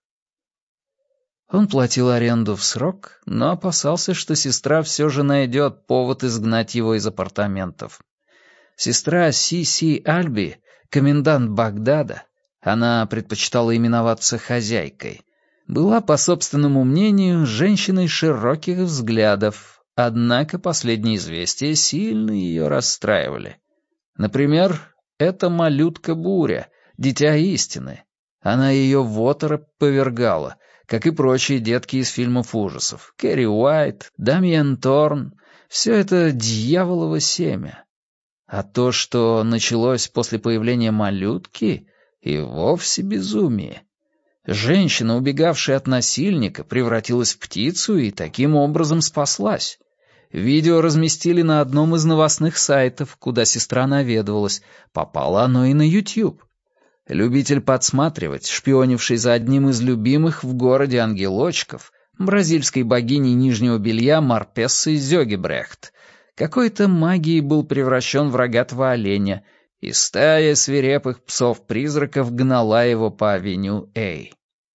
Он платил аренду в срок, но опасался, что сестра все же найдет повод изгнать его из апартаментов. Сестра Си-Си Альби, комендант Багдада, она предпочитала именоваться хозяйкой, была, по собственному мнению, женщиной широких взглядов, однако последние известия сильно ее расстраивали. Например, эта малютка Буря, дитя истины. Она ее в оторопь повергала, как и прочие детки из фильмов ужасов. Кэрри Уайт, Дамьен Торн — все это дьяволово семя. А то, что началось после появления малютки, и вовсе безумие. Женщина, убегавшая от насильника, превратилась в птицу и таким образом спаслась. Видео разместили на одном из новостных сайтов, куда сестра наведывалась. Попало оно и на YouTube. Любитель подсматривать, шпионивший за одним из любимых в городе ангелочков, бразильской богиней нижнего белья Марпессой Зёгебрехт, какой-то магией был превращен в рогатого оленя, и стая свирепых псов-призраков гнала его по авеню Эй.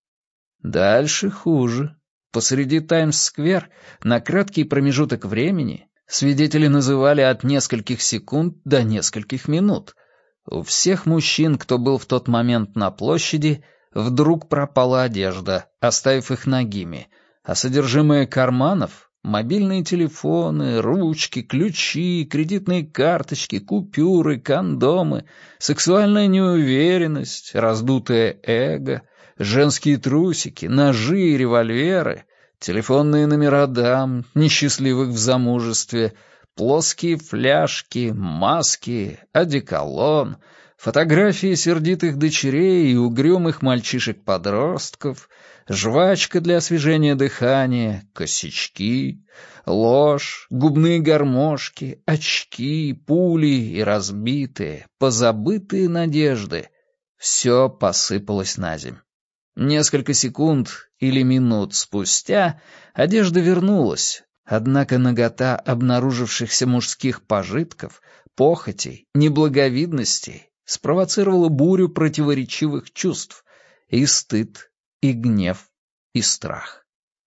Дальше хуже. Посреди Таймс-сквер на краткий промежуток времени свидетели называли от нескольких секунд до нескольких минут. У всех мужчин, кто был в тот момент на площади, вдруг пропала одежда, оставив их нагими, а содержимое карманов — мобильные телефоны, ручки, ключи, кредитные карточки, купюры, кондомы, сексуальная неуверенность, раздутое эго, женские трусики, ножи и револьверы, телефонные номера дам, несчастливых в замужестве, плоские фляжки, маски, одеколон, фотографии сердитых дочерей и угрюмых мальчишек-подростков, жвачка для освежения дыхания, косячки, ложь, губные гармошки, очки, пули и разбитые, позабытые надежды. Все посыпалось на земь. Несколько секунд или минут спустя одежда вернулась, однако нагота обнаружившихся мужских пожитков, похотей, неблаговидностей спровоцировала бурю противоречивых чувств и стыд, и гнев, и страх.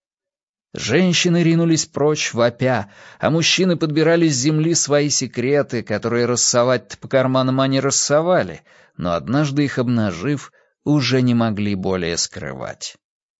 Женщины ринулись прочь вопя, а мужчины подбирали с земли свои секреты, которые рассовать по карманам они рассовали, но однажды их обнажив, уже не могли более скрывать.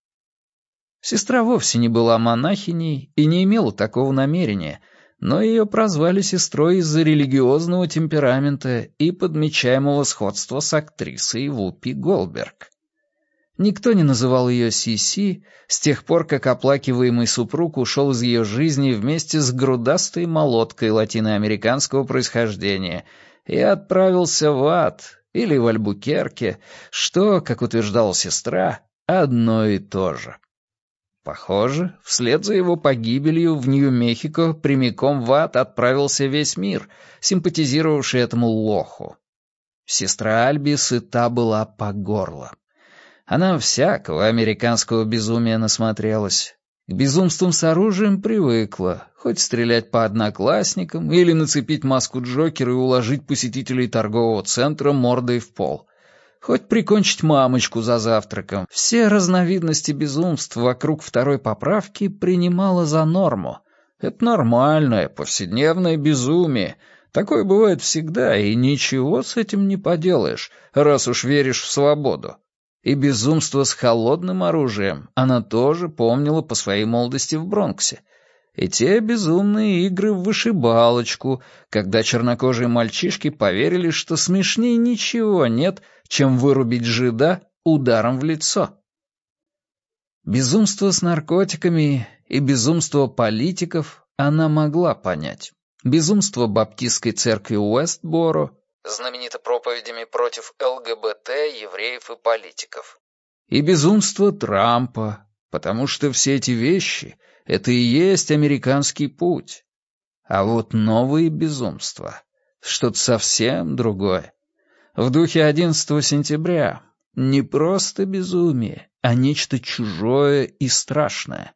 Сестра вовсе не была монахиней и не имела такого намерения, но ее прозвали сестрой из-за религиозного темперамента и подмечаемого сходства с актрисой Вупи Голдберг. Никто не называл ее Си-Си с тех пор, как оплакиваемый супруг ушел из ее жизни вместе с грудастой молоткой латиноамериканского происхождения и отправился в ад или в Альбукерке, что, как утверждала сестра, одно и то же. Похоже, вслед за его погибелью в Нью-Мехико прямиком в ад отправился весь мир, симпатизировавший этому лоху. Сестра Альби сыта была по горло. Она всякого американского безумия насмотрелась. К безумствам с оружием привыкла, хоть стрелять по одноклассникам или нацепить маску Джокера и уложить посетителей торгового центра мордой в пол. Хоть прикончить мамочку за завтраком. Все разновидности безумств вокруг второй поправки принимала за норму. Это нормальное, повседневное безумие. Такое бывает всегда, и ничего с этим не поделаешь, раз уж веришь в свободу. И безумство с холодным оружием она тоже помнила по своей молодости в Бронксе. И те безумные игры в вышибалочку, когда чернокожие мальчишки поверили, что смешнее ничего нет, чем вырубить жида ударом в лицо. Безумство с наркотиками и безумство политиков она могла понять. Безумство баптистской церкви Уэстборо, знаменито проповедями против ЛГБТ, евреев и политиков, и безумство Трампа, потому что все эти вещи — это и есть американский путь. А вот новые безумства — что-то совсем другое. В духе одиннадцатого сентября не просто безумие, а нечто чужое и страшное.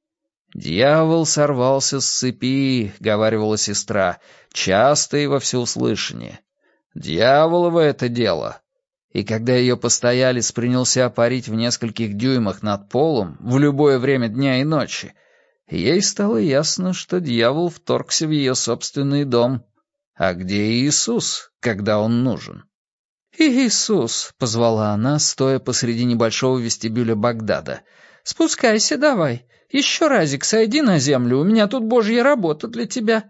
«Дьявол сорвался с цепи», — говаривала сестра, часто и во всеуслышание. «Дьяволово это дело». И когда ее постоялец принялся парить в нескольких дюймах над полом в любое время дня и ночи, ей стало ясно, что дьявол вторгся в ее собственный дом. А где Иисус, когда он нужен? «Иисус», — позвала она, стоя посреди небольшого вестибюля Багдада, — «спускайся давай. Еще разик сойди на землю, у меня тут божья работа для тебя».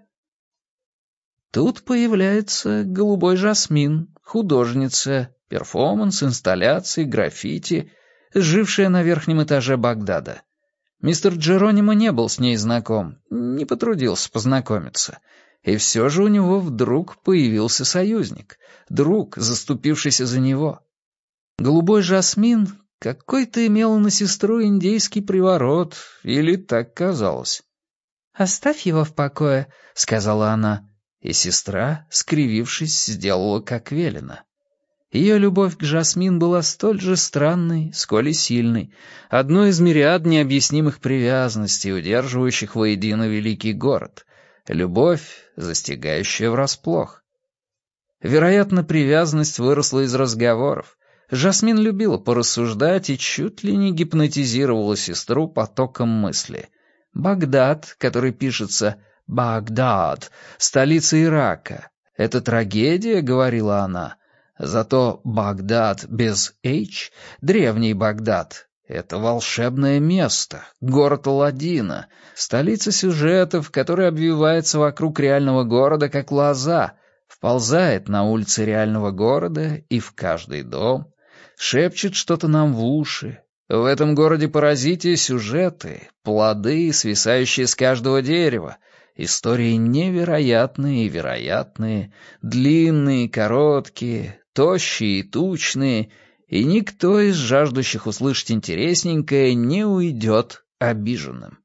Тут появляется голубой жасмин, художница, перформанс, инсталляции, граффити, жившая на верхнем этаже Багдада. Мистер Джеронимо не был с ней знаком, не потрудился познакомиться. И все же у него вдруг появился союзник, друг, заступившийся за него. Голубой жасмин какой-то имел на сестру индейский приворот, или так казалось. «Оставь его в покое», — сказала она, и сестра, скривившись, сделала как велено. Ее любовь к Жасмин была столь же странной, сколь и сильной, одной из мириад необъяснимых привязанностей, удерживающих воедино великий город. Любовь, застигающая врасплох. Вероятно, привязанность выросла из разговоров. Жасмин любила порассуждать и чуть ли не гипнотизировала сестру потоком мысли. Багдад, который пишется «Багдад», столица Ирака. «Это трагедия», — говорила она. Зато Багдад без «H», древний Багдад, — это волшебное место, город Аладдина, столица сюжетов, который обвивается вокруг реального города, как лоза, вползает на улицы реального города и в каждый дом, шепчет что-то нам в уши. В этом городе паразитие сюжеты, плоды, свисающие с каждого дерева, истории невероятные и вероятные, длинные и короткие, тощие и тучные, и никто из жаждущих услышать интересненькое не уйдет обиженным.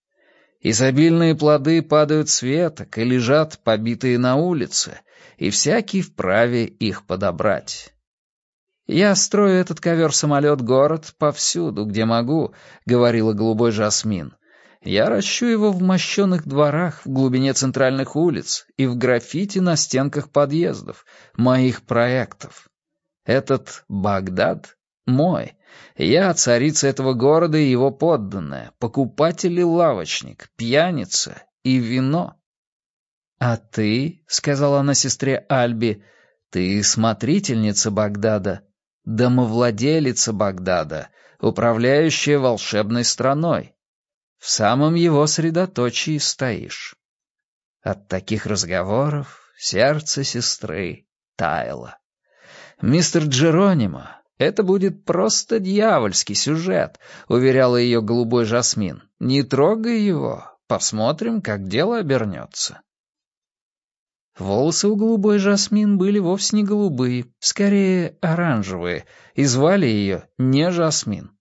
Изобильные плоды падают с веток и лежат, побитые на улице, и всякий вправе их подобрать. «Я строю этот ковер-самолет-город повсюду, где могу», — говорила голубой жасмин. «Я ращу его в мощенных дворах, в глубине центральных улиц и в граффити на стенках подъездов, моих проектов. Этот Багдад мой. Я царица этого города и его подданная, покупатель и лавочник, пьяница и вино». «А ты, — сказала она сестре Альби, — ты смотрительница Багдада, домовладелица Багдада, управляющая волшебной страной. В самом его средоточии стоишь». От таких разговоров сердце сестры таяло. «Мистер Джеронимо, это будет просто дьявольский сюжет», — уверяла ее голубой жасмин. «Не трогай его, посмотрим, как дело обернется». Волосы у голубой жасмин были вовсе не голубые, скорее оранжевые, и звали ее не Жасмин.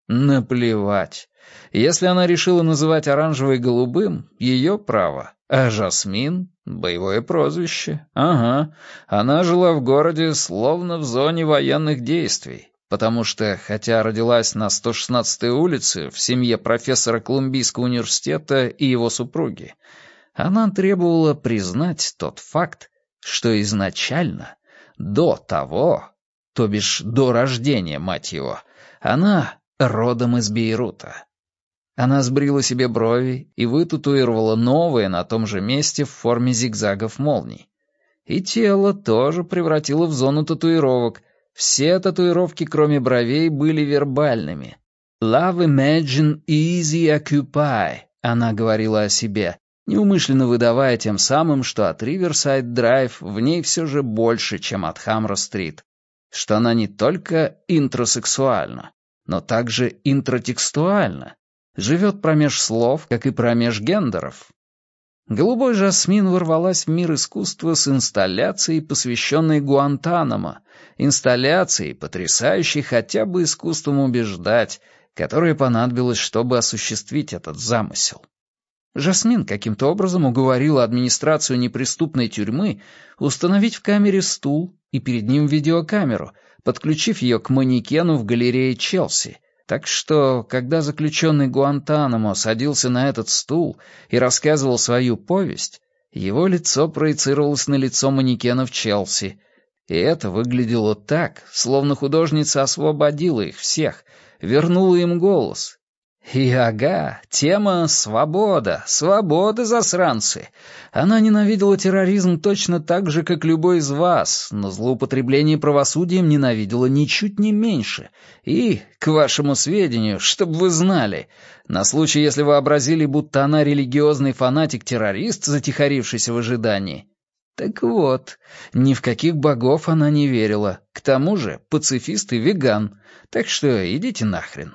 Наплевать. Если она решила называть оранжевый голубым, ее право. А Жасмин — боевое прозвище. Ага. Она жила в городе словно в зоне военных действий. Потому что, хотя родилась на сто шестнадцатой улице в семье профессора Колумбийского университета и его супруги, она требовала признать тот факт, что изначально, до того, то бишь до рождения, мать его, она родом из Бейрута. Она сбрила себе брови и вытатуировала новые на том же месте в форме зигзагов молний. И тело тоже превратила в зону татуировок. Все татуировки, кроме бровей, были вербальными. «Love, imagine, easy, occupy», она говорила о себе, неумышленно выдавая тем самым, что от Риверсайд-драйв в ней все же больше, чем от Хаммер-стрит, что она не только интрасексуальна, но также интратекстуальна, живет промеж слов, как и промеж гендеров. Голубой Жасмин ворвалась в мир искусства с инсталляцией, посвященной Гуантанамо, инсталляцией, потрясающей хотя бы искусством убеждать, которое понадобилось, чтобы осуществить этот замысел. Жасмин каким-то образом уговорила администрацию неприступной тюрьмы установить в камере стул и перед ним видеокамеру, подключив ее к манекену в галерее Челси, так что, когда заключенный Гуантанамо садился на этот стул и рассказывал свою повесть, его лицо проецировалось на лицо манекена в Челси, и это выглядело так, словно художница освободила их всех, вернула им голос. И ага, тема «свобода», «свобода, засранцы». Она ненавидела терроризм точно так же, как любой из вас, но злоупотребление правосудием ненавидела ничуть не меньше. И, к вашему сведению, чтобы вы знали, на случай, если вообразили, будто она религиозный фанатик-террорист, затихарившийся в ожидании. Так вот, ни в каких богов она не верила. К тому же пацифист и веган, так что идите нахрен.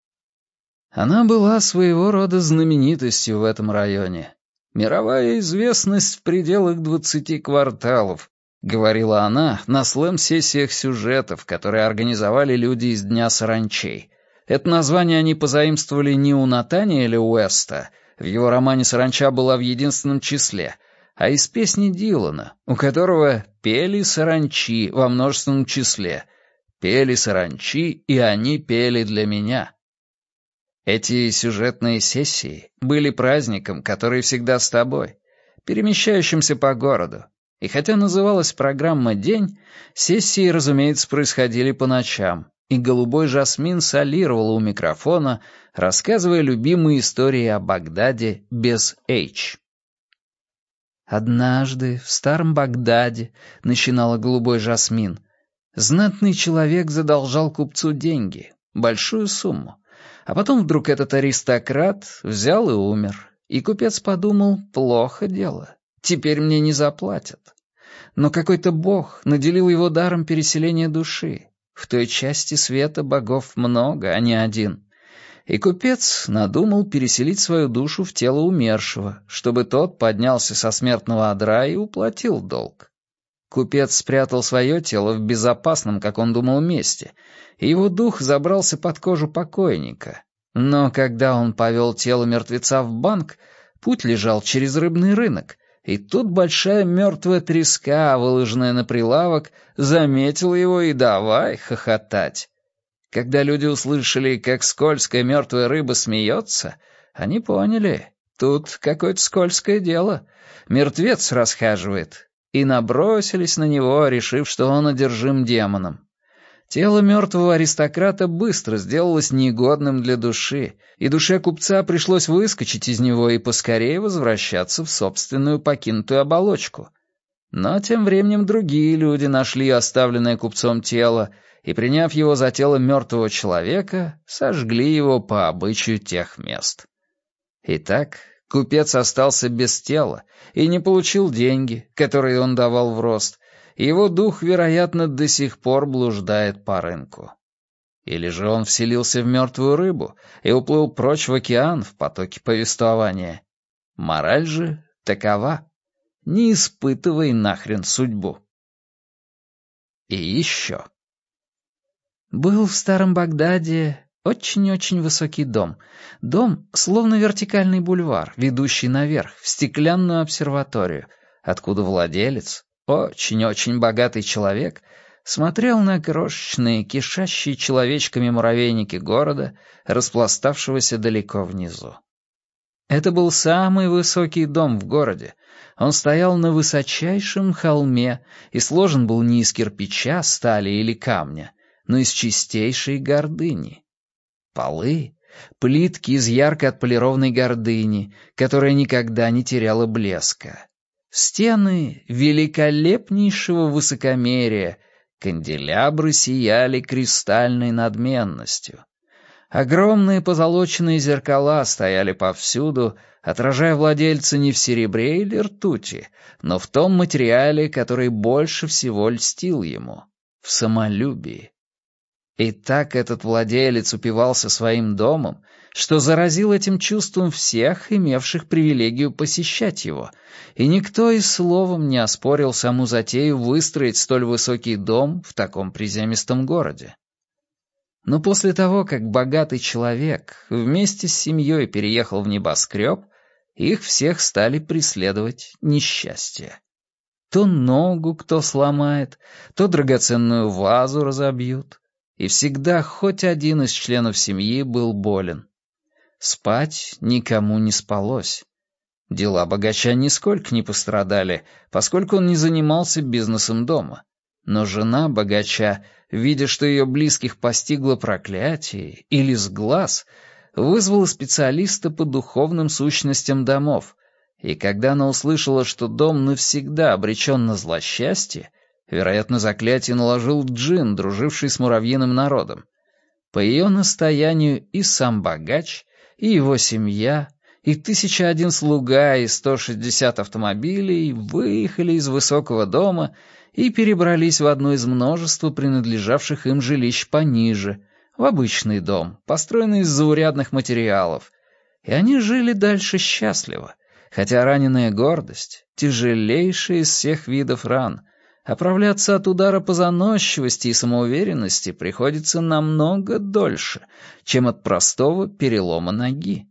Она была своего рода знаменитостью в этом районе. «Мировая известность в пределах двадцати кварталов», — говорила она на слэм-сессиях сюжетов, которые организовали люди из Дня саранчей. Это название они позаимствовали не у Натаниэля Уэста, в его романе «Саранча» была в единственном числе, а из песни Дилана, у которого пели саранчи во множественном числе. Пели саранчи, и они пели для меня. Эти сюжетные сессии были праздником, который всегда с тобой, перемещающимся по городу. И хотя называлась программа «День», сессии, разумеется, происходили по ночам, и голубой Жасмин солировала у микрофона, рассказывая любимые истории о Багдаде без «H». «Однажды в старом Багдаде», — начинала голубой Жасмин, «знатный человек задолжал купцу деньги, большую сумму. А потом вдруг этот аристократ взял и умер, и купец подумал, плохо дело, теперь мне не заплатят. Но какой-то бог наделил его даром переселения души. В той части света богов много, а не один. И купец надумал переселить свою душу в тело умершего, чтобы тот поднялся со смертного одра и уплатил долг. Купец спрятал свое тело в безопасном, как он думал, месте, и его дух забрался под кожу покойника. Но когда он повел тело мертвеца в банк, путь лежал через рыбный рынок, и тут большая мертвая треска, выложенная на прилавок, заметила его и давай хохотать. Когда люди услышали, как скользкая мертвая рыба смеется, они поняли, тут какое-то скользкое дело, мертвец расхаживает, и набросились на него, решив, что он одержим демоном. Тело мертвого аристократа быстро сделалось негодным для души, и душе купца пришлось выскочить из него и поскорее возвращаться в собственную покинутую оболочку. Но тем временем другие люди нашли оставленное купцом тело и, приняв его за тело мертвого человека, сожгли его по обычаю тех мест. Итак, купец остался без тела и не получил деньги, которые он давал в рост, и его дух, вероятно, до сих пор блуждает по рынку. Или же он вселился в мертвую рыбу и уплыл прочь в океан в потоке повествования. Мораль же такова: не испытывай нахрен судьбу. И еще. Был в старом Багдаде очень-очень высокий дом. Дом, словно вертикальный бульвар, ведущий наверх, в стеклянную обсерваторию, откуда владелец, очень-очень богатый человек, смотрел на крошечные, кишащие человечками муравейники города, распластавшегося далеко внизу. Это был самый высокий дом в городе. Он стоял на высочайшем холме и сложен был не из кирпича, стали или камня, но из чистейшей гордыни. Полы — плитки из ярко отполированной гордыни, которая никогда не теряла блеска. Стены — великолепнейшего высокомерия, канделябры сияли кристальной надменностью. Огромные позолоченные зеркала стояли повсюду, отражая владельца не в серебре или ртути, но в том материале, который больше всего льстил ему — в самолюбии. И так этот владелец упивался своим домом, что заразил этим чувством всех, имевших привилегию посещать его, и никто и словом не оспорил саму затею выстроить столь высокий дом в таком приземистом городе. Но после того, как богатый человек вместе с семьей переехал в небоскреб, их всех стали преследовать несчастья. То ногу кто сломает, то драгоценную вазу разобьют. И всегда хоть один из членов семьи был болен. Спать никому не спалось. Дела богача нисколько не пострадали, поскольку он не занимался бизнесом дома. Но жена богача, видя, что ее близких постигло проклятие или сглаз, вызвала специалиста по духовным сущностям домов, и когда она услышала, что дом навсегда обречен на злосчастье, вероятно, заклятие наложил джинн, друживший с муравьиным народом. По ее настоянию и сам богач, и его семья, и тысяча один слуга, и сто шестьдесят автомобилей выехали из высокого дома и перебрались в одно из множества принадлежавших им жилищ пониже, в обычный дом, построенный из заурядных материалов. И они жили дальше счастливо, хотя раненая гордость, тяжелейшая из всех видов ран, оправляться от удара по заносчивости и самоуверенности приходится намного дольше, чем от простого перелома ноги.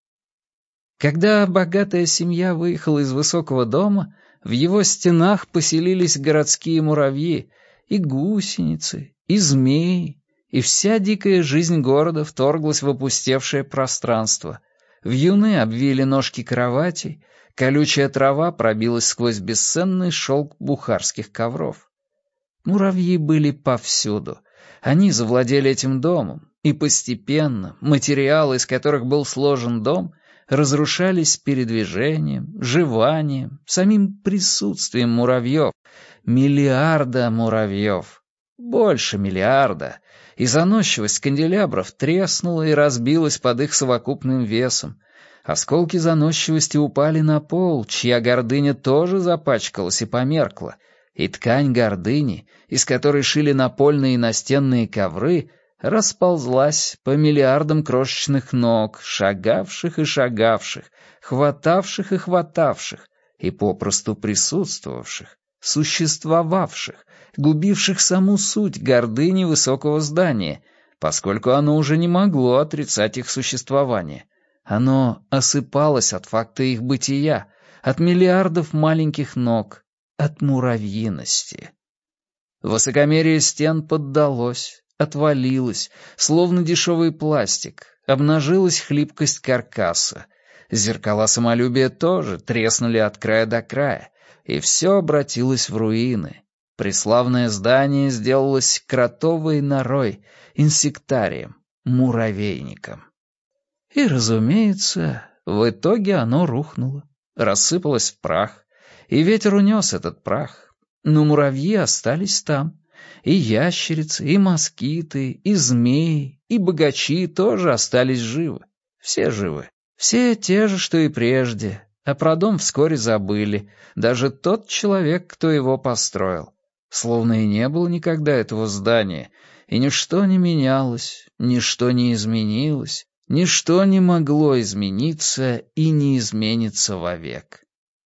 Когда богатая семья выехала из высокого дома, в его стенах поселились городские муравьи, и гусеницы, и змеи, и вся дикая жизнь города вторглась в опустевшее пространство. Вьюны обвили ножки кроватей, колючая трава пробилась сквозь бесценный шелк бухарских ковров. Муравьи были повсюду. Они завладели этим домом, и постепенно материалы, из которых был сложен дом, разрушались передвижением, жеванием, самим присутствием муравьев. Миллиарда муравьев. Больше миллиарда. И заносчивость канделябров треснула и разбилась под их совокупным весом. Осколки заносчивости упали на пол, чья гордыня тоже запачкалась и померкла, и ткань гордыни, из которой шили напольные и настенные ковры, расползлась по миллиардам крошечных ног, шагавших и шагавших, хватавших и хватавших, и попросту присутствовавших, существовавших, губивших саму суть гордыни высокого здания, поскольку оно уже не могло отрицать их существование. Оно осыпалось от факта их бытия, от миллиардов маленьких ног, от муравьиности. Высокомерие стен поддалось, отвалилось, словно дешевый пластик, обнажилась хлипкость каркаса. Зеркала самолюбия тоже треснули от края до края, и все обратилось в руины. Преславное здание сделалось кротовой норой, инсектарием, муравейником. И, разумеется, в итоге оно рухнуло, рассыпалось в прах, и ветер унес этот прах, но муравьи остались там, и ящерицы, и москиты, и змеи, и богачи тоже остались живы, все живы, все те же, что и прежде, а про дом вскоре забыли, даже тот человек, кто его построил, словно и не было никогда этого здания, и ничто не менялось, ничто не изменилось, ничто не могло измениться и не изменится вовек.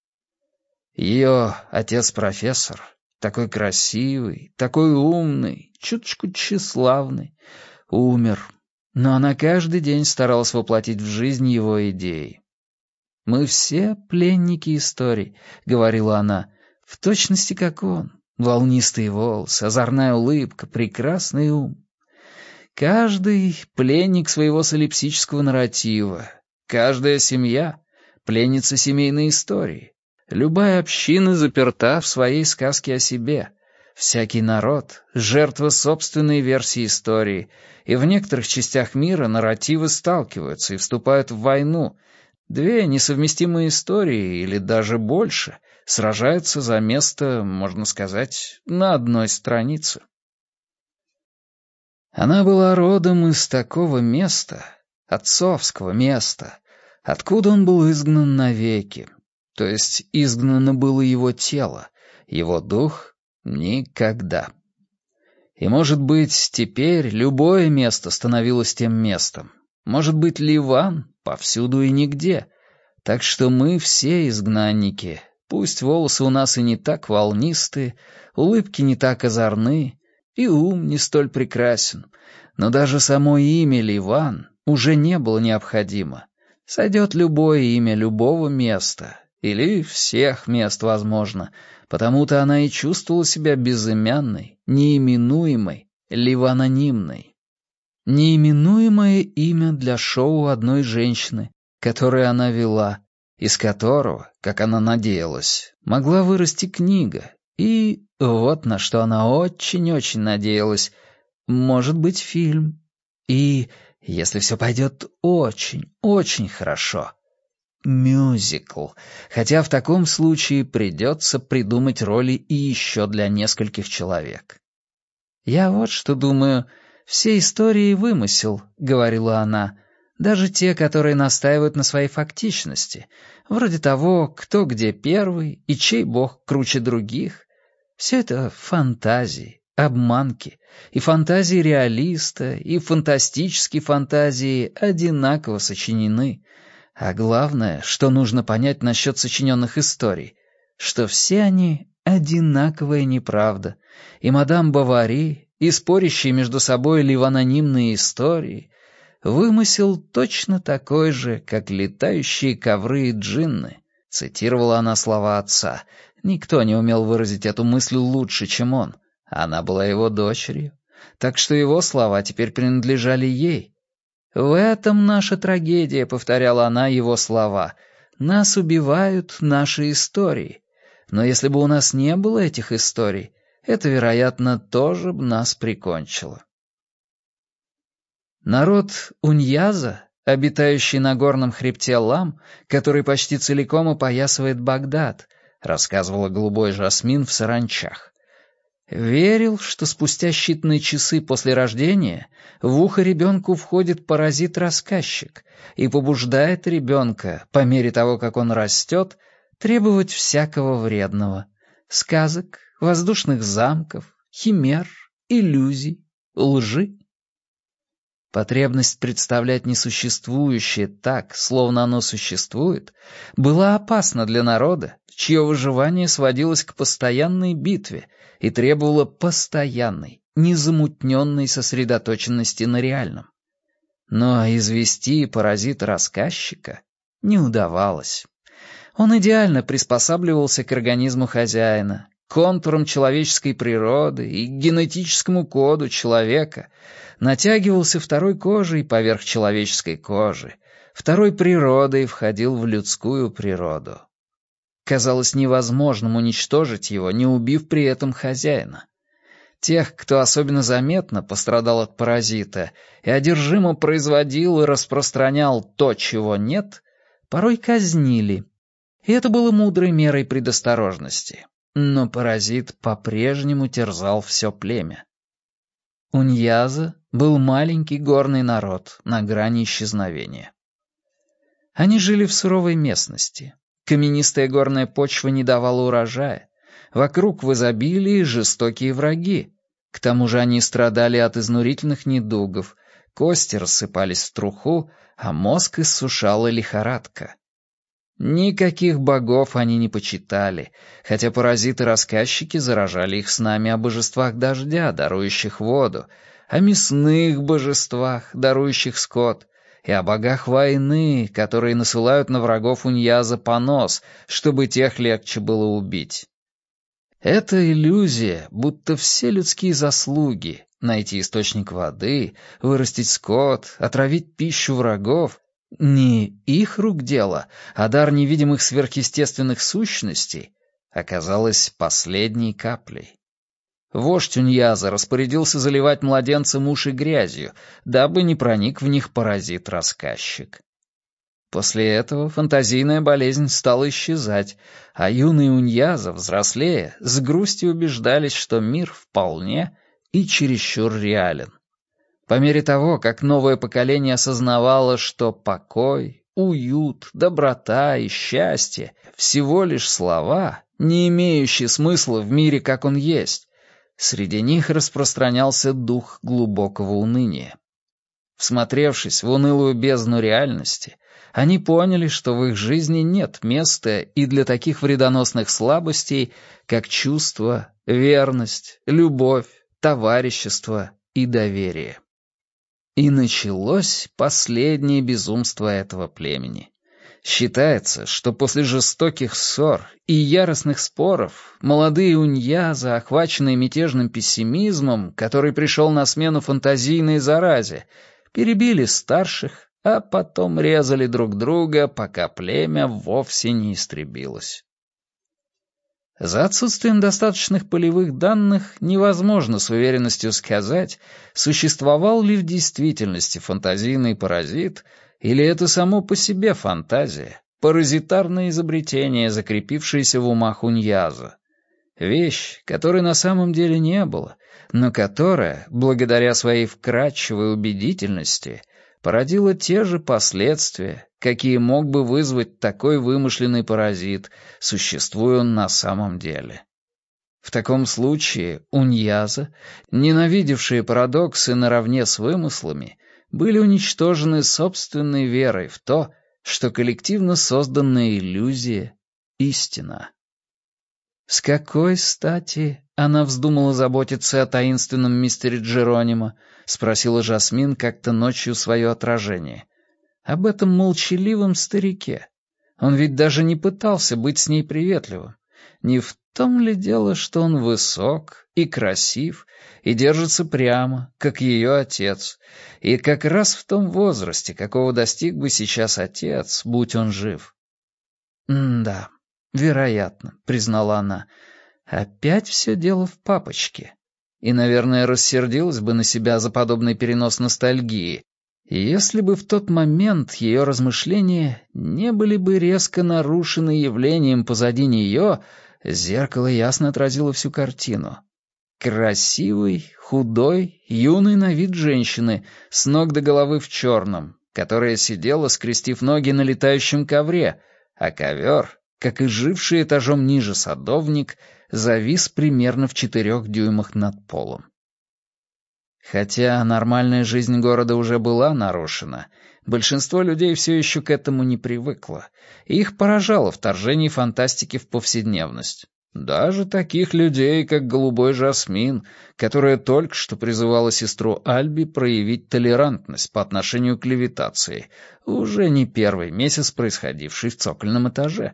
Ее отец-профессор, такой красивый, такой умный, чуточку тщеславный, умер, но она каждый день старалась воплотить в жизнь его идеи. «Мы все пленники историй», — говорила она, — «в точности как он. Волнистые волосы, озорная улыбка, прекрасный ум. Каждый пленник своего солипсического нарратива, каждая семья — пленница семейной истории. Любая община заперта в своей сказке о себе. Всякий народ — жертва собственной версии истории, и в некоторых частях мира нарративы сталкиваются и вступают в войну. Две несовместимые истории, или даже больше, сражаются за место, можно сказать, на одной странице. Она была родом из такого места, отцовского места, откуда он был изгнан навеки. То есть изгнано было его тело, его дух — никогда. И, может быть, теперь любое место становилось тем местом. Может быть, Ливан повсюду и нигде. Так что мы все изгнанники. Пусть волосы у нас и не так волнистые, улыбки не так озорны, и ум не столь прекрасен, но даже само имя Ливан уже не было необходимо. Сойдет любое имя любого места, или всех мест, возможно, потому-то она и чувствовала себя безымянной, неименуемой, ливанонимной. Неименуемое имя для шоу одной женщины, которое она вела, из которого, как она надеялась, могла вырасти книга, и вот на что она очень-очень надеялась, может быть, фильм, и, если все пойдет очень-очень хорошо, мюзикл, хотя в таком случае придется придумать роли и еще для нескольких человек. «Я вот что думаю, все истории — вымысел», — говорила она, — «даже те, которые настаивают на своей фактичности, вроде того, кто где первый и чей бог круче других. Все это фантазии, обманки, и фантазии реалиста, и фантастические фантазии одинаково сочинены. А главное, что нужно понять насчет сочиненных историй, что все они одинаковая неправда, и мадам Бовари, и спорящие между собой ливанонимные истории — вымысел точно такой же, как летающие ковры и джинны», — цитировала она слова отца. Никто не умел выразить эту мысль лучше, чем он. Она была его дочерью, так что его слова теперь принадлежали ей. «В этом наша трагедия», — повторяла она его слова. «Нас убивают наши истории. Но если бы у нас не было этих историй, это, вероятно, тоже бы нас прикончило». Народ Уньяза, обитающий на горном хребте Лам, который почти целиком опоясывает Багдад, рассказывала голубой Жасмин в Саранчах, верил, что спустя считанные часы после рождения в ухо ребенку входит паразит-рассказчик и побуждает ребенка, по мере того, как он растет, требовать всякого вредного — сказок, воздушных замков, химер, иллюзий, лжи. Потребность представлять несуществующее так, словно оно существует, была опасна для народа, чье выживание сводилось к постоянной битве и требовало постоянной, незамутненной сосредоточенности на реальном. Но извести паразита-рассказчика не удавалось. Он идеально приспосабливался к организму хозяина, к контурам человеческой природы и к генетическому коду человека, натягивался второй кожей поверх человеческой кожи, второй природой входил в людскую природу. Казалось невозможным уничтожить его, не убив при этом хозяина. Тех, кто особенно заметно пострадал от паразита и одержимо производил и распространял то, чего нет, порой казнили. И это было мудрой мерой предосторожности. Но паразит по-прежнему терзал все племя. Уньяза был маленький горный народ на грани исчезновения. Они жили в суровой местности. Каменистая горная почва не давала урожая. Вокруг в изобилии жестокие враги. К тому же они страдали от изнурительных недугов, кости рассыпались в труху, а мозг иссушала лихорадка. Никаких богов они не почитали, хотя паразиты-рассказчики заражали их снами о божествах дождя, дарующих воду, о мясных божествах, дарующих скот, и о богах войны, которые насылают на врагов Уньяза понос, чтобы тех легче было убить. Эта иллюзия, будто все людские заслуги — найти источник воды, вырастить скот, отравить пищу врагов — не их рук дело, а дар невидимых сверхъестественных сущностей — оказалась последней каплей. Вождь Уньяза распорядился заливать младенцам уши грязью, дабы не проник в них паразит-рассказчик. После этого фантазийная болезнь стала исчезать, а юные Уньяза, взрослея, с грустью убеждались, что мир вполне и чересчур реален. По мере того, как новое поколение осознавало, что покой, уют, доброта и счастье — всего лишь слова, не имеющие смысла в мире, как он есть, среди них распространялся дух глубокого уныния. Всмотревшись в унылую бездну реальности, они поняли, что в их жизни нет места и для таких вредоносных слабостей, как чувство, верность, любовь, товарищество и доверие. И началось последнее безумство этого племени. Считается, что после жестоких ссор и яростных споров молодые Уньяза, охваченные мятежным пессимизмом, который пришел на смену фантазийной заразе, перебили старших, а потом резали друг друга, пока племя вовсе не истребилось. За отсутствием достаточных полевых данных невозможно с уверенностью сказать, существовал ли в действительности фантазийный паразит, или это само по себе фантазия, паразитарное изобретение, закрепившееся в умах Уньяза. Вещь, которой на самом деле не было, но которая, благодаря своей вкрадчивой убедительности, породила те же последствия, какие мог бы вызвать такой вымышленный паразит, существуя он на самом деле. В таком случае Уньяза, ненавидевшие парадоксы наравне с вымыслами, были уничтожены собственной верой в то, что коллективно созданная иллюзия — истина. С какой стати она вздумала заботиться о таинственном мистере Джеронимо? — спросила Жасмин как-то ночью свое отражение. Об этом молчаливом старике. Он ведь даже не пытался быть с ней приветливым. Не в том ли дело, что он высок и красив, и держится прямо, как ее отец, и как раз в том возрасте, какого достиг бы сейчас отец, будь он жив? «Да, вероятно», — признала она, — «опять все дело в папочке». И, наверное, рассердилась бы на себя за подобный перенос ностальгии, если бы в тот момент ее размышления не были бы резко нарушены явлением позади нее, зеркало ясно отразило всю картину. Красивый, худой, юный на вид женщины, с ног до головы в черном, которая сидела, скрестив ноги на летающем ковре, а ковер, как и живший этажом ниже садовник, завис примерно в четырех дюймах над полом. Хотя нормальная жизнь города уже была нарушена, большинство людей все еще к этому не привыкло, и их поражало вторжение фантастики в повседневность. Даже таких людей, как Голубой Жасмин, которая только что призывала сестру Альби проявить толерантность по отношению к левитации, уже не первый месяц происходивший в цокольном этаже.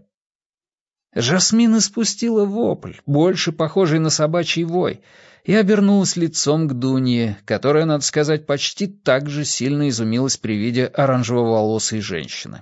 Жасмин испустила вопль, больше похожий на собачий вой, и обернулась лицом к Дунье, которая, надо сказать, почти так же сильно изумилась при виде оранжево-волосой женщины.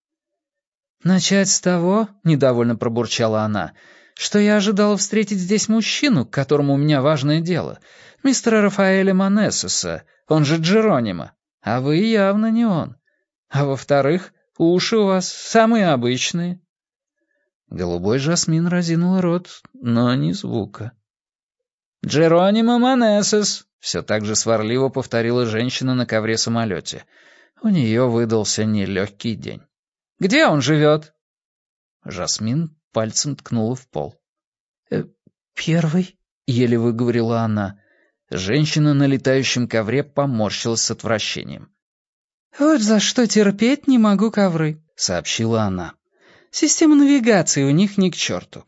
«Начать с того, — недовольно пробурчала она, — что я ожидала встретить здесь мужчину, к которому у меня важное дело, мистера Рафаэля Манессеса, он же Джеронимо, а вы явно не он. А во-вторых, уши у вас самые обычные». Голубой Жасмин разинул рот, но ни звука. «Джеронимо Манессес», — все так же сварливо повторила женщина на ковре-самолете. У нее выдался нелегкий день. «Где он живет?» Жасмин пальцем ткнула в пол. «Э, «Первый», — еле выговорила она. Женщина на летающем ковре поморщилась с отвращением. «Вот за что терпеть не могу ковры», — сообщила она. «Система навигации у них ни к черту».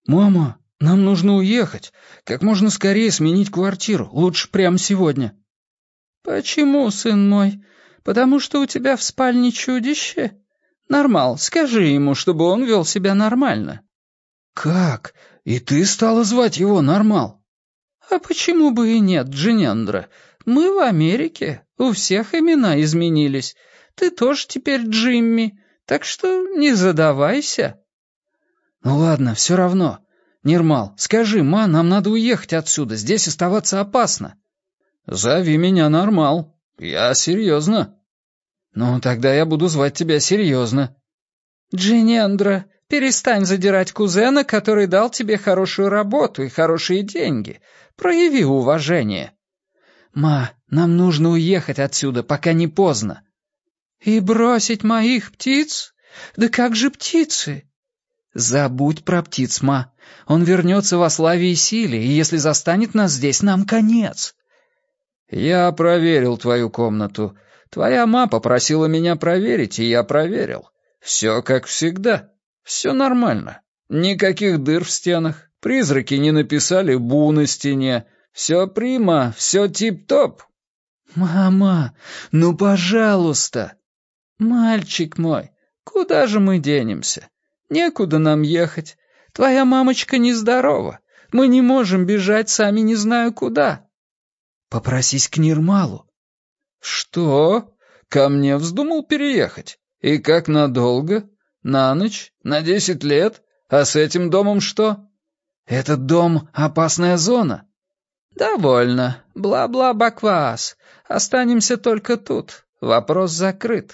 «Мама, нам нужно уехать. Как можно скорее сменить квартиру. Лучше прямо сегодня». «Почему, сын мой? Потому что у тебя в спальне чудище? Нормал, скажи ему, чтобы он вел себя нормально». «Как? И ты стала звать его Нормал?» «А почему бы и нет, Джинендра? Мы в Америке, у всех имена изменились. Ты тоже теперь Джимми, так что не задавайся». «Ну ладно, все равно. Нирмал, скажи, ма, нам надо уехать отсюда, здесь оставаться опасно». «Зови меня Нормал. Я серьезно». «Ну, тогда я буду звать тебя серьезно». «Джинендра, перестань задирать кузена, который дал тебе хорошую работу и хорошие деньги. Прояви уважение». «Ма, нам нужно уехать отсюда, пока не поздно». «И бросить моих птиц? Да как же птицы?» «Забудь про птиц, ма. Он вернется во славе и силе, и если застанет нас здесь, нам конец». «Я проверил твою комнату. Твоя ма попросила меня проверить, и я проверил. Все как всегда. Все нормально. Никаких дыр в стенах. Призраки не написали «бу» на стене. Все прима, все тип-топ». «Мама, ну пожалуйста!» «Мальчик мой, куда же мы денемся? Некуда нам ехать. Твоя мамочка нездорова. Мы не можем бежать сами не знаю куда». «Попросись к Нирмалу». «Что? Ко мне вздумал переехать? И как надолго? На ночь? На десять лет? А с этим домом что?» «Этот дом — опасная зона». «Довольно. Бла-бла-баквас. Останемся только тут. Вопрос закрыт».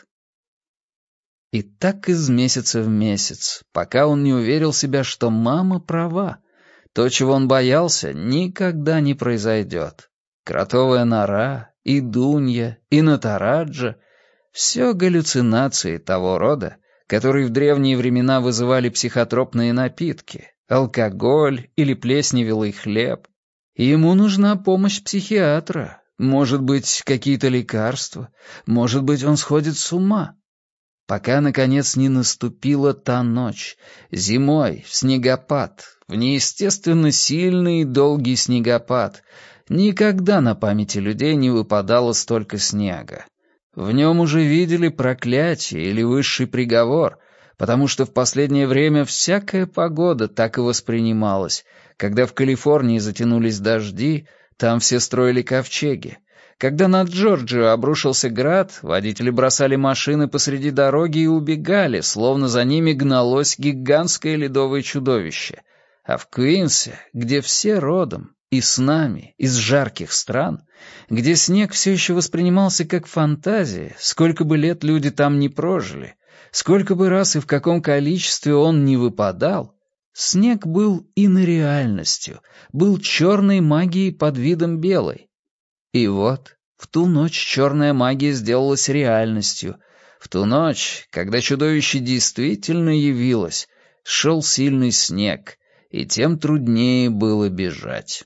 И так из месяца в месяц, пока он не уверил себя, что мама права. То, чего он боялся, никогда не произойдет. Кротовая нора, и Дунья, и Натараджа — все галлюцинации того рода, которые в древние времена вызывали психотропные напитки, алкоголь или плесневелый хлеб. И ему нужна помощь психиатра, может быть, какие-то лекарства, может быть, он сходит с ума. Пока, наконец, не наступила та ночь, зимой, в снегопад, в неестественно сильный и долгий снегопад. Никогда на памяти людей не выпадало столько снега. В нем уже видели проклятие или высший приговор, потому что в последнее время всякая погода так и воспринималась. Когда в Калифорнии затянулись дожди, там все строили ковчеги. Когда над Джорджией обрушился град, водители бросали машины посреди дороги и убегали, словно за ними гналось гигантское ледовое чудовище. А в Куинсе, где все родом, и с нами, из жарких стран, где снег все еще воспринимался как фантазия, сколько бы лет люди там не прожили, сколько бы раз и в каком количестве он не выпадал, снег был инореальностью, был черной магией под видом белой. И вот, в ту ночь черная магия сделалась реальностью. В ту ночь, когда чудовище действительно явилось, шел сильный снег, и тем труднее было бежать.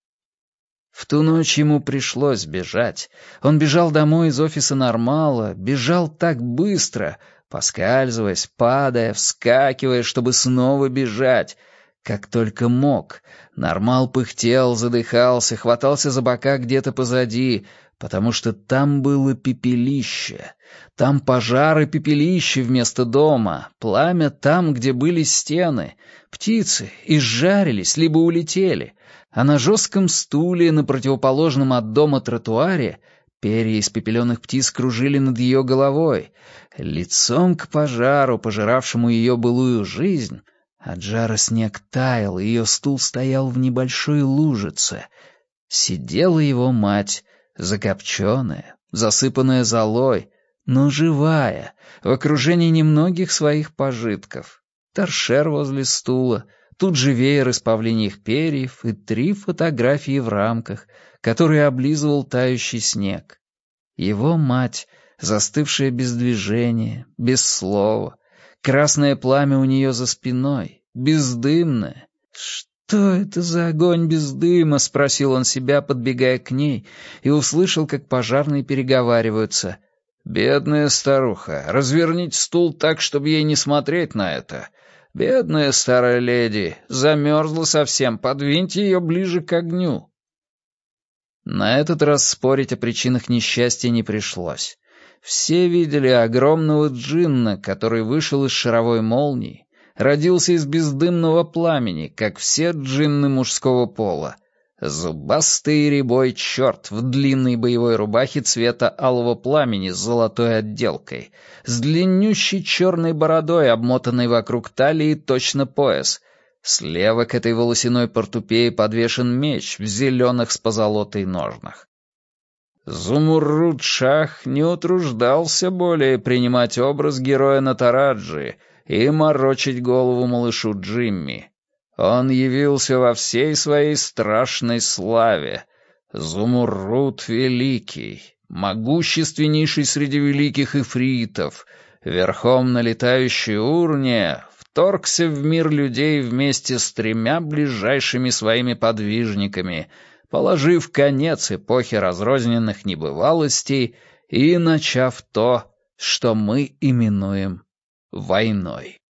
В ту ночь ему пришлось бежать. Он бежал домой из офиса Нормала, бежал так быстро, поскальзываясь, падая, вскакивая, чтобы снова бежать, как только мог. Нормал пыхтел, задыхался, хватался за бока где-то позади, потому что там было пепелище. Там пожар и пепелище вместо дома, пламя там, где были стены. Птицы изжарились, либо улетели, а на жестком стуле на противоположном от дома тротуаре перья испепеленных птиц кружили над ее головой. Лицом к пожару, пожиравшему ее былую жизнь, от жара снег таял, и ее стул стоял в небольшой лужице. Сидела его мать, закопченная, засыпанная золой, но живая, в окружении немногих своих пожитков. Торшер возле стула, тут же веер из павлиньих перьев и три фотографии в рамках, которые облизывал тающий снег. Его мать, застывшая без движения, без слова, красное пламя у нее за спиной, бездымное. «Что это за огонь без дыма?» — спросил он себя, подбегая к ней, и услышал, как пожарные переговариваются. «Бедная старуха, разверните стул так, чтобы ей не смотреть на это. Бедная старая леди, замерзла совсем, подвиньте ее ближе к огню». На этот раз спорить о причинах несчастья не пришлось. Все видели огромного джинна, который вышел из шаровой молнии, родился из бездымного пламени, как все джинны мужского пола. Зубастый рябой черт в длинной боевой рубахе цвета алого пламени с золотой отделкой, с длиннющей черной бородой, обмотанной вокруг талии точно пояс. Слева к этой волосяной портупее подвешен меч в зеленых с позолотой ножнах. Зумурруд-Шах не утруждался более принимать образ героя Натараджи и морочить голову малышу Джимми. Он явился во всей своей страшной славе. Зумурруд Великий, могущественнейший среди великих ифритов, верхом на летающей урне, вторгся в мир людей вместе с тремя ближайшими своими подвижниками, положив конец эпохе разрозненных небывалостей и начав то, что мы именуем войной.